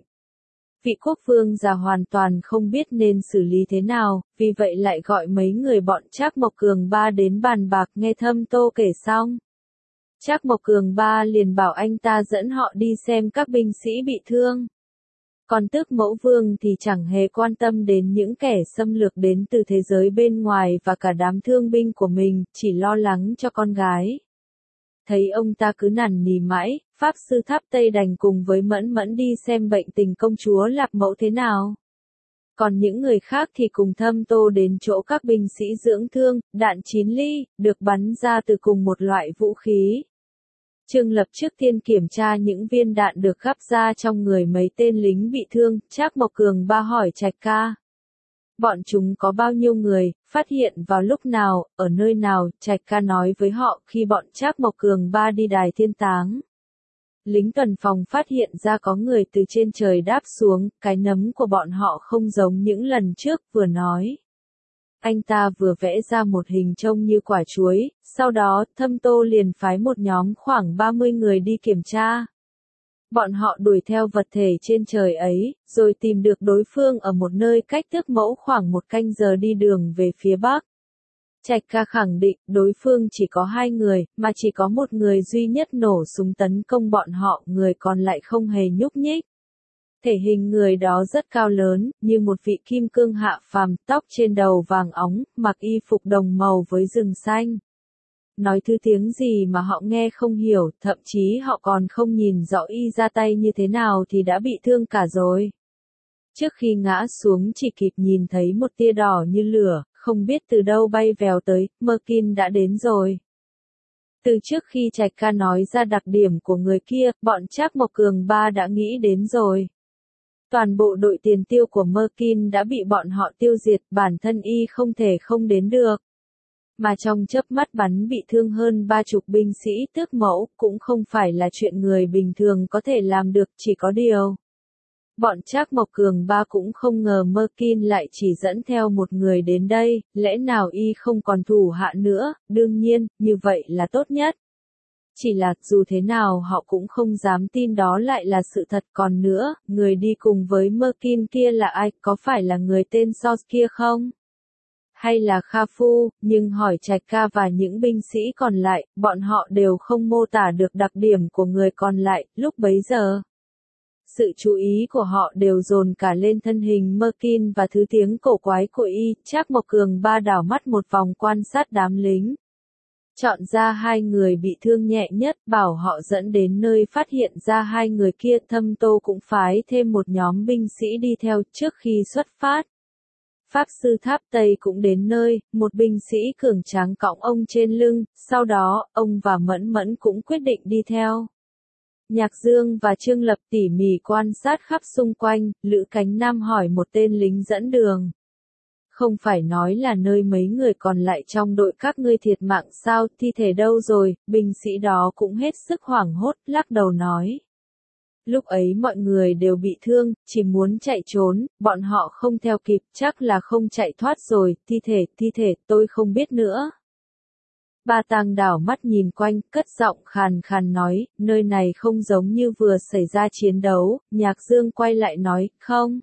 Vị quốc vương già hoàn toàn không biết nên xử lý thế nào, vì vậy lại gọi mấy người bọn Trác Mộc Cường ba đến bàn bạc. Nghe Thâm Tô kể xong, Trác Mộc Cường ba liền bảo anh ta dẫn họ đi xem các binh sĩ bị thương. Còn Tước Mẫu Vương thì chẳng hề quan tâm đến những kẻ xâm lược đến từ thế giới bên ngoài và cả đám thương binh của mình, chỉ lo lắng cho con gái. Thấy ông ta cứ nằn nì mãi, Pháp Sư Tháp Tây đành cùng với Mẫn Mẫn đi xem bệnh tình công chúa Lạp Mẫu thế nào. Còn những người khác thì cùng Thâm Tô đến chỗ các binh sĩ dưỡng thương, đạn 9 ly, được bắn ra từ cùng một loại vũ khí. Trương Lập trước tiên kiểm tra những viên đạn được gắp ra trong người mấy tên lính bị thương. Trác Mộc Cường ba hỏi Trạch Ca. Bọn chúng có bao nhiêu người, phát hiện vào lúc nào, ở nơi nào? Trạch Ca nói với họ khi bọn Trác Mộc Cường ba đi đài thiên táng. Lính tuần phòng phát hiện ra có người từ trên trời đáp xuống, cái nấm của bọn họ không giống những lần trước, vừa nói. Anh ta vừa vẽ ra một hình trông như quả chuối, sau đó, Thâm Tô liền phái một nhóm khoảng 30 người đi kiểm tra. Bọn họ đuổi theo vật thể trên trời ấy, rồi tìm được đối phương ở một nơi cách Tước Mẫu khoảng 1 canh giờ đi đường về phía bắc. Trạch Ca khẳng định, đối phương chỉ có 2 người, mà chỉ có một người duy nhất nổ súng tấn công bọn họ, người còn lại không hề nhúc nhích. Thể hình người đó rất cao lớn, như một vị kim cương hạ phàm, tóc trên đầu vàng óng, mặc y phục đồng màu với rừng xanh. Nói thứ tiếng gì mà họ nghe không hiểu, thậm chí họ còn không nhìn rõ y ra tay như thế nào thì đã bị thương cả rồi. Trước khi ngã xuống chỉ kịp nhìn thấy một tia đỏ như lửa, không biết từ đâu bay vèo tới, Merkin đã đến rồi. Từ trước khi Trạch Ca nói ra đặc điểm của người kia, bọn Trác Mộc Cường ba đã nghĩ đến rồi. Toàn bộ đội tiền tiêu của Merkin đã bị bọn họ tiêu diệt, bản thân y không thể không đến được. Mà trong chớp mắt bắn bị thương hơn 30 binh sĩ Tước Mẫu, cũng không phải là chuyện người bình thường có thể làm được, chỉ có điều. Bọn Trác Mộc Cường ba cũng không ngờ Merkin lại chỉ dẫn theo một người đến đây, lẽ nào y không còn thủ hạ nữa, đương nhiên, như vậy là tốt nhất. Chỉ là, dù thế nào họ cũng không dám tin đó lại là sự thật. Còn nữa, người đi cùng với Merkin kia là ai, có phải là người tên Sos kia không? hay là Kha Phu, nhưng hỏi Trạch Ca và những binh sĩ còn lại, bọn họ đều không mô tả được đặc điểm của người còn lại, lúc bấy giờ. Sự chú ý của họ đều dồn cả lên thân hình Merkin và thứ tiếng cổ quái của y, Trác Mộc Cường Ba đảo mắt một vòng quan sát đám lính. Chọn ra 2 người bị thương nhẹ nhất, bảo họ dẫn đến nơi phát hiện ra 2 người kia. Thâm Tô cũng phái thêm một nhóm binh sĩ đi theo trước khi xuất phát. Pháp sư Tháp Tây cũng đến nơi, một binh sĩ cường tráng cõng ông trên lưng, sau đó, ông và Mẫn Mẫn cũng quyết định đi theo. Nhạc Dương và Trương Lập tỉ mỉ quan sát khắp xung quanh, Lữ Cánh Nam hỏi một tên lính dẫn đường. Không phải nói là nơi mấy người còn lại trong đội các ngươi thiệt mạng sao, thi thể đâu rồi, binh sĩ đó cũng hết sức hoảng hốt, lắc đầu nói. Lúc ấy mọi người đều bị thương, chỉ muốn chạy trốn, bọn họ không theo kịp, chắc là không chạy thoát rồi, thi thể, tôi không biết nữa. Ba Tang đảo mắt nhìn quanh, cất giọng khàn khàn nói, nơi này không giống như vừa xảy ra chiến đấu. Nhạc Dương quay lại nói, không.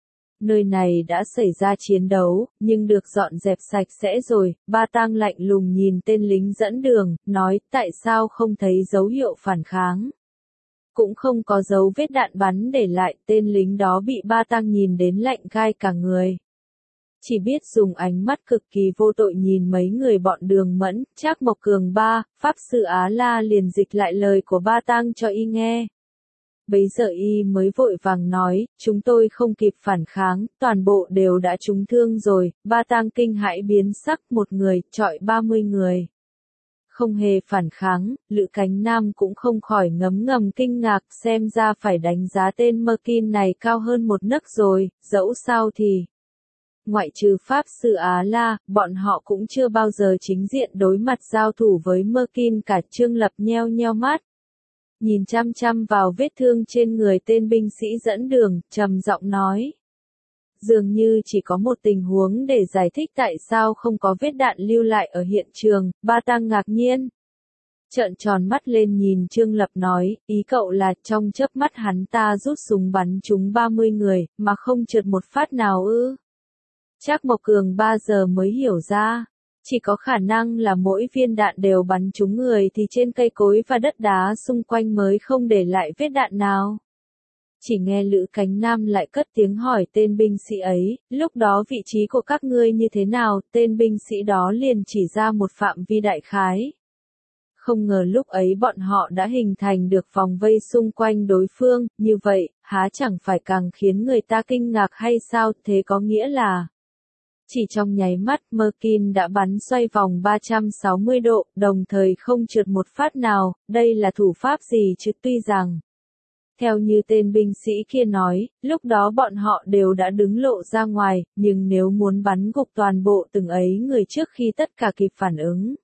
Nơi này đã xảy ra chiến đấu, nhưng được dọn dẹp sạch sẽ rồi. Ba Tang lạnh lùng nhìn tên lính dẫn đường, nói, tại sao không thấy dấu hiệu phản kháng? Cũng không có dấu vết đạn bắn để lại, tên lính đó bị Ba Tang nhìn đến lạnh gai cả người. Chỉ biết dùng ánh mắt cực kỳ vô tội nhìn mấy người bọn Đường Mẫn, Trác Mộc Cường Ba, Pháp sư Á La liền dịch lại lời của Ba Tang cho y nghe. Bấy giờ y mới vội vàng nói, chúng tôi không kịp phản kháng, toàn bộ đều đã trúng thương rồi. Ba Tang kinh hãi biến sắc, một người, chọi 30 người. Không hề phản kháng, Lữ Cánh Nam cũng không khỏi ngấm ngầm kinh ngạc, xem ra phải đánh giá tên Merkin này cao hơn một nấc rồi, dẫu sao thì. Ngoại trừ Pháp sư Á La, bọn họ cũng chưa bao giờ chính diện đối mặt giao thủ với Merkin cả. Trương Lập nheo nheo mắt. Nhìn chăm chăm vào vết thương trên người tên binh sĩ dẫn đường, trầm giọng nói. Dường như chỉ có một tình huống để giải thích tại sao không có vết đạn lưu lại ở hiện trường. Ba Tang ngạc nhiên. Trợn tròn mắt lên nhìn Trương Lập nói, ý cậu là trong chớp mắt hắn ta rút súng bắn trúng 30 người, mà không trượt một phát nào ư? Trác Mộc Cường 3 giờ mới hiểu ra. Chỉ có khả năng là mỗi viên đạn đều bắn trúng người thì trên cây cối và đất đá xung quanh mới không để lại vết đạn nào. Chỉ nghe Lữ Cánh Nam lại cất tiếng hỏi tên binh sĩ ấy, lúc đó vị trí của các ngươi như thế nào, tên binh sĩ đó liền chỉ ra một phạm vi đại khái. Không ngờ lúc ấy bọn họ đã hình thành được vòng vây xung quanh đối phương, như vậy, há chẳng phải càng khiến người ta kinh ngạc hay sao, thế có nghĩa là. Chỉ trong nháy mắt Merkin đã bắn xoay vòng 360 độ, đồng thời không trượt một phát nào, đây là thủ pháp gì chứ tuy rằng. Theo như tên binh sĩ kia nói, lúc đó bọn họ đều đã đứng lộ ra ngoài, nhưng nếu muốn bắn gục toàn bộ từng ấy người trước khi tất cả kịp phản ứng.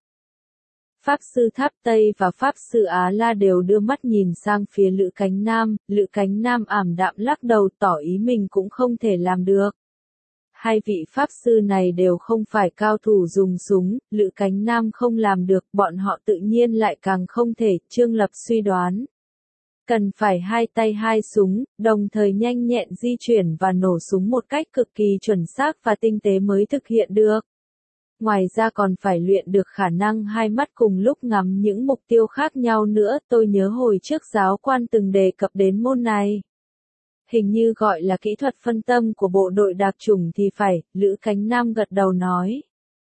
Pháp sư Tháp Tây và Pháp sư Á La đều đưa mắt nhìn sang phía Lữ Cánh Nam ảm đạm lắc đầu tỏ ý mình cũng không thể làm được. Hai vị Pháp sư này đều không phải cao thủ dùng súng, Lữ Cánh Nam không làm được, bọn họ tự nhiên lại càng không thể, Trương Lập suy đoán. Cần phải hai tay hai súng, đồng thời nhanh nhẹn di chuyển và nổ súng một cách cực kỳ chuẩn xác và tinh tế mới thực hiện được. Ngoài ra còn phải luyện được khả năng hai mắt cùng lúc ngắm những mục tiêu khác nhau nữa, tôi nhớ hồi trước giáo quan từng đề cập đến môn này. Hình như gọi là kỹ thuật phân tâm của bộ đội đặc chủng thì phải, Lữ Cánh Nam gật đầu nói.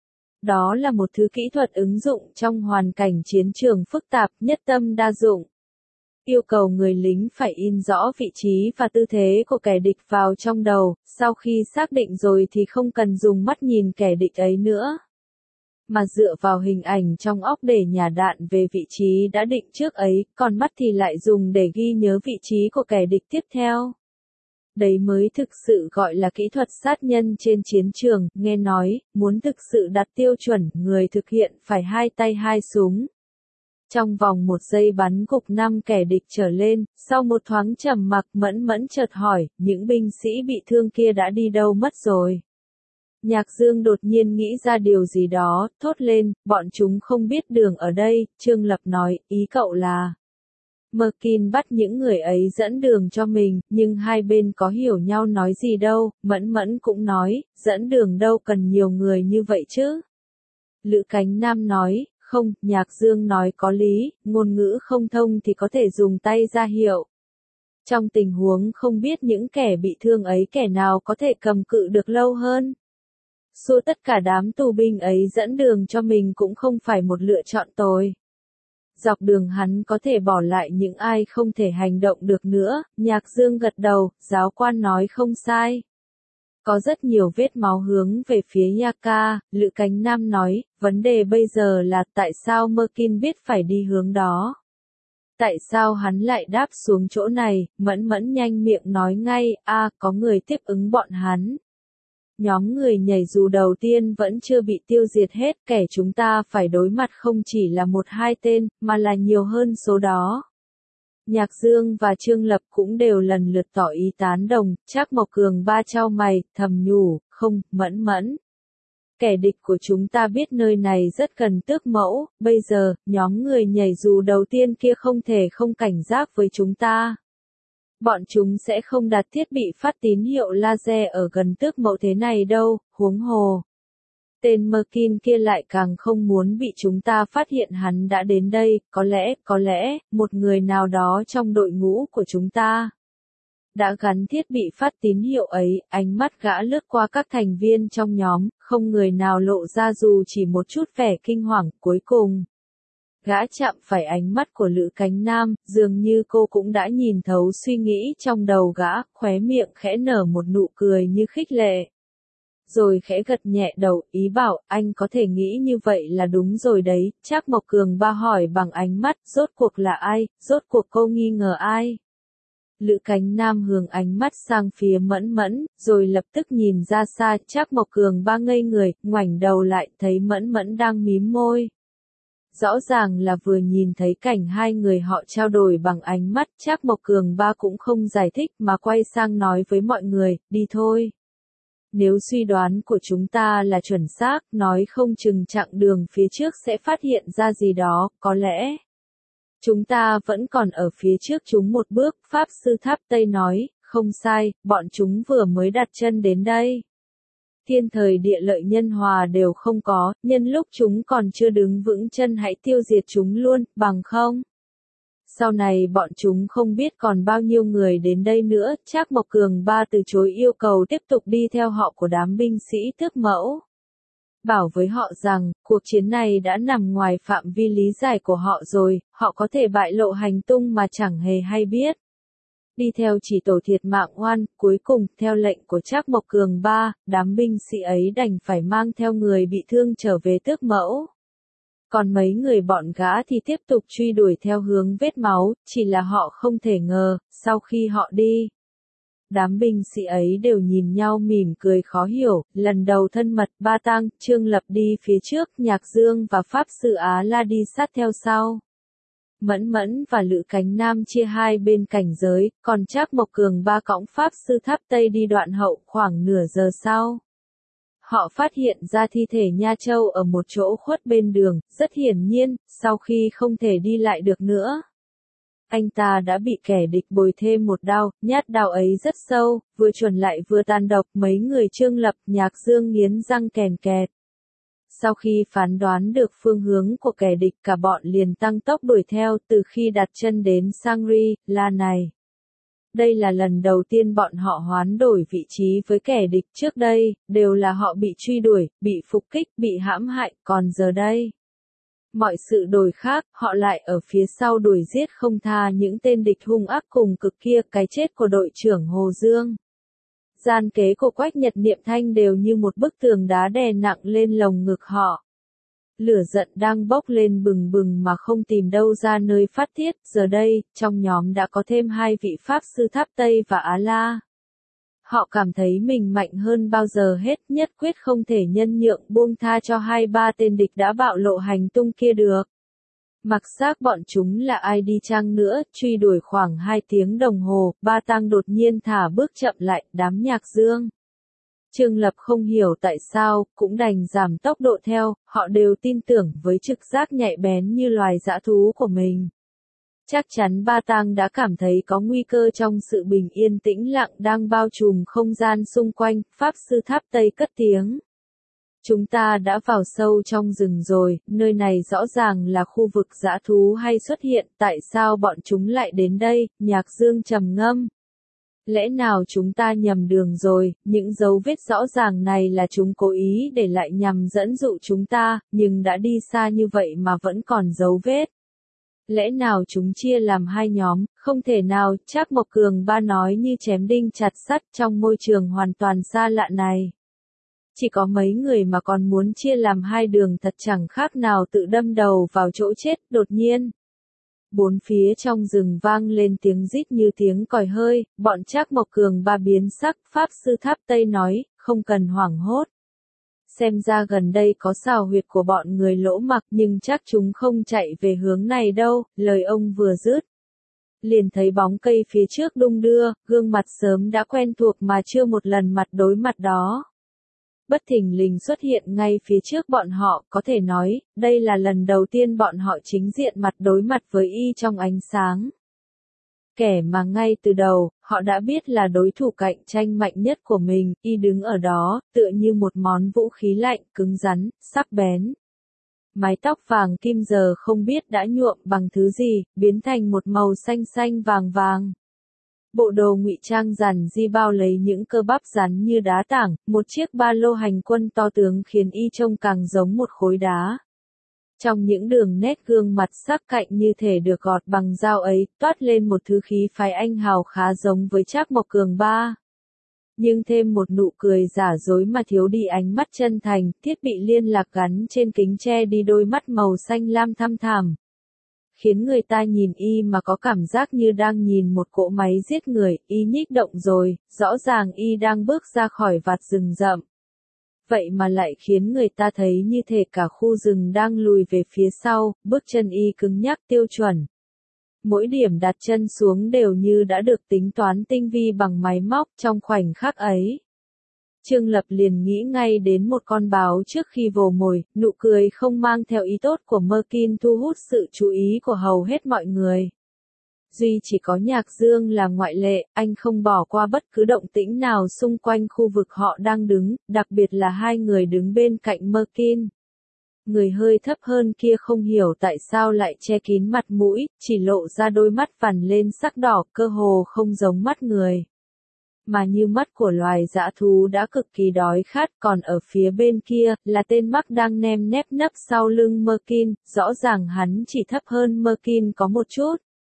Đó là một thứ kỹ thuật ứng dụng trong hoàn cảnh chiến trường phức tạp, nhất tâm đa dụng. Yêu cầu người lính phải in rõ vị trí và tư thế của kẻ địch vào trong đầu, sau khi xác định rồi thì không cần dùng mắt nhìn kẻ địch ấy nữa. Mà dựa vào hình ảnh trong óc để nhả đạn về vị trí đã định trước ấy, còn mắt thì lại dùng để ghi nhớ vị trí của kẻ địch tiếp theo. Đấy mới thực sự gọi là kỹ thuật sát nhân trên chiến trường, nghe nói, muốn thực sự đạt tiêu chuẩn, người thực hiện phải hai tay hai súng. Trong vòng 1 giây bắn gục 5 kẻ địch trở lên, sau một thoáng trầm mặc Mẫn Mẫn chợt hỏi, những binh sĩ bị thương kia đã đi đâu mất rồi? Nhạc Dương đột nhiên nghĩ ra điều gì đó, thốt lên, bọn chúng không biết đường ở đây, Trương Lập nói, ý cậu là. Merkin bắt những người ấy dẫn đường cho mình, nhưng hai bên có hiểu nhau nói gì đâu, Mẫn Mẫn cũng nói, dẫn đường đâu cần nhiều người như vậy chứ. Lữ Cánh Nam nói, không, Nhạc Dương nói có lý, ngôn ngữ không thông thì có thể dùng tay ra hiệu. Trong tình huống không biết những kẻ bị thương ấy kẻ nào có thể cầm cự được lâu hơn. Xua tất cả đám tù binh ấy dẫn đường cho mình cũng không phải một lựa chọn tồi. Dọc đường hắn có thể bỏ lại những ai không thể hành động được nữa, Nhạc Dương gật đầu, giáo quan nói không sai. Có rất nhiều vết máu hướng về phía Yaka, Lữ Cánh Nam nói, vấn đề bây giờ là tại sao Merkin biết phải đi hướng đó. Tại sao hắn lại đáp xuống chỗ này, Mẫn Mẫn nhanh miệng nói ngay, có người tiếp ứng bọn hắn. Nhóm người nhảy dù đầu tiên vẫn chưa bị tiêu diệt hết, kẻ chúng ta phải đối mặt không chỉ là một hai tên, mà là nhiều hơn số đó. Nhạc Dương và Trương Lập cũng đều lần lượt tỏ ý tán đồng, Trác Mộc Cường ba chau mày, thầm nhủ, không, Mẫn Mẫn. Kẻ địch của chúng ta biết nơi này rất cần tước mẫu, bây giờ, nhóm người nhảy dù đầu tiên kia không thể không cảnh giác với chúng ta. Bọn chúng sẽ không đặt thiết bị phát tín hiệu laser ở gần tước mẫu thế này đâu, huống hồ. Tên Merkin kia lại càng không muốn bị chúng ta phát hiện hắn đã đến đây, có lẽ, một người nào đó trong đội ngũ của chúng ta đã gắn thiết bị phát tín hiệu ấy, ánh mắt gã lướt qua các thành viên trong nhóm, không người nào lộ ra dù chỉ một chút vẻ kinh hoàng, cuối cùng. Gã chạm phải ánh mắt của Lữ Cánh Nam, dường như cô cũng đã nhìn thấu suy nghĩ trong đầu gã, khóe miệng khẽ nở một nụ cười như khích lệ. Rồi khẽ gật nhẹ đầu, ý bảo, anh có thể nghĩ như vậy là đúng rồi đấy, Trác Mộc Cường ba hỏi bằng ánh mắt, rốt cuộc là ai, rốt cuộc cô nghi ngờ ai. Lữ Cánh Nam hướng ánh mắt sang phía Mẫn Mẫn, rồi lập tức nhìn ra xa, Trác Mộc Cường ba ngây người, ngoảnh đầu lại, thấy Mẫn Mẫn đang mím môi. Rõ ràng là vừa nhìn thấy cảnh hai người họ trao đổi bằng ánh mắt, Trác Mộc Cường ba cũng không giải thích mà quay sang nói với mọi người, đi thôi. Nếu suy đoán của chúng ta là chuẩn xác, nói không chừng chặng đường phía trước sẽ phát hiện ra gì đó, có lẽ. Chúng ta vẫn còn ở phía trước chúng một bước, Pháp Sư Tháp Tây nói, không sai, bọn chúng vừa mới đặt chân đến đây. Thiên thời địa lợi nhân hòa đều không có, nhân lúc chúng còn chưa đứng vững chân hãy tiêu diệt chúng luôn, bằng không? Sau này bọn chúng không biết còn bao nhiêu người đến đây nữa, Trác Mộc Cường ba từ chối yêu cầu tiếp tục đi theo họ của đám binh sĩ tước mẫu. Bảo với họ rằng, cuộc chiến này đã nằm ngoài phạm vi lý giải của họ rồi, họ có thể bại lộ hành tung mà chẳng hề hay biết. Đi theo chỉ tổ thiệt mạng oan, cuối cùng, theo lệnh của Trác Mộc Cường ba, đám binh sĩ ấy đành phải mang theo người bị thương trở về tước mẫu. Còn mấy người bọn gã thì tiếp tục truy đuổi theo hướng vết máu, chỉ là họ không thể ngờ, sau khi họ đi. Đám binh sĩ ấy đều nhìn nhau mỉm cười khó hiểu, lần đầu thân mật, Ba Tang, Trương Lập đi phía trước, Nhạc Dương và Pháp Sư Á La đi sát theo sau. Mẫn Mẫn và Lữ Cánh Nam chia hai bên cảnh giới, còn Trác Mộc Cường ba cõng Pháp Sư Tháp Tây đi đoạn hậu khoảng nửa giờ sau. Họ phát hiện ra thi thể Nha Châu ở một chỗ khuất bên đường, rất hiển nhiên, sau khi không thể đi lại được nữa. Anh ta đã bị kẻ địch bồi thêm một đao, nhát đao ấy rất sâu, vừa chuẩn lại vừa tàn độc, mấy người Trương Lập, Nhạc Dương nghiến răng kèn kẹt. Sau khi phán đoán được phương hướng của kẻ địch cả bọn liền tăng tốc đuổi theo từ khi đặt chân đến Shangri-La này. Đây là lần đầu tiên bọn họ hoán đổi vị trí với kẻ địch trước đây, đều là họ bị truy đuổi, bị phục kích, bị hãm hại, còn giờ đây. Mọi sự đổi khác, họ lại ở phía sau đuổi giết không tha những tên địch hung ác cùng cực kia, cái chết của đội trưởng Hồ Dương. Gian kế của Quách Nhật Niệm Thanh đều như một bức tường đá đè nặng lên lồng ngực họ. Lửa giận đang bốc lên bừng bừng mà không tìm đâu ra nơi phát tiết, giờ đây, trong nhóm đã có thêm hai vị Pháp Sư Tháp Tây và Á La. Họ cảm thấy mình mạnh hơn bao giờ hết, nhất quyết không thể nhân nhượng buông tha cho hai ba tên địch đã bạo lộ hành tung kia được. Mặc xác bọn chúng là ai đi chăng nữa, truy đuổi khoảng 2 tiếng đồng hồ, Ba Tang đột nhiên thả bước chậm lại, đám Nhạc Dương. Trương Lập không hiểu tại sao, cũng đành giảm tốc độ theo, họ đều tin tưởng với trực giác nhạy bén như loài dã thú của mình. Chắc chắn Ba Tang đã cảm thấy có nguy cơ trong sự bình yên tĩnh lặng đang bao trùm không gian xung quanh, Pháp Sư Tháp Tây cất tiếng. Chúng ta đã vào sâu trong rừng rồi, nơi này rõ ràng là khu vực dã thú hay xuất hiện, tại sao bọn chúng lại đến đây, Nhạc Dương trầm ngâm. Lẽ nào chúng ta nhầm đường rồi, những dấu vết rõ ràng này là chúng cố ý để lại nhằm dẫn dụ chúng ta, nhưng đã đi xa như vậy mà vẫn còn dấu vết. Lẽ nào chúng chia làm hai nhóm, không thể nào, Trác Mộc Cường Ba nói như chém đinh chặt sắt trong môi trường hoàn toàn xa lạ này. Chỉ có mấy người mà còn muốn chia làm hai đường thật chẳng khác nào tự đâm đầu vào chỗ chết, đột nhiên. Bốn phía trong rừng vang lên tiếng rít như tiếng còi hơi, bọn Trác Mộc Cường Ba biến sắc, Pháp Sư Tháp Tây nói, không cần hoảng hốt. Xem ra gần đây có xào huyệt của bọn người Lỗ Mặc nhưng chắc chúng không chạy về hướng này đâu, lời ông vừa dứt. Liền thấy bóng cây phía trước đung đưa, gương mặt sớm đã quen thuộc mà chưa một lần mặt đối mặt đó. Bất thình lình xuất hiện ngay phía trước bọn họ, có thể nói, đây là lần đầu tiên bọn họ chính diện mặt đối mặt với y trong ánh sáng. Kẻ mà ngay từ đầu, họ đã biết là đối thủ cạnh tranh mạnh nhất của mình, y đứng ở đó, tựa như một món vũ khí lạnh, cứng rắn, sắc bén. Mái tóc vàng kim giờ không biết đã nhuộm bằng thứ gì, biến thành một màu xanh xanh vàng vàng. Bộ đồ ngụy trang rằn di bao lấy những cơ bắp rắn như đá tảng, một chiếc ba lô hành quân to tướng khiến y trông càng giống một khối đá. Trong những đường nét gương mặt sắc cạnh như thể được gọt bằng dao ấy, toát lên một thứ khí phái anh hào khá giống với Trác Mộc Cường Ba. Nhưng thêm một nụ cười giả dối mà thiếu đi ánh mắt chân thành, thiết bị liên lạc gắn trên kính che đi đôi mắt màu xanh lam thăm thẳm. Khiến người ta nhìn y mà có cảm giác như đang nhìn một cỗ máy giết người, y nhích động rồi, rõ ràng y đang bước ra khỏi vạt rừng rậm. Vậy mà lại khiến người ta thấy như thể cả khu rừng đang lùi về phía sau, bước chân y cứng nhắc tiêu chuẩn. Mỗi điểm đặt chân xuống đều như đã được tính toán tinh vi bằng máy móc trong khoảnh khắc ấy. Trương Lập liền nghĩ ngay đến một con báo trước khi vồ mồi, nụ cười không mang theo ý tốt của Merkin thu hút sự chú ý của hầu hết mọi người. Duy chỉ có Nhạc Dương là ngoại lệ, anh không bỏ qua bất cứ động tĩnh nào xung quanh khu vực họ đang đứng, đặc biệt là hai người đứng bên cạnh Merkin. Người hơi thấp hơn kia không hiểu tại sao lại che kín mặt mũi, chỉ lộ ra đôi mắt vằn lên sắc đỏ, cơ hồ không giống mắt người. Mà như mắt của loài dã thú đã cực kỳ đói khát, còn ở phía bên kia, là tên Mark đang nem nép nấp sau lưng Merkin, rõ ràng hắn chỉ thấp hơn Merkin có một chút.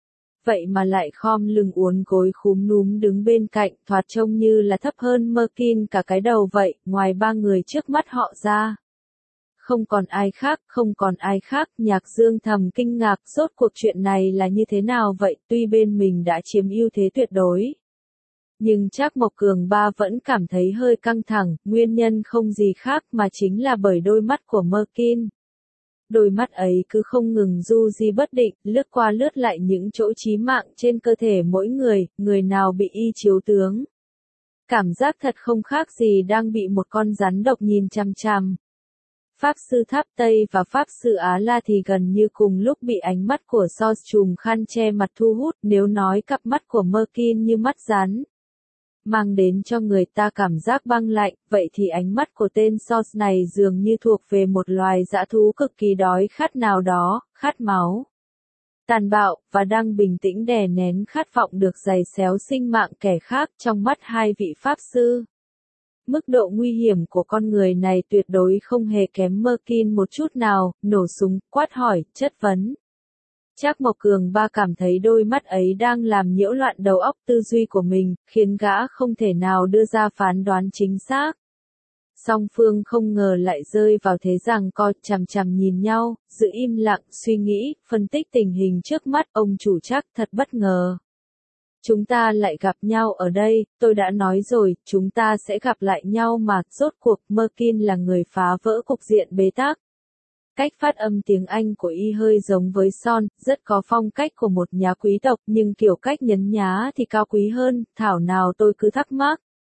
Vậy mà lại khom lưng uốn gối khúm núm đứng bên cạnh, thoạt trông như là thấp hơn Merkin cả cái đầu vậy, ngoài ba người trước mắt họ ra. Không còn ai khác, không còn ai khác, Nhạc Dương thầm kinh ngạc, rốt cuộc chuyện này là như thế nào vậy, tuy bên mình đã chiếm ưu thế tuyệt đối. Nhưng Trác Mộc Cường Ba vẫn cảm thấy hơi căng thẳng, nguyên nhân không gì khác mà chính là bởi đôi mắt của Merkin. Đôi mắt ấy cứ không ngừng du di bất định, lướt qua lướt lại những chỗ chí mạng trên cơ thể mỗi người, người nào bị y chiếu tướng. Cảm giác thật không khác gì đang bị một con rắn độc nhìn chằm chằm. Pháp Sư Tháp Tây và Pháp Sư Á La thì gần như cùng lúc bị ánh mắt của Sos trùm khăn che mặt thu hút, nếu nói cặp mắt của Merkin như mắt rắn, mang đến cho người ta cảm giác băng lạnh, vậy thì ánh mắt của tên Sos này dường như thuộc về một loài dã thú cực kỳ đói khát nào đó, khát máu, tàn bạo, và đang bình tĩnh đè nén khát vọng được giày xéo sinh mạng kẻ khác trong mắt hai vị Pháp Sư. Mức độ nguy hiểm của con người này tuyệt đối không hề kém Merkin một chút nào, nổ súng, quát hỏi, chất vấn. Trác Mộc Cường Ba cảm thấy đôi mắt ấy đang làm nhiễu loạn đầu óc tư duy của mình, khiến gã không thể nào đưa ra phán đoán chính xác. Song phương không ngờ lại rơi vào thế giằng co, chằm chằm nhìn nhau, giữ im lặng, suy nghĩ, phân tích tình hình trước mắt, ông chủ Trác thật bất ngờ. Chúng ta lại gặp nhau ở đây, tôi đã nói rồi, chúng ta sẽ gặp lại nhau mà, rốt cuộc Merkin là người phá vỡ cục diện bế tắc. Cách phát âm tiếng Anh của y hơi giống với Son, rất có phong cách của một nhà quý tộc, nhưng kiểu cách nhấn nhá thì cao quý hơn, thảo nào tôi cứ thắc mắc.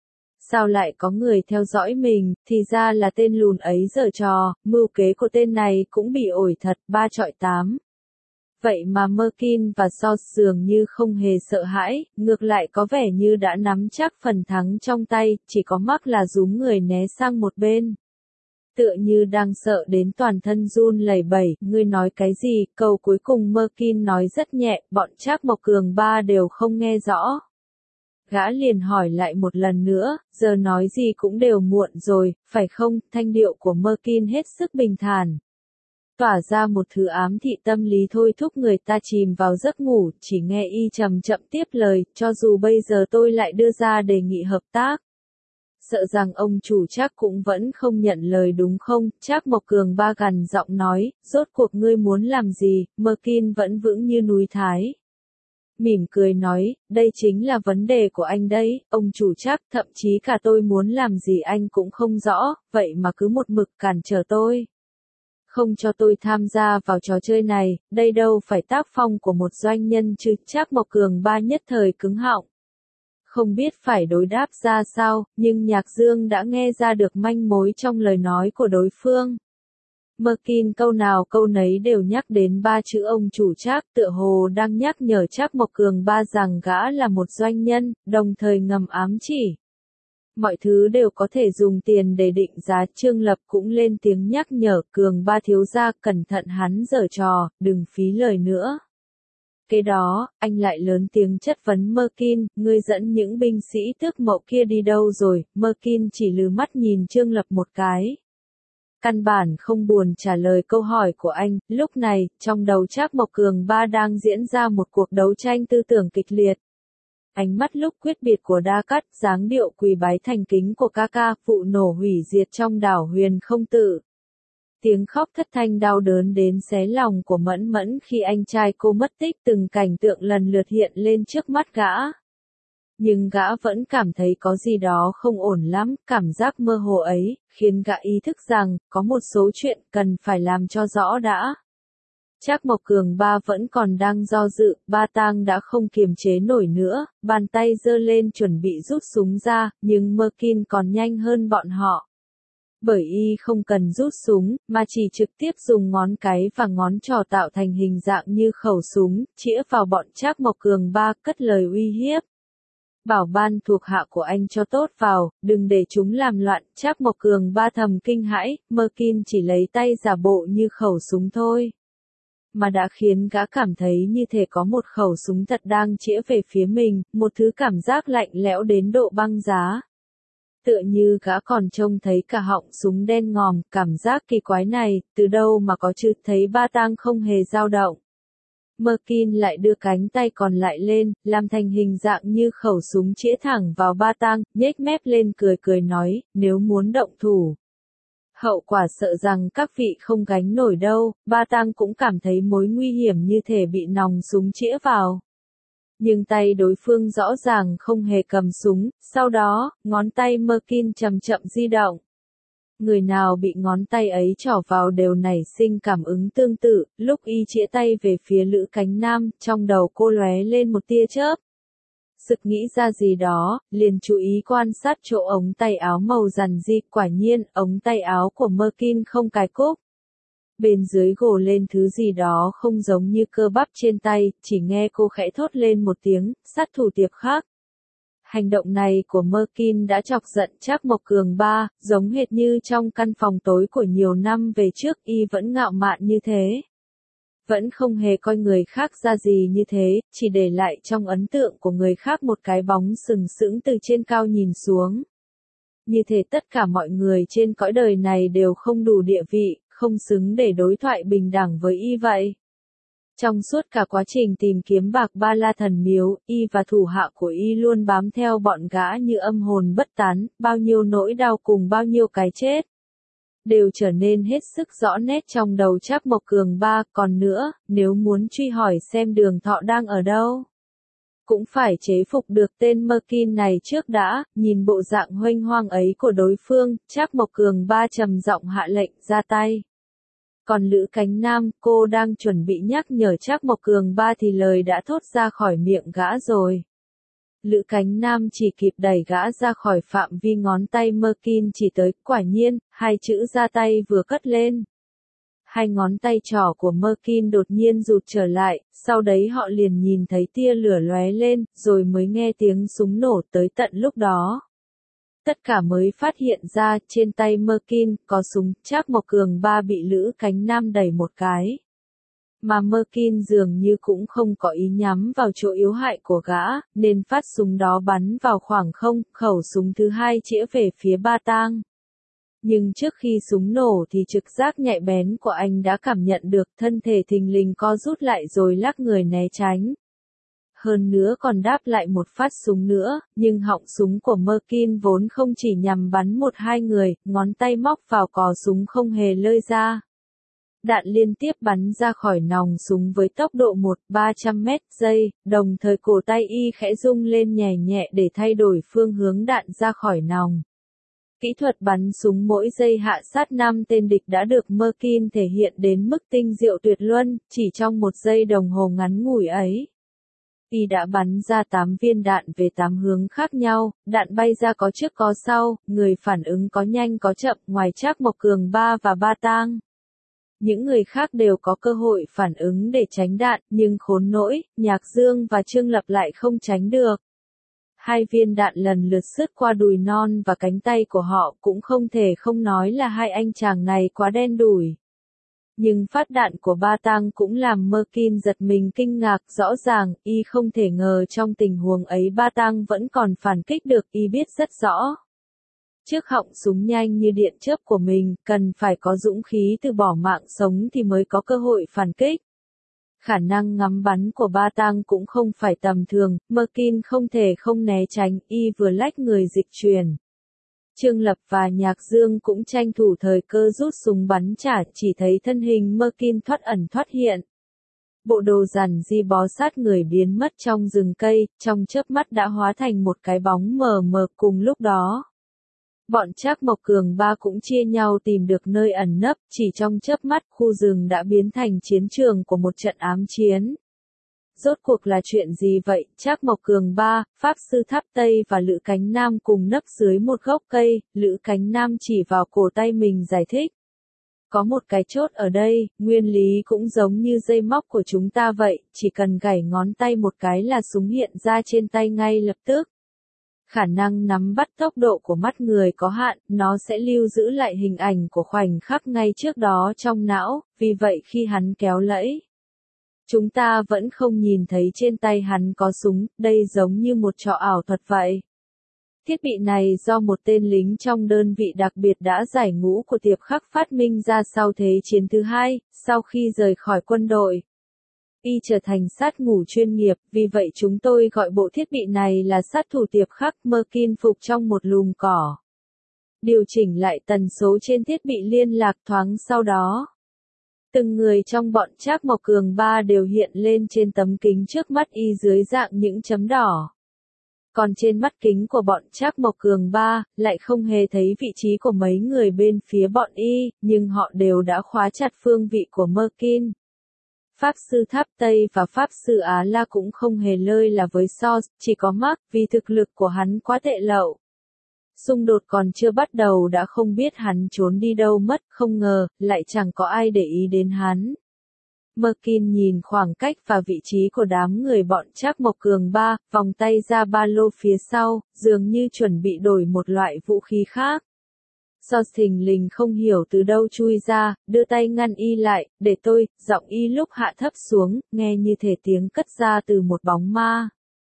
Sao lại có người theo dõi mình, thì ra là tên lùn ấy giở trò, mưu kế của tên này cũng bị ổi thật, 3 chọi 8. Vậy mà Merkin và George dường như không hề sợ hãi, ngược lại có vẻ như đã nắm chắc phần thắng trong tay, chỉ có Mark là rúm người né sang một bên. Tựa như đang sợ đến toàn thân run lẩy bẩy, ngươi nói cái gì, câu cuối cùng Merkin nói rất nhẹ, bọn Trác Mộc Cường ba đều không nghe rõ. Gã liền hỏi lại một lần nữa, giờ nói gì cũng đều muộn rồi, phải không? Thanh điệu của Merkin hết sức bình thản. Tỏa ra một thứ ám thị tâm lý thôi thúc người ta chìm vào giấc ngủ, chỉ nghe y chậm chậm tiếp lời, cho dù bây giờ tôi lại đưa ra đề nghị hợp tác. Sợ rằng ông chủ Trác cũng vẫn không nhận lời đúng không? Trác Mộc Cường ba gằn giọng nói, rốt cuộc ngươi muốn làm gì? Merkin vẫn vững như núi Thái. Mỉm cười nói, đây chính là vấn đề của anh đấy, ông chủ Trác, thậm chí cả tôi muốn làm gì anh cũng không rõ, vậy mà cứ một mực cản trở tôi. Không cho tôi tham gia vào trò chơi này, đây đâu phải tác phong của một doanh nhân chứ. Trác Mộc Cường ba nhất thời cứng họng. Không biết phải đối đáp ra sao, nhưng Nhạc Dương đã nghe ra được manh mối trong lời nói của đối phương. Merkin câu nào câu nấy đều nhắc đến ba chữ ông chủ Trác, tựa hồ đang nhắc nhở Trác Mộc Cường ba rằng gã là một doanh nhân, đồng thời ngầm ám chỉ. Mọi thứ đều có thể dùng tiền để định giá. Trương Lập cũng lên tiếng nhắc nhở Cường ba thiếu gia cẩn thận hắn giở trò, đừng phí lời nữa. Kế đó, anh lại lớn tiếng chất vấn Merkin, ngươi dẫn những binh sĩ tước mậu kia đi đâu rồi? Merkin chỉ lừ mắt nhìn Trương Lập một cái. Căn bản không buồn trả lời câu hỏi của anh, lúc này, trong đầu Trác Mộc Cường ba đang diễn ra một cuộc đấu tranh tư tưởng kịch liệt. Ánh mắt lúc quyết biệt của Đa Cát, dáng điệu quỳ bái thành kính của ca ca, vụ nổ hủy diệt trong đảo Huyền Không Tự. Tiếng khóc thất thanh đau đớn đến xé lòng của Mẫn Mẫn khi anh trai cô mất tích, từng cảnh tượng lần lượt hiện lên trước mắt gã. Nhưng gã vẫn cảm thấy có gì đó không ổn lắm, cảm giác mơ hồ ấy, khiến gã ý thức rằng, có một số chuyện cần phải làm cho rõ đã. Trác Mộc Cường ba vẫn còn đang do dự, Ba Tang đã không kiềm chế nổi nữa, bàn tay giơ lên chuẩn bị rút súng ra, nhưng Merkin còn nhanh hơn bọn họ. Bởi y không cần rút súng, mà chỉ trực tiếp dùng ngón cái và ngón trỏ tạo thành hình dạng như khẩu súng, chĩa vào bọn Trác Mộc Cường ba, cất lời uy hiếp. Bảo ban thuộc hạ của anh cho tốt vào, đừng để chúng làm loạn. Trác Mộc Cường ba thầm kinh hãi, Merkin chỉ lấy tay giả bộ như khẩu súng thôi. Mà đã khiến gã cảm thấy như thể có một khẩu súng thật đang chĩa về phía mình, một thứ cảm giác lạnh lẽo đến độ băng giá. Tựa như gã còn trông thấy cả họng súng đen ngòm, cảm giác kỳ quái này, từ đâu mà có chứ, thấy Ba Tang không hề dao động. Merkin lại đưa cánh tay còn lại lên, làm thành hình dạng như khẩu súng chĩa thẳng vào Ba Tang, nhếch mép lên cười cười nói, nếu muốn động thủ. Hậu quả sợ rằng các vị không gánh nổi đâu. Ba Tang cũng cảm thấy mối nguy hiểm như thể bị nòng súng chĩa vào. Nhưng tay đối phương rõ ràng không hề cầm súng, sau đó, ngón tay Merkin chậm chậm di động. Người nào bị ngón tay ấy trỏ vào đều nảy sinh cảm ứng tương tự, lúc y chĩa tay về phía Lữ Cánh Nam, trong đầu cô lóe lên một tia chớp. Sực nghĩ ra gì đó, liền chú ý quan sát chỗ ống tay áo màu rằn di, quả nhiên, ống tay áo của Merkin không cài cúc. Bên dưới gồ lên thứ gì đó không giống như cơ bắp trên tay, chỉ nghe cô khẽ thốt lên một tiếng, sát thủ tiệp khắc. Hành động này của Merkin đã chọc giận Trác Mộc Cường ba, giống hệt như trong căn phòng tối của nhiều năm về trước y vẫn ngạo mạn như thế. Vẫn không hề coi người khác ra gì như thế, chỉ để lại trong ấn tượng của người khác một cái bóng sừng sững từ trên cao nhìn xuống. Như thể tất cả mọi người trên cõi đời này đều không đủ địa vị, không xứng để đối thoại bình đẳng với y vậy. Trong suốt cả quá trình tìm kiếm Bạc Ba La Thần Miếu, y và thủ hạ của y luôn bám theo bọn gã như âm hồn bất tán, bao nhiêu nỗi đau cùng bao nhiêu cái chết. Đều trở nên hết sức rõ nét trong đầu Trác Mộc Cường ba, còn nữa, nếu muốn truy hỏi xem Đường Thọ đang ở đâu. Cũng phải chế phục được tên Merkin này trước đã, nhìn bộ dạng huênh hoang ấy của đối phương, Trác Mộc Cường ba trầm giọng hạ lệnh ra tay. Còn Lữ Cánh Nam, cô đang chuẩn bị nhắc nhở Trác Mộc Cường ba thì lời đã thốt ra khỏi miệng gã rồi. Lữ Cánh Nam chỉ kịp đẩy gã ra khỏi phạm vi ngón tay Merkin chỉ tới, quả nhiên, hai chữ ra tay vừa cất lên. Hai ngón tay trỏ của Merkin đột nhiên rụt trở lại, sau đấy họ liền nhìn thấy tia lửa lóe lên, rồi mới nghe tiếng súng nổ tới tận lúc đó. Tất cả mới phát hiện ra, trên tay Merkin, có súng, Trác Mộc Cường Ba bị Lữ Cánh Nam đẩy một cái. Mà Merkin dường như cũng không có ý nhắm vào chỗ yếu hại của gã, nên phát súng đó bắn vào khoảng không, khẩu súng thứ hai chĩa về phía Ba Tang. Nhưng trước khi súng nổ thì trực giác nhạy bén của anh đã cảm nhận được thân thể thình lình co rút lại rồi lắc người né tránh. Hơn nữa còn đáp lại một phát súng nữa, nhưng họng súng của Merkin vốn không chỉ nhằm bắn một hai người, ngón tay móc vào cò súng không hề lơi ra. Đạn liên tiếp bắn ra khỏi nòng súng với tốc độ 1-300 mét giây, đồng thời cổ tay y khẽ rung lên nhẹ nhẹ để thay đổi phương hướng đạn ra khỏi nòng. Kỹ thuật bắn súng mỗi giây hạ sát 5 tên địch đã được Merkin thể hiện đến mức tinh diệu tuyệt luân, chỉ trong một giây đồng hồ ngắn ngủi ấy. Y đã bắn ra 8 viên đạn về 8 hướng khác nhau, đạn bay ra có trước có sau, người phản ứng có nhanh có chậm, ngoài Trác Mộc Cường Ba và Ba Tang. Những người khác đều có cơ hội phản ứng để tránh đạn, nhưng khốn nỗi, Nhạc Dương và Trương Lập lại không tránh được. Hai viên đạn lần lượt sượt qua đùi non và cánh tay của họ, cũng không thể không nói là hai anh chàng này quá đen đủi. Nhưng phát đạn của Ba Tang cũng làm Merkin giật mình kinh ngạc, rõ ràng, y không thể ngờ trong tình huống ấy Ba Tang vẫn còn phản kích được, y biết rất rõ. Trước họng súng nhanh như điện chớp của mình, cần phải có dũng khí từ bỏ mạng sống thì mới có cơ hội phản kích. Khả năng ngắm bắn của Ba Tang cũng không phải tầm thường, Merkin không thể không né tránh, y vừa lách người dịch chuyển. Trương Lập và Nhạc Dương cũng tranh thủ thời cơ rút súng bắn trả, chỉ thấy thân hình Merkin thoát ẩn thoát hiện. Bộ đồ giản di bó sát người biến mất trong rừng cây, trong chớp mắt đã hóa thành một cái bóng mờ mờ cùng lúc đó. Bọn Trác Mộc Cường Ba cũng chia nhau tìm được nơi ẩn nấp, chỉ trong chớp mắt khu rừng đã biến thành chiến trường của một trận ám chiến. Rốt cuộc là chuyện gì vậy? Trác Mộc Cường Ba, Pháp Sư Tháp Tây và Lữ Cánh Nam cùng nấp dưới một gốc cây, Lữ Cánh Nam chỉ vào cổ tay mình giải thích. Có một cái chốt ở đây, nguyên lý cũng giống như dây móc của chúng ta vậy, chỉ cần gảy ngón tay một cái là súng hiện ra trên tay ngay lập tức. Khả năng nắm bắt tốc độ của mắt người có hạn, nó sẽ lưu giữ lại hình ảnh của khoảnh khắc ngay trước đó trong não, vì vậy khi hắn kéo lẫy, chúng ta vẫn không nhìn thấy trên tay hắn có súng, đây giống như một trò ảo thuật vậy. Thiết bị này do một tên lính trong đơn vị đặc biệt đã giải ngũ của Tiệp Khắc phát minh ra sau Thế chiến thứ hai, sau khi rời khỏi quân đội. Y trở thành sát ngủ chuyên nghiệp, vì vậy chúng tôi gọi bộ thiết bị này là sát thủ Tiệp Khắc. Merkin phục trong một lùm cỏ. Điều chỉnh lại tần số trên thiết bị liên lạc thoáng sau đó. Từng người trong bọn Trác Mộc Cường Ba đều hiện lên trên tấm kính trước mắt y dưới dạng những chấm đỏ. Còn trên mắt kính của bọn Trác Mộc Cường Ba, lại không hề thấy vị trí của mấy người bên phía bọn y, nhưng họ đều đã khóa chặt phương vị của Merkin. Pháp Sư Tháp Tây và Pháp Sư Á La cũng không hề lơi là với SOS, chỉ có Mark, vì thực lực của hắn quá tệ lậu. Xung đột còn chưa bắt đầu đã không biết hắn trốn đi đâu mất, không ngờ, lại chẳng có ai để ý đến hắn. Merkin nhìn khoảng cách và vị trí của đám người bọn Trác Mộc Cường Ba, vòng tay ra ba lô phía sau, dường như chuẩn bị đổi một loại vũ khí khác. SOS thình lình không hiểu từ đâu chui ra, đưa tay ngăn y lại, để tôi, giọng y lúc hạ thấp xuống, nghe như thể tiếng cất ra từ một bóng ma.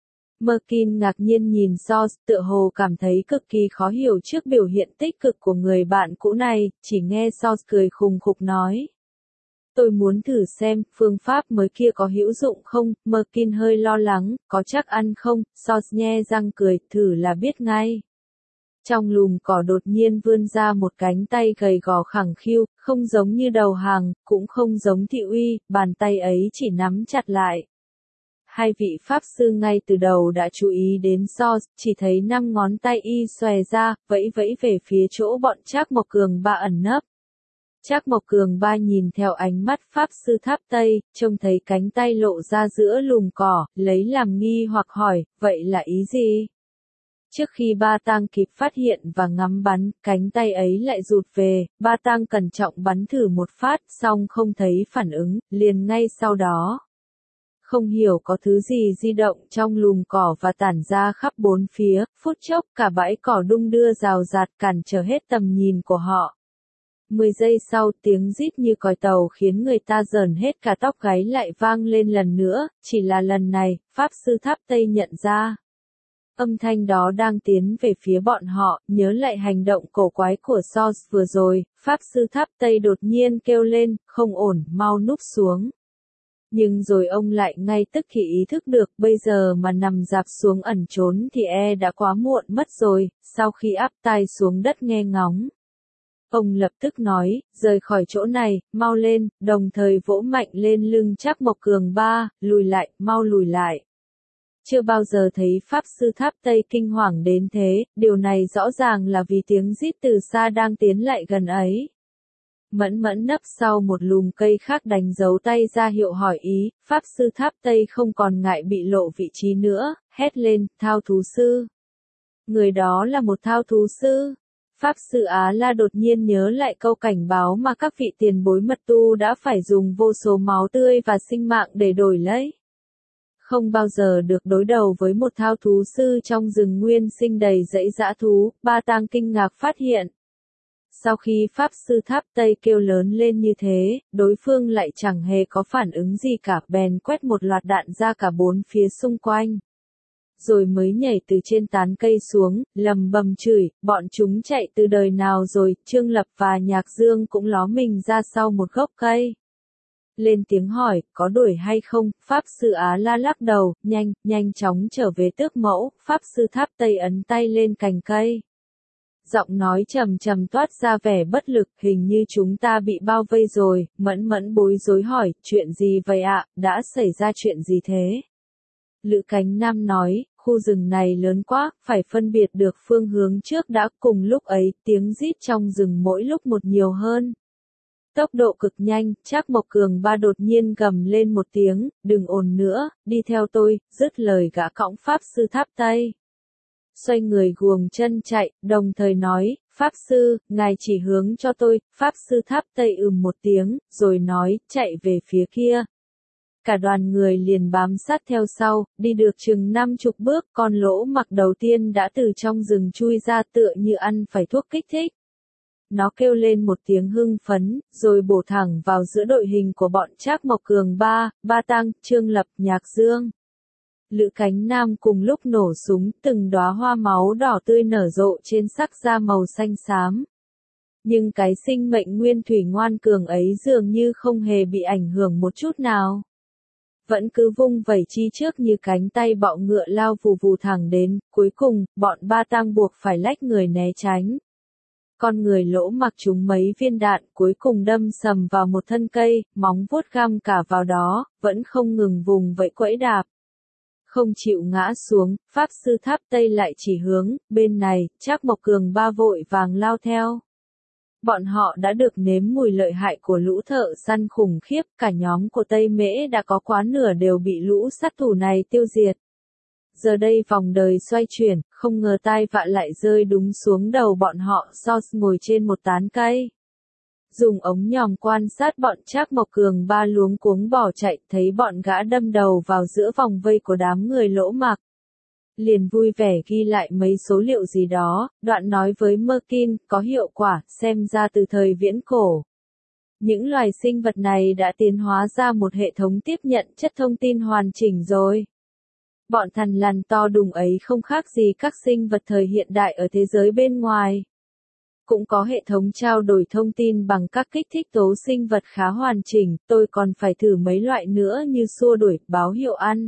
Merkin ngạc nhiên nhìn SOS, tựa hồ cảm thấy cực kỳ khó hiểu trước biểu hiện tích cực của người bạn cũ này, chỉ nghe SOS cười khùng khục nói. Tôi muốn thử xem, phương pháp mới kia có hữu dụng không, Merkin hơi lo lắng, có chắc ăn không, SOS nhe răng cười, thử là biết ngay. Trong lùm cỏ đột nhiên vươn ra một cánh tay gầy gò khẳng khiu, không giống như đầu hàng, cũng không giống thị uy, bàn tay ấy chỉ nắm chặt lại. Hai vị pháp sư ngay từ đầu đã chú ý đến SOS, chỉ thấy 5 ngón tay y xòe ra, vẫy vẫy về phía chỗ bọn Trác Mộc Cường Ba ẩn nấp. Trác Mộc Cường Ba nhìn theo ánh mắt Pháp Sư Tháp Tây, trông thấy cánh tay lộ ra giữa lùm cỏ, lấy làm nghi hoặc hỏi, vậy là ý gì? Trước khi Ba Tang kịp phát hiện và ngắm bắn, cánh tay ấy lại rụt về, Ba Tang cẩn trọng bắn thử một phát, xong không thấy phản ứng, liền ngay sau đó. Không hiểu có thứ gì di động trong lùm cỏ và tản ra khắp bốn phía, phút chốc cả bãi cỏ đung đưa rào rạt cản trở hết tầm nhìn của họ. 10 giây sau, tiếng rít như còi tàu khiến người ta rờn hết cả tóc gáy lại vang lên lần nữa, chỉ là lần này, Pháp Sư Tháp Tây nhận ra. Âm thanh đó đang tiến về phía bọn họ, nhớ lại hành động cổ quái của Sos vừa rồi, Pháp Sư Tháp Tây đột nhiên kêu lên, không ổn, mau núp xuống. Nhưng rồi ông lại ngay tức thì ý thức được bây giờ mà nằm rạp xuống ẩn trốn thì đã quá muộn mất rồi, sau khi áp tai xuống đất nghe ngóng. Ông lập tức nói, rời khỏi chỗ này, mau lên, đồng thời vỗ mạnh lên lưng Trác Mộc Cường Ba, lùi lại, mau lùi lại. Chưa bao giờ thấy Pháp Sư Tháp Tây kinh hoàng đến thế, điều này rõ ràng là vì tiếng rít từ xa đang tiến lại gần ấy. Mẫn Mẫn nấp sau một lùm cây khác đánh dấu tay ra hiệu hỏi ý, Pháp Sư Tháp Tây không còn ngại bị lộ vị trí nữa, hét lên, thao thú sư. Người đó là một thao thú sư. Pháp Sư Á La đột nhiên nhớ lại câu cảnh báo mà các vị tiền bối mật tu đã phải dùng vô số máu tươi và sinh mạng để đổi lấy. Không bao giờ được đối đầu với một thao thú sư trong rừng nguyên sinh đầy rẫy dã thú, Ba Tang kinh ngạc phát hiện. Sau khi Pháp Sư Tháp Tây kêu lớn lên như thế, đối phương lại chẳng hề có phản ứng gì cả, bèn quét một loạt đạn ra cả bốn phía xung quanh. Rồi mới nhảy từ trên tán cây xuống, lầm bầm chửi, bọn chúng chạy từ đời nào rồi, Trương Lập và Nhạc Dương cũng ló mình ra sau một gốc cây. Lên tiếng hỏi, có đuổi hay không, Pháp Sư Á La lắc đầu, nhanh chóng trở về tước mẫu, Pháp Sư Tháp Tây ấn tay lên cành cây. Giọng nói trầm trầm toát ra vẻ bất lực, hình như chúng ta bị bao vây rồi, Mẫn Mẫn bối rối hỏi, chuyện gì vậy ạ, đã xảy ra chuyện gì thế? Lữ Cánh Nam nói, khu rừng này lớn quá, phải phân biệt được phương hướng trước đã, cùng lúc ấy, tiếng rít trong rừng mỗi lúc một nhiều hơn. Tốc độ cực nhanh, Trác Mộc Cường Ba đột nhiên gầm lên một tiếng, đừng ồn nữa, đi theo tôi, dứt lời gã cõng Pháp Sư Tháp Tây. Xoay người guồng chân chạy, đồng thời nói, Pháp Sư, ngài chỉ hướng cho tôi, Pháp Sư Tháp Tây một tiếng, rồi nói, chạy về phía kia. Cả đoàn người liền bám sát theo sau, đi được chừng 50 bước, con lỗ mặc đầu tiên đã từ trong rừng chui ra tựa như ăn phải thuốc kích thích. Nó kêu lên một tiếng hưng phấn, rồi bổ thẳng vào giữa đội hình của bọn Trác Mộc Cường Ba, Ba Tang, Trương Lập, Nhạc Dương. Lữ Cánh Nam cùng lúc nổ súng, từng đóa hoa máu đỏ tươi nở rộ trên sắc da màu xanh xám. Nhưng cái sinh mệnh nguyên thủy ngoan cường ấy dường như không hề bị ảnh hưởng một chút nào. Vẫn cứ vung vẩy chi trước như cánh tay bọ ngựa lao vù vù thẳng đến, cuối cùng, bọn Ba Tang buộc phải lách người né tránh. Con người lỗ mặc chúng mấy viên đạn cuối cùng đâm sầm vào một thân cây, móng vuốt găm cả vào đó, vẫn không ngừng vùng vẫy quẫy đạp. Không chịu ngã xuống, Pháp Sư Tháp Tây lại chỉ hướng, bên này, Trác Mộc Cường Ba vội vàng lao theo. Bọn họ đã được nếm mùi lợi hại của lũ thợ săn khủng khiếp, cả nhóm của Tây Mễ đã có quá nửa đều bị lũ sát thủ này tiêu diệt. Giờ đây vòng đời xoay chuyển, không ngờ tai vạ lại rơi đúng xuống đầu bọn họ. Sos ngồi trên một tán cây. Dùng ống nhòm quan sát bọn Trác Mộc Cường Ba luống cuống bỏ chạy, thấy bọn gã đâm đầu vào giữa vòng vây của đám người lỗ mặc. Liền vui vẻ ghi lại mấy số liệu gì đó, đoạn nói với Merkin, có hiệu quả, xem ra từ thời viễn cổ. Những loài sinh vật này đã tiến hóa ra một hệ thống tiếp nhận chất thông tin hoàn chỉnh rồi. Bọn thằn lằn to đùng ấy không khác gì các sinh vật thời hiện đại ở thế giới bên ngoài. Cũng có hệ thống trao đổi thông tin bằng các kích thích tố sinh vật khá hoàn chỉnh, tôi còn phải thử mấy loại nữa như xua đuổi, báo hiệu ăn.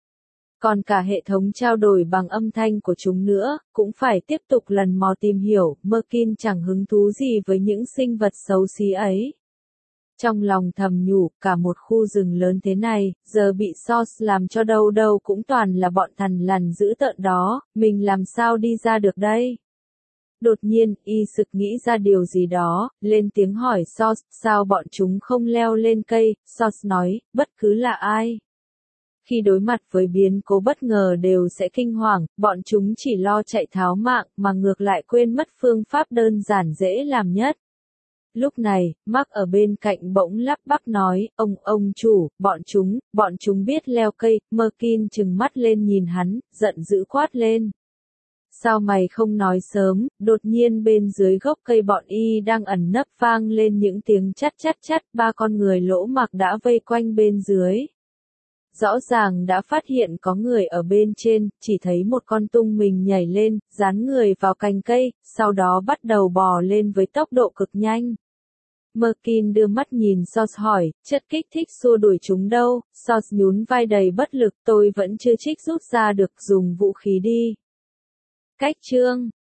Còn cả hệ thống trao đổi bằng âm thanh của chúng nữa, cũng phải tiếp tục lần mò tìm hiểu, Merkin chẳng hứng thú gì với những sinh vật xấu xí ấy. Trong lòng thầm nhủ, cả một khu rừng lớn thế này, giờ bị Sos làm cho đâu đâu cũng toàn là bọn thằn lằn dữ tợn đó, mình làm sao đi ra được đây? Đột nhiên, y sực nghĩ ra điều gì đó, lên tiếng hỏi Sos, sao bọn chúng không leo lên cây? Sos nói, bất cứ là ai. Khi đối mặt với biến cố bất ngờ đều sẽ kinh hoàng, bọn chúng chỉ lo chạy tháo mạng mà ngược lại quên mất phương pháp đơn giản dễ làm nhất. Lúc này, Mark ở bên cạnh bỗng lắp bắp nói, ông chủ, bọn chúng biết leo cây, Merkin trừng mắt lên nhìn hắn, giận dữ quát lên. Sao mày không nói sớm, đột nhiên bên dưới gốc cây bọn y đang ẩn nấp vang lên những tiếng chát chát chát, ba con người lỗ mặc đã vây quanh bên dưới. Rõ ràng đã phát hiện có người ở bên trên, chỉ thấy một con tung mình nhảy lên, dán người vào cành cây, sau đó bắt đầu bò lên với tốc độ cực nhanh. Merkin đưa mắt nhìn Sos hỏi, chất kích thích xua đuổi chúng đâu? Sos nhún vai đầy bất lực, tôi vẫn chưa trích rút ra được, dùng vũ khí đi. Cách chương